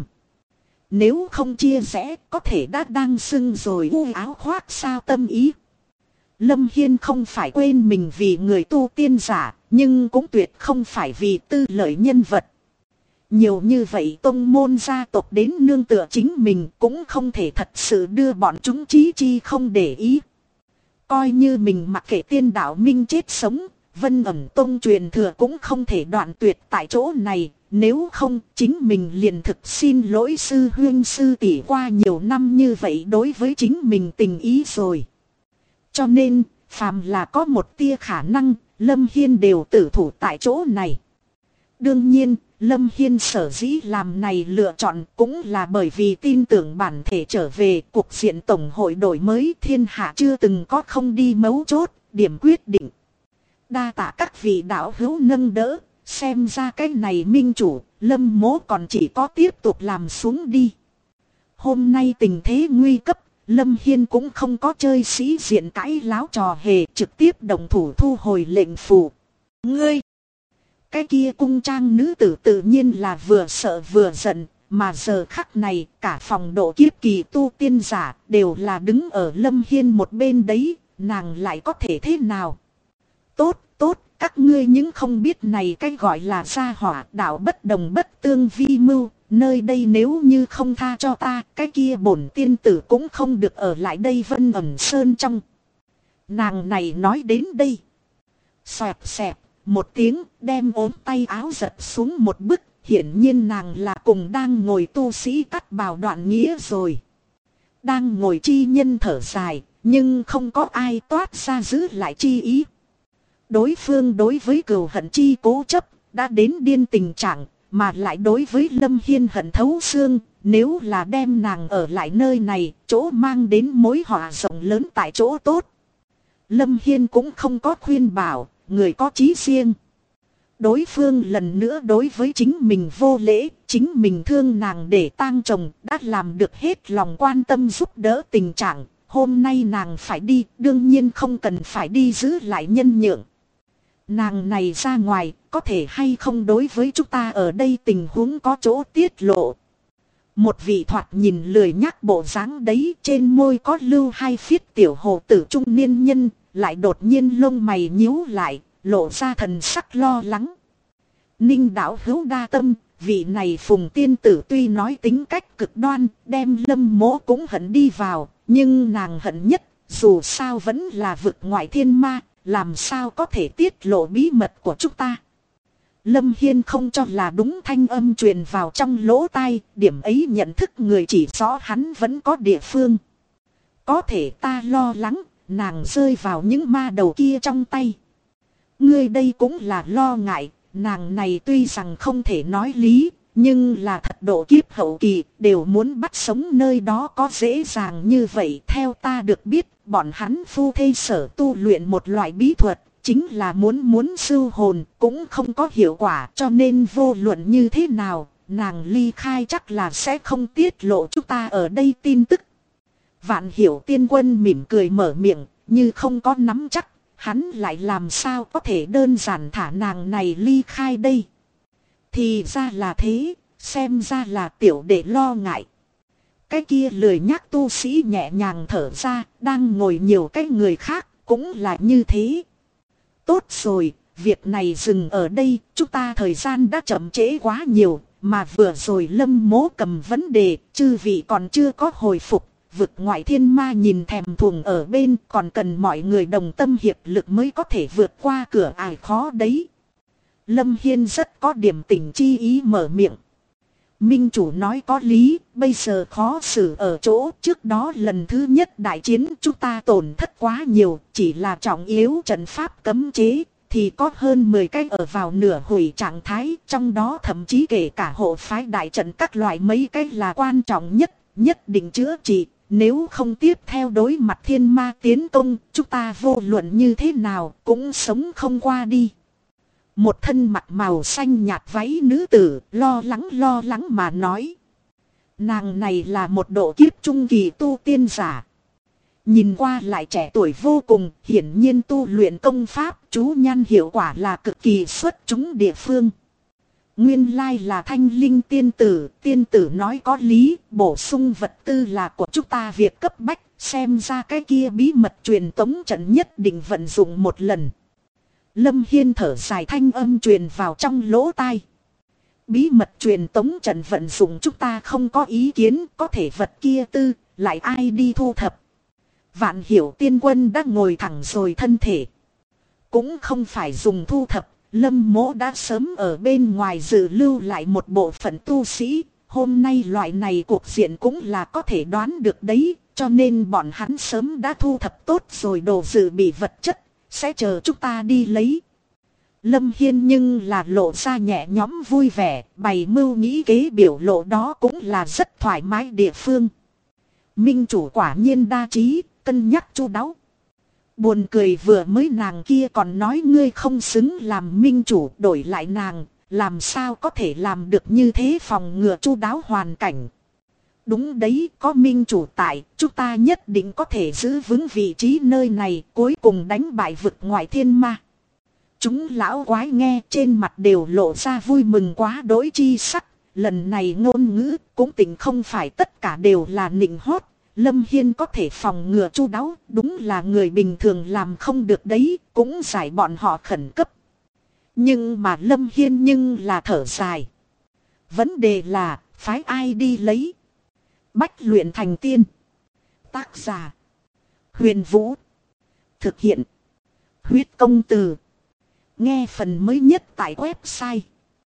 Nếu không chia rẽ, có thể đã đang sưng rồi u áo khoác sao tâm ý. Lâm Hiên không phải quên mình vì người tu tiên giả, nhưng cũng tuyệt không phải vì tư lợi nhân vật. Nhiều như vậy tông môn gia tộc đến nương tựa chính mình cũng không thể thật sự đưa bọn chúng chí chi không để ý. Coi như mình mặc kệ tiên đạo minh chết sống, Vân Ẩn Tông truyền thừa cũng không thể đoạn tuyệt tại chỗ này. Nếu không chính mình liền thực xin lỗi sư huynh sư tỷ qua nhiều năm như vậy đối với chính mình tình ý rồi. Cho nên phàm là có một tia khả năng, Lâm Hiên đều tử thủ tại chỗ này. Đương nhiên, Lâm Hiên sở dĩ làm này lựa chọn cũng là bởi vì tin tưởng bản thể trở về cuộc diện tổng hội đổi mới thiên hạ chưa từng có không đi mấu chốt, điểm quyết định. Đa tạ các vị đạo hữu nâng đỡ, xem ra cái này minh chủ, Lâm Mỗ còn chỉ có tiếp tục làm xuống đi. Hôm nay tình thế nguy cấp, Lâm Hiên cũng không có chơi sĩ diện cãi láo trò hề, trực tiếp động thủ thu hồi lệnh phù. Ngươi! Cái kia cung trang nữ tử tự nhiên là vừa sợ vừa giận, mà giờ khắc này cả phòng độ kiếp kỳ tu tiên giả đều là đứng ở Lâm Hiên một bên đấy, nàng lại có thể thế nào? Tốt, tốt, các ngươi những không biết này cái gọi là gia hỏa đạo bất đồng bất tương vi mưu, nơi đây nếu như không tha cho ta, cái kia bổn tiên tử cũng không được ở lại đây Vân Ẩn Sơn trong. Nàng này nói đến đây. Xoẹt xẹt, một tiếng đem ốm tay áo giật xuống một bức, hiển nhiên nàng là cùng đang ngồi tu sĩ cắt bào đoạn nghĩa rồi. Đang ngồi chi nhân thở dài, nhưng không có ai toát ra giữ lại chi ý. Đối phương đối với cừu hận chi cố chấp, đã đến điên tình trạng, mà lại đối với Lâm Hiên hận thấu xương, nếu là đem nàng ở lại nơi này, chỗ mang đến mối họa rộng lớn tại chỗ tốt. Lâm Hiên cũng không có khuyên bảo, người có chí riêng. Đối phương lần nữa đối với chính mình vô lễ, chính mình thương nàng để tang chồng, đã làm được hết lòng quan tâm giúp đỡ tình trạng. Hôm nay nàng phải đi, đương nhiên không cần phải đi giữ lại nhân nhượng. Nàng này ra ngoài, có thể hay không đối với chúng ta ở đây tình huống có chỗ tiết lộ. Một vị thoạt nhìn lười nhác bộ dáng đấy, trên môi có lưu hai phiết tiểu hồ tử trung niên nhân, lại đột nhiên lông mày nhíu lại, lộ ra thần sắc lo lắng. Ninh đạo hữu đa tâm, vị này Phùng tiên tử tuy nói tính cách cực đoan, đem Lâm Mỗ cũng hận đi vào, nhưng nàng hận nhất, dù sao vẫn là vực ngoại thiên ma, làm sao có thể tiết lộ bí mật của chúng ta. Lâm Hiên không cho là đúng thanh âm truyền vào trong lỗ tai, điểm ấy nhận thức người chỉ rõ hắn vẫn có địa phương. Có thể ta lo lắng, nàng rơi vào những ma đầu kia trong tay. Ngươi đây cũng là lo ngại, nàng này tuy rằng không thể nói lý, Nhưng là thật độ kiếp hậu kỳ đều muốn bắt sống nơi đó có dễ dàng như vậy. Theo ta được biết bọn hắn phu thê sở tu luyện một loại bí thuật. Chính là muốn sưu hồn cũng không có hiệu quả, cho nên vô luận như thế nào nàng ly khai chắc là sẽ không tiết lộ chúng ta ở đây tin tức. Vạn Hiểu Tiên Quân mỉm cười mở miệng, như không có nắm chắc, hắn lại làm sao có thể đơn giản thả nàng này ly khai đây. Thì ra là thế, xem ra là tiểu đệ lo ngại. Cái kia lười nhác tu sĩ nhẹ nhàng thở ra, đang ngồi nhiều cái người khác, cũng là như thế. Tốt rồi, việc này dừng ở đây, chúng ta thời gian đã chậm trễ quá nhiều, mà vừa rồi Lâm Mỗ cầm vấn đề, chư vị còn chưa có hồi phục. Vực ngoại thiên ma nhìn thèm thuồng ở bên, còn cần mọi người đồng tâm hiệp lực mới có thể vượt qua cửa ải khó đấy. Lâm Hiên rất có điểm tình chi ý mở miệng. Minh chủ nói có lý, bây giờ khó xử ở chỗ trước đó lần thứ nhất đại chiến chúng ta tổn thất quá nhiều, chỉ là trọng yếu trận pháp cấm chế, thì có hơn 10 cái ở vào nửa hủy trạng thái, trong đó thậm chí kể cả hộ phái đại trận các loại mấy cái là quan trọng nhất, nhất định chữa trị, nếu không tiếp theo đối mặt thiên ma tiến công, chúng ta vô luận như thế nào cũng sống không qua đi. Một thân mặc màu xanh nhạt váy nữ tử lo lắng mà nói. Nàng này là một độ kiếp trung kỳ tu tiên giả. Nhìn qua lại trẻ tuổi vô cùng, hiển nhiên tu luyện công pháp, chú nhan hiệu quả là cực kỳ xuất chúng địa phương. Nguyên lai là Thanh Linh tiên tử nói có lý, bổ sung vật tư là của chúng ta việc cấp bách, xem ra cái kia bí mật truyền tống trận nhất định vận dụng một lần. Lâm Hiên thở dài thanh âm truyền vào trong lỗ tai. Bí mật truyền tống trận vận dụng chúng ta không có ý kiến, có thể vật kia tư, lại ai đi thu thập. Vạn Hiểu Tiên Quân đã ngồi thẳng rồi thân thể. Cũng không phải dùng thu thập, Lâm Mỗ đã sớm ở bên ngoài dự lưu lại một bộ phận tu sĩ. Hôm nay loại này cuộc diện cũng là có thể đoán được đấy, cho nên bọn hắn sớm đã thu thập tốt rồi đồ dự bị vật chất. Sẽ chờ chúng ta đi lấy. Lâm Hiên nhưng là lộ ra nhẹ nhõm vui vẻ, bày mưu nghĩ kế biểu lộ đó cũng là rất thoải mái địa phương. Minh chủ quả nhiên đa trí, cân nhắc chu đáo. Buồn cười vừa mới nàng kia còn nói ngươi không xứng làm minh chủ, đổi lại nàng, làm sao có thể làm được như thế, phòng ngừa chu đáo hoàn cảnh. Đúng đấy, có minh chủ tại, chúng ta nhất định có thể giữ vững vị trí nơi này, cuối cùng đánh bại vực ngoại thiên ma. Chúng lão quái nghe trên mặt đều lộ ra vui mừng quá đỗi chi sắc, lần này ngôn ngữ cũng tình không phải tất cả đều là nịnh hót. Lâm Hiên có thể phòng ngừa chu đáo, đúng là người bình thường làm không được đấy, cũng giải bọn họ khẩn cấp. Nhưng mà Lâm Hiên nhưng là thở dài. Vấn đề là, phái ai đi lấy? Bách luyện thành tiên. Tác giả: Huyền Vũ. Thực hiện: Huyết Công Từ. Nghe phần mới nhất tại website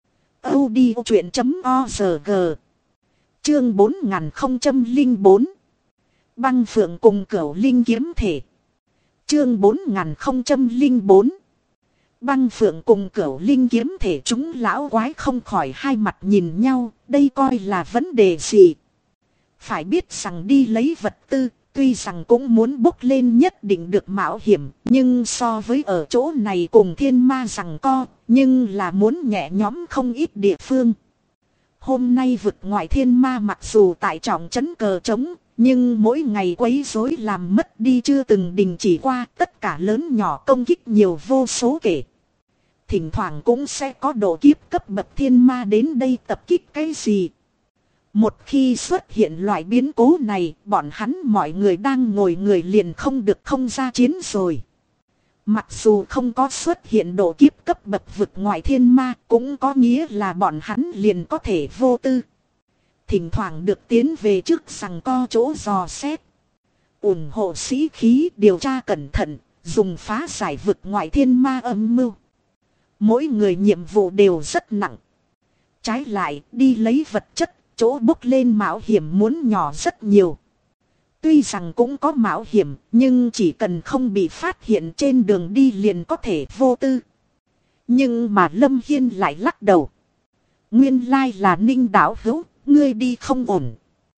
audiochuyện.org. Chương 4004. Băng Phượng cùng Cửu Linh kiếm thể. Chương 4004. Băng Phượng cùng Cửu Linh kiếm thể. Chúng lão quái không khỏi hai mặt nhìn nhau, đây coi là vấn đề gì? Phải biết rằng đi lấy vật tư, tuy rằng cũng muốn bốc lên nhất định được mạo hiểm, nhưng so với ở chỗ này cùng thiên ma giằng co, nhưng là muốn nhẹ nhõm không ít địa phương. Hôm nay vực ngoại thiên ma mặc dù tại trọng trấn cờ trống, nhưng mỗi ngày quấy rối làm mất đi chưa từng đình chỉ qua, tất cả lớn nhỏ công kích nhiều vô số kể. Thỉnh thoảng cũng sẽ có độ kiếp cấp bậc thiên ma đến đây tập kích cái gì. Một khi xuất hiện loại biến cố này, bọn hắn mọi người đang ngồi người liền không được không ra chiến rồi. Mặc dù không có xuất hiện độ kiếp cấp bậc vực ngoại thiên ma, cũng có nghĩa là bọn hắn liền có thể vô tư. Thỉnh thoảng được tiến về trước rằng co chỗ dò xét. ủng hộ sĩ khí, điều tra cẩn thận, dùng phá giải vực ngoại thiên ma âm mưu. Mỗi người nhiệm vụ đều rất nặng. Trái lại, đi lấy vật chất, chỗ bốc lên mạo hiểm muốn nhỏ rất nhiều. Tuy rằng cũng có mạo hiểm, nhưng chỉ cần không bị phát hiện trên đường đi liền có thể vô tư. Nhưng mà Lâm Hiên lại lắc đầu. Nguyên lai là Ninh đạo hữu, ngươi đi không ổn.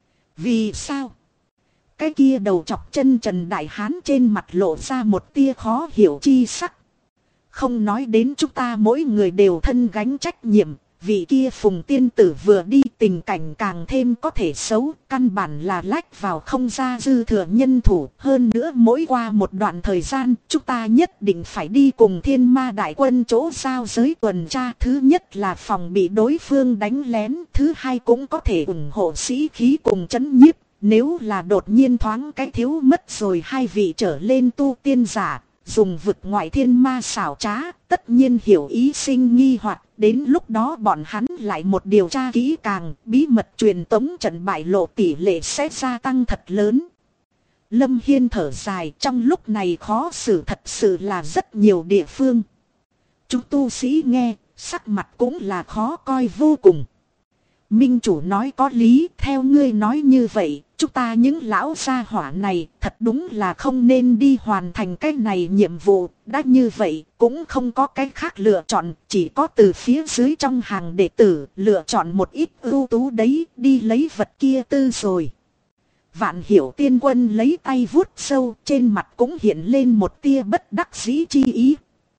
Vì sao? Cái kia đầu chọc chân trần đại hán trên mặt lộ ra một tia khó hiểu chi sắc. Không nói đến chúng ta mỗi người đều thân gánh trách nhiệm. Vị kia Phùng tiên tử vừa đi tình cảnh càng thêm có thể xấu. Căn bản là lách vào không ra dư thừa nhân thủ. Hơn nữa mỗi qua một đoạn thời gian chúng ta nhất định phải đi cùng thiên ma đại quân chỗ giao giới tuần tra. Thứ nhất là phòng bị đối phương đánh lén. Thứ hai cũng có thể ủng hộ sĩ khí cùng chấn nhiếp. Nếu là đột nhiên thoáng cái thiếu mất rồi hai vị trở lên tu tiên giả. Dùng vực ngoại thiên ma xảo trá, tất nhiên hiểu ý sinh nghi hoặc đến lúc đó bọn hắn lại một điều tra kỹ càng, bí mật truyền tống trận bại lộ tỷ lệ sẽ gia tăng thật lớn. Lâm Hiên thở dài, trong lúc này khó xử thật sự là rất nhiều địa phương. Chúng tu sĩ nghe, sắc mặt cũng là khó coi vô cùng. Minh chủ nói có lý, theo ngươi nói như vậy, chúng ta những lão gia hỏa này thật đúng là không nên đi hoàn thành cái này nhiệm vụ. Đã như vậy, cũng không có cái khác lựa chọn, chỉ có từ phía dưới trong hàng đệ tử lựa chọn một ít ưu tú đấy, đi lấy vật kia tư rồi. Vạn Hiểu tiên quân lấy tay vuốt sâu, trên mặt cũng hiện lên một tia bất đắc dĩ chi ý.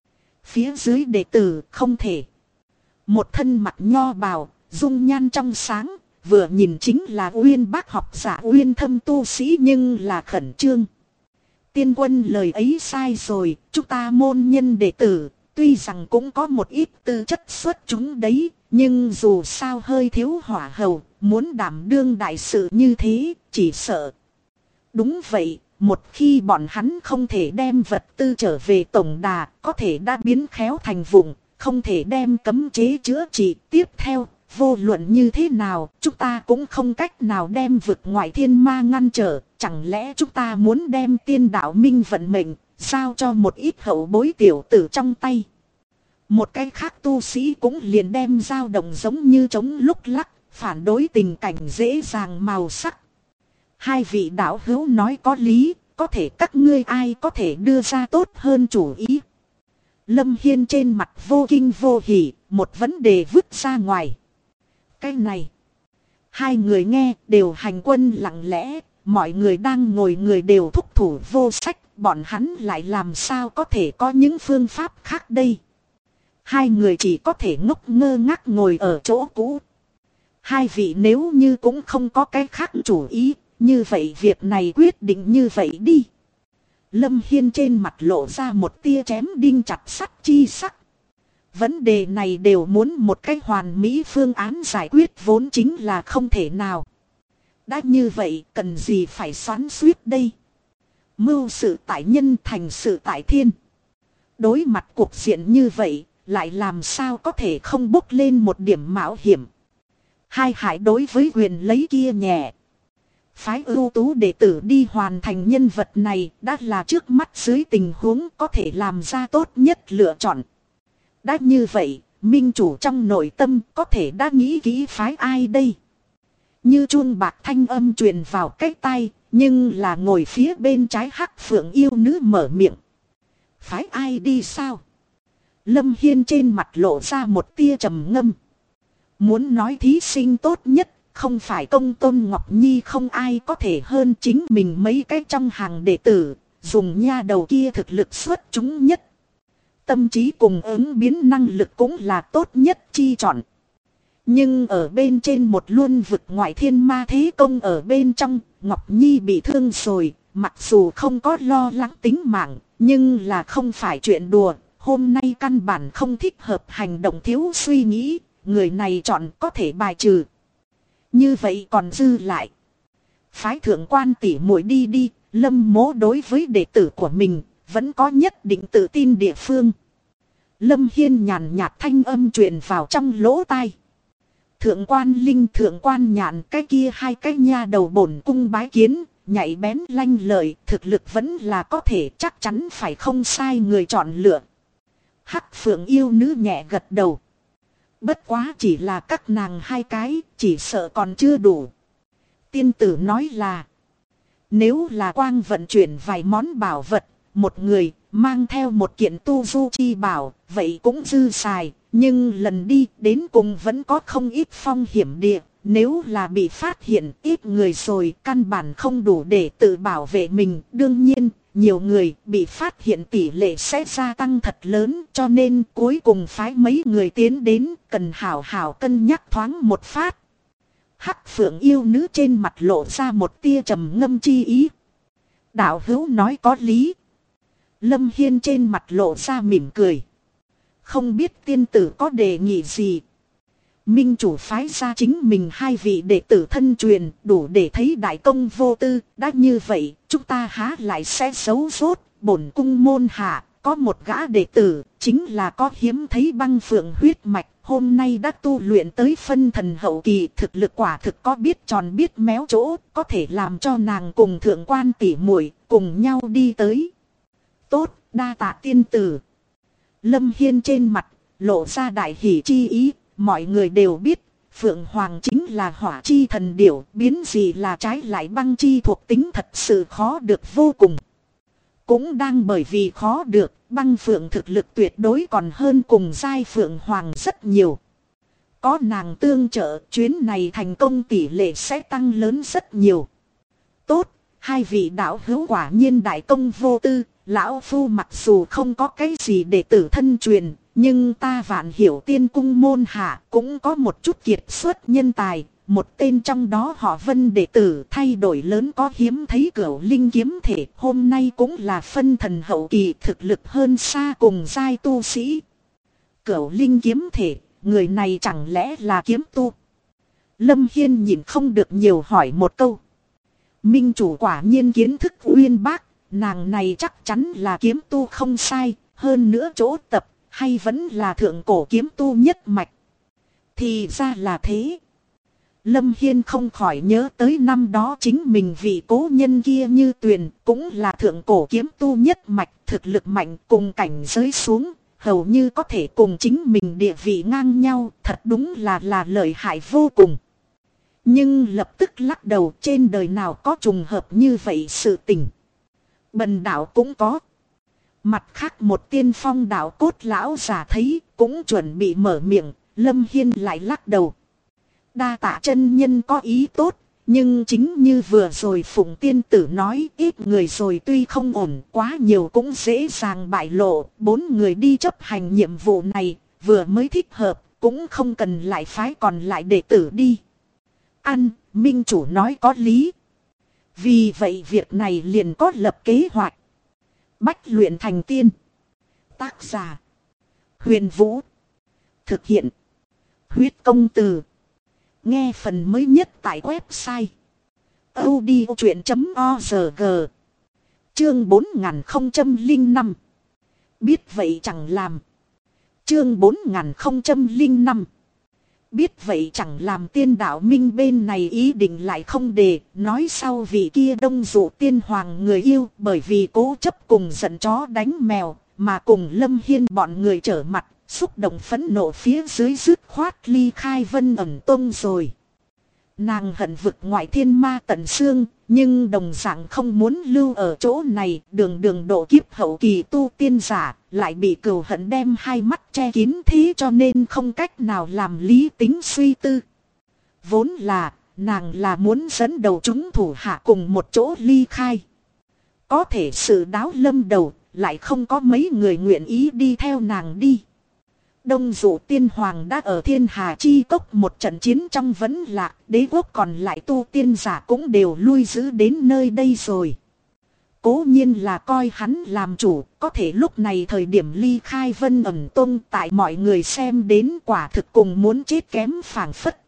Phía dưới đệ tử không thể. Một thân mặt nho bào, dung nhan trong sáng, vừa nhìn chính là uyên bác học giả uyên thâm tu sĩ nhưng là khẩn trương. Tiên quân lời ấy sai rồi, chúng ta môn nhân đệ tử, tuy rằng cũng có một ít tư chất xuất chúng đấy, nhưng dù sao hơi thiếu hỏa hầu, muốn đảm đương đại sự như thế, chỉ sợ. Đúng vậy, một khi bọn hắn không thể đem vật tư trở về tổng đà, có thể đã biến khéo thành vụng, không thể đem cấm chế chữa trị tiếp theo. Vô luận như thế nào, chúng ta cũng không cách nào đem vực ngoại thiên ma ngăn trở. Chẳng lẽ chúng ta muốn đem tiên đạo minh vận mệnh, giao cho một ít hậu bối tiểu tử trong tay. Một cái khác tu sĩ cũng liền đem dao động giống như trống lúc lắc, phản đối tình cảnh dễ dàng màu sắc. Hai vị đạo hữu nói có lý, có thể các ngươi ai có thể đưa ra tốt hơn chủ ý. Lâm Hiên trên mặt vô kinh vô hỉ, một vấn đề vứt ra ngoài. Cái này, hai người nghe đều hành quân lặng lẽ, mọi người đang ngồi người đều thúc thủ vô sách, bọn hắn lại làm sao có thể có những phương pháp khác đây. Hai người chỉ có thể ngốc ngơ ngác ngồi ở chỗ cũ. Hai vị nếu như cũng không có cái khác chủ ý, như vậy việc này quyết định như vậy đi. Lâm Hiên trên mặt lộ ra một tia chém đinh chặt sắt chi sắc. Vấn đề này đều muốn một cái hoàn mỹ phương án giải quyết vốn chính là không thể nào. Đã như vậy cần gì phải xoắn xuýt đây. Mưu sự tại nhân thành sự tại thiên. Đối mặt cuộc diện như vậy lại làm sao có thể không bốc lên một điểm mạo hiểm. Hai hải đối với quyền lấy kia nhẹ. Phái ưu tú đệ tử đi hoàn thành nhân vật này đã là trước mắt dưới tình huống có thể làm ra tốt nhất lựa chọn. Đã như vậy, minh chủ trong nội tâm có thể đã nghĩ kỹ phái ai đây? Như chuông bạc thanh âm truyền vào cái tai, nhưng là ngồi phía bên trái Hắc Phượng yêu nữ mở miệng. Phái ai đi sao? Lâm Hiên trên mặt lộ ra một tia trầm ngâm. Muốn nói thí sinh tốt nhất, không phải Công Tôn Ngọc Nhi không ai có thể hơn chính mình mấy cái trong hàng đệ tử, dùng nha đầu kia thực lực xuất chúng nhất. Tâm trí cùng ứng biến năng lực cũng là tốt nhất chi chọn. Nhưng ở bên trên một luân vực ngoại thiên ma thế công ở bên trong, Ngọc Nhi bị thương rồi, mặc dù không có lo lắng tính mạng, nhưng là không phải chuyện đùa, hôm nay căn bản không thích hợp hành động thiếu suy nghĩ, người này chọn có thể bài trừ. Như vậy còn dư lại. Phái thượng quan tỷ muội đi đi, Lâm Mỗ đối với đệ tử của mình, vẫn có nhất định tự tin địa phương. Lâm Hiên nhàn nhạt thanh âm truyền vào trong lỗ tai. Thượng quan Linh thượng quan Nhạn cái kia hai cái nha đầu bổn cung bái kiến, nhạy bén lanh lợi, thực lực vẫn là có thể chắc chắn phải không sai người chọn lựa. Hắc Phượng yêu nữ nhẹ gật đầu. Bất quá chỉ là các nàng hai cái, chỉ sợ còn chưa đủ. Tiên tử nói là, nếu là quang vận chuyển vài món bảo vật, một người mang theo một kiện tu du chi bảo, vậy cũng dư xài. Nhưng lần đi đến cùng vẫn có không ít phong hiểm địa. Nếu là bị phát hiện ít người rồi căn bản không đủ để tự bảo vệ mình. Đương nhiên, nhiều người bị phát hiện tỷ lệ sẽ gia tăng thật lớn. Cho nên cuối cùng phái mấy người tiến đến cần hảo hảo cân nhắc thoáng một phát. Hắc Phượng yêu nữ trên mặt lộ ra một tia trầm ngâm chi ý. Đạo hữu nói có lý. Lâm Hiên trên mặt lộ ra mỉm cười. Không biết tiên tử có đề nghị gì. Minh chủ phái ra chính mình 2 vị đệ tử thân truyền đủ để thấy đại công vô tư. Đã như vậy chúng ta há lại sẽ giấu rốt. Bổn cung môn hạ có một gã đệ tử chính là có hiếm thấy băng phượng huyết mạch. Hôm nay đã tu luyện tới phân thần hậu kỳ, thực lực quả thực có biết tròn biết méo chỗ, có thể làm cho nàng cùng thượng quan tỷ muội cùng nhau đi tới. Tốt, đa tạ tiên tử. Lâm Hiên trên mặt lộ ra đại hỷ chi ý, mọi người đều biết Phượng Hoàng chính là hỏa chi thần điểu, biến gì là trái lại băng chi thuộc tính thật sự khó được vô cùng. Cũng đang bởi vì khó được, băng phượng thực lực tuyệt đối còn hơn cùng giai Phượng Hoàng rất nhiều. Có nàng tương trợ, chuyến này thành công tỷ lệ sẽ tăng lớn rất nhiều. Tốt, 2 vị đạo hữu quả nhiên đại công vô tư, lão phu mặc dù không có cái gì để tử thân truyền, nhưng ta Vạn Hiểu Tiên cung môn hạ cũng có một chút kiệt xuất nhân tài. Một tên trong đó họ Vân đệ tử thay đổi lớn có hiếm thấy Cửu Linh kiếm thể, hôm nay cũng là phân thần hậu kỳ, thực lực hơn xa cùng giai tu sĩ. Cửu Linh kiếm thể, người này chẳng lẽ là kiếm tu? Lâm Hiên nhìn không được nhiều hỏi một câu. Minh chủ quả nhiên kiến thức uyên bác, nàng này chắc chắn là kiếm tu không sai, hơn nữa chỗ tập hay vẫn là thượng cổ kiếm tu nhất mạch. Thì ra là thế. Lâm Hiên không khỏi nhớ tới năm đó chính mình vị cố nhân kia Như Tuyền cũng là thượng cổ kiếm tu nhất mạch, thực lực mạnh cùng cảnh giới xuống, hầu như có thể cùng chính mình địa vị ngang nhau, thật đúng là lợi hại vô cùng. Nhưng lập tức lắc đầu, trên đời nào có trùng hợp như vậy sự tình. Bần đạo cũng có. Mặt khác một tiên phong đạo cốt lão giả thấy cũng chuẩn bị mở miệng, Lâm Hiên lại lắc đầu. Đa tạ chân nhân có ý tốt, nhưng chính như vừa rồi Phụng tiên tử nói, ít người rồi tuy không ổn, quá nhiều cũng dễ dàng bại lộ. 4 người đi chấp hành nhiệm vụ này vừa mới thích hợp, cũng không cần lại phái còn lại đệ tử đi. Minh chủ nói có lý. Vì vậy việc này liền có lập kế hoạch. Bách luyện thành tiên. Tác giả Huyền Vũ. Thực hiện Huyết Công Từ. Nghe phần mới nhất tại website audiochuyện.org. Chương 4005. Biết vậy chẳng làm. Chương 4005. Biết vậy chẳng làm, tiên đạo minh bên này ý định lại không đề, nói sau vị kia đông dụ tiên hoàng người yêu bởi vì cố chấp cùng giận chó đánh mèo, mà cùng Lâm Hiên bọn người trở mặt, xúc động phẫn nộ phía dưới dứt khoát ly khai Vân Ẩn Tông rồi. Nàng hận vực ngoại thiên ma tận xương, nhưng đồng dạng không muốn lưu ở chỗ này, đường độ kiếp hậu kỳ tu tiên giả, lại bị cừu hận đem 2 mắt che kín, thế cho nên không cách nào làm lý tính suy tư. Vốn là, nàng là muốn dẫn đầu chúng thủ hạ cùng một chỗ ly khai. Có thể sự đáo lâm đầu, lại không có mấy người nguyện ý đi theo nàng đi. Đông dụ tiên hoàng đã ở Thiên Hà Chi Cốc một trận chiến trong vẫn lạc, đế quốc còn lại tu tiên giả cũng đều lui giữ đến nơi đây rồi. Cố nhiên là coi hắn làm chủ, có thể lúc này thời điểm ly khai Vân Ẩn Tông tại mọi người xem đến quả thực cùng muốn chết kém phảng phất.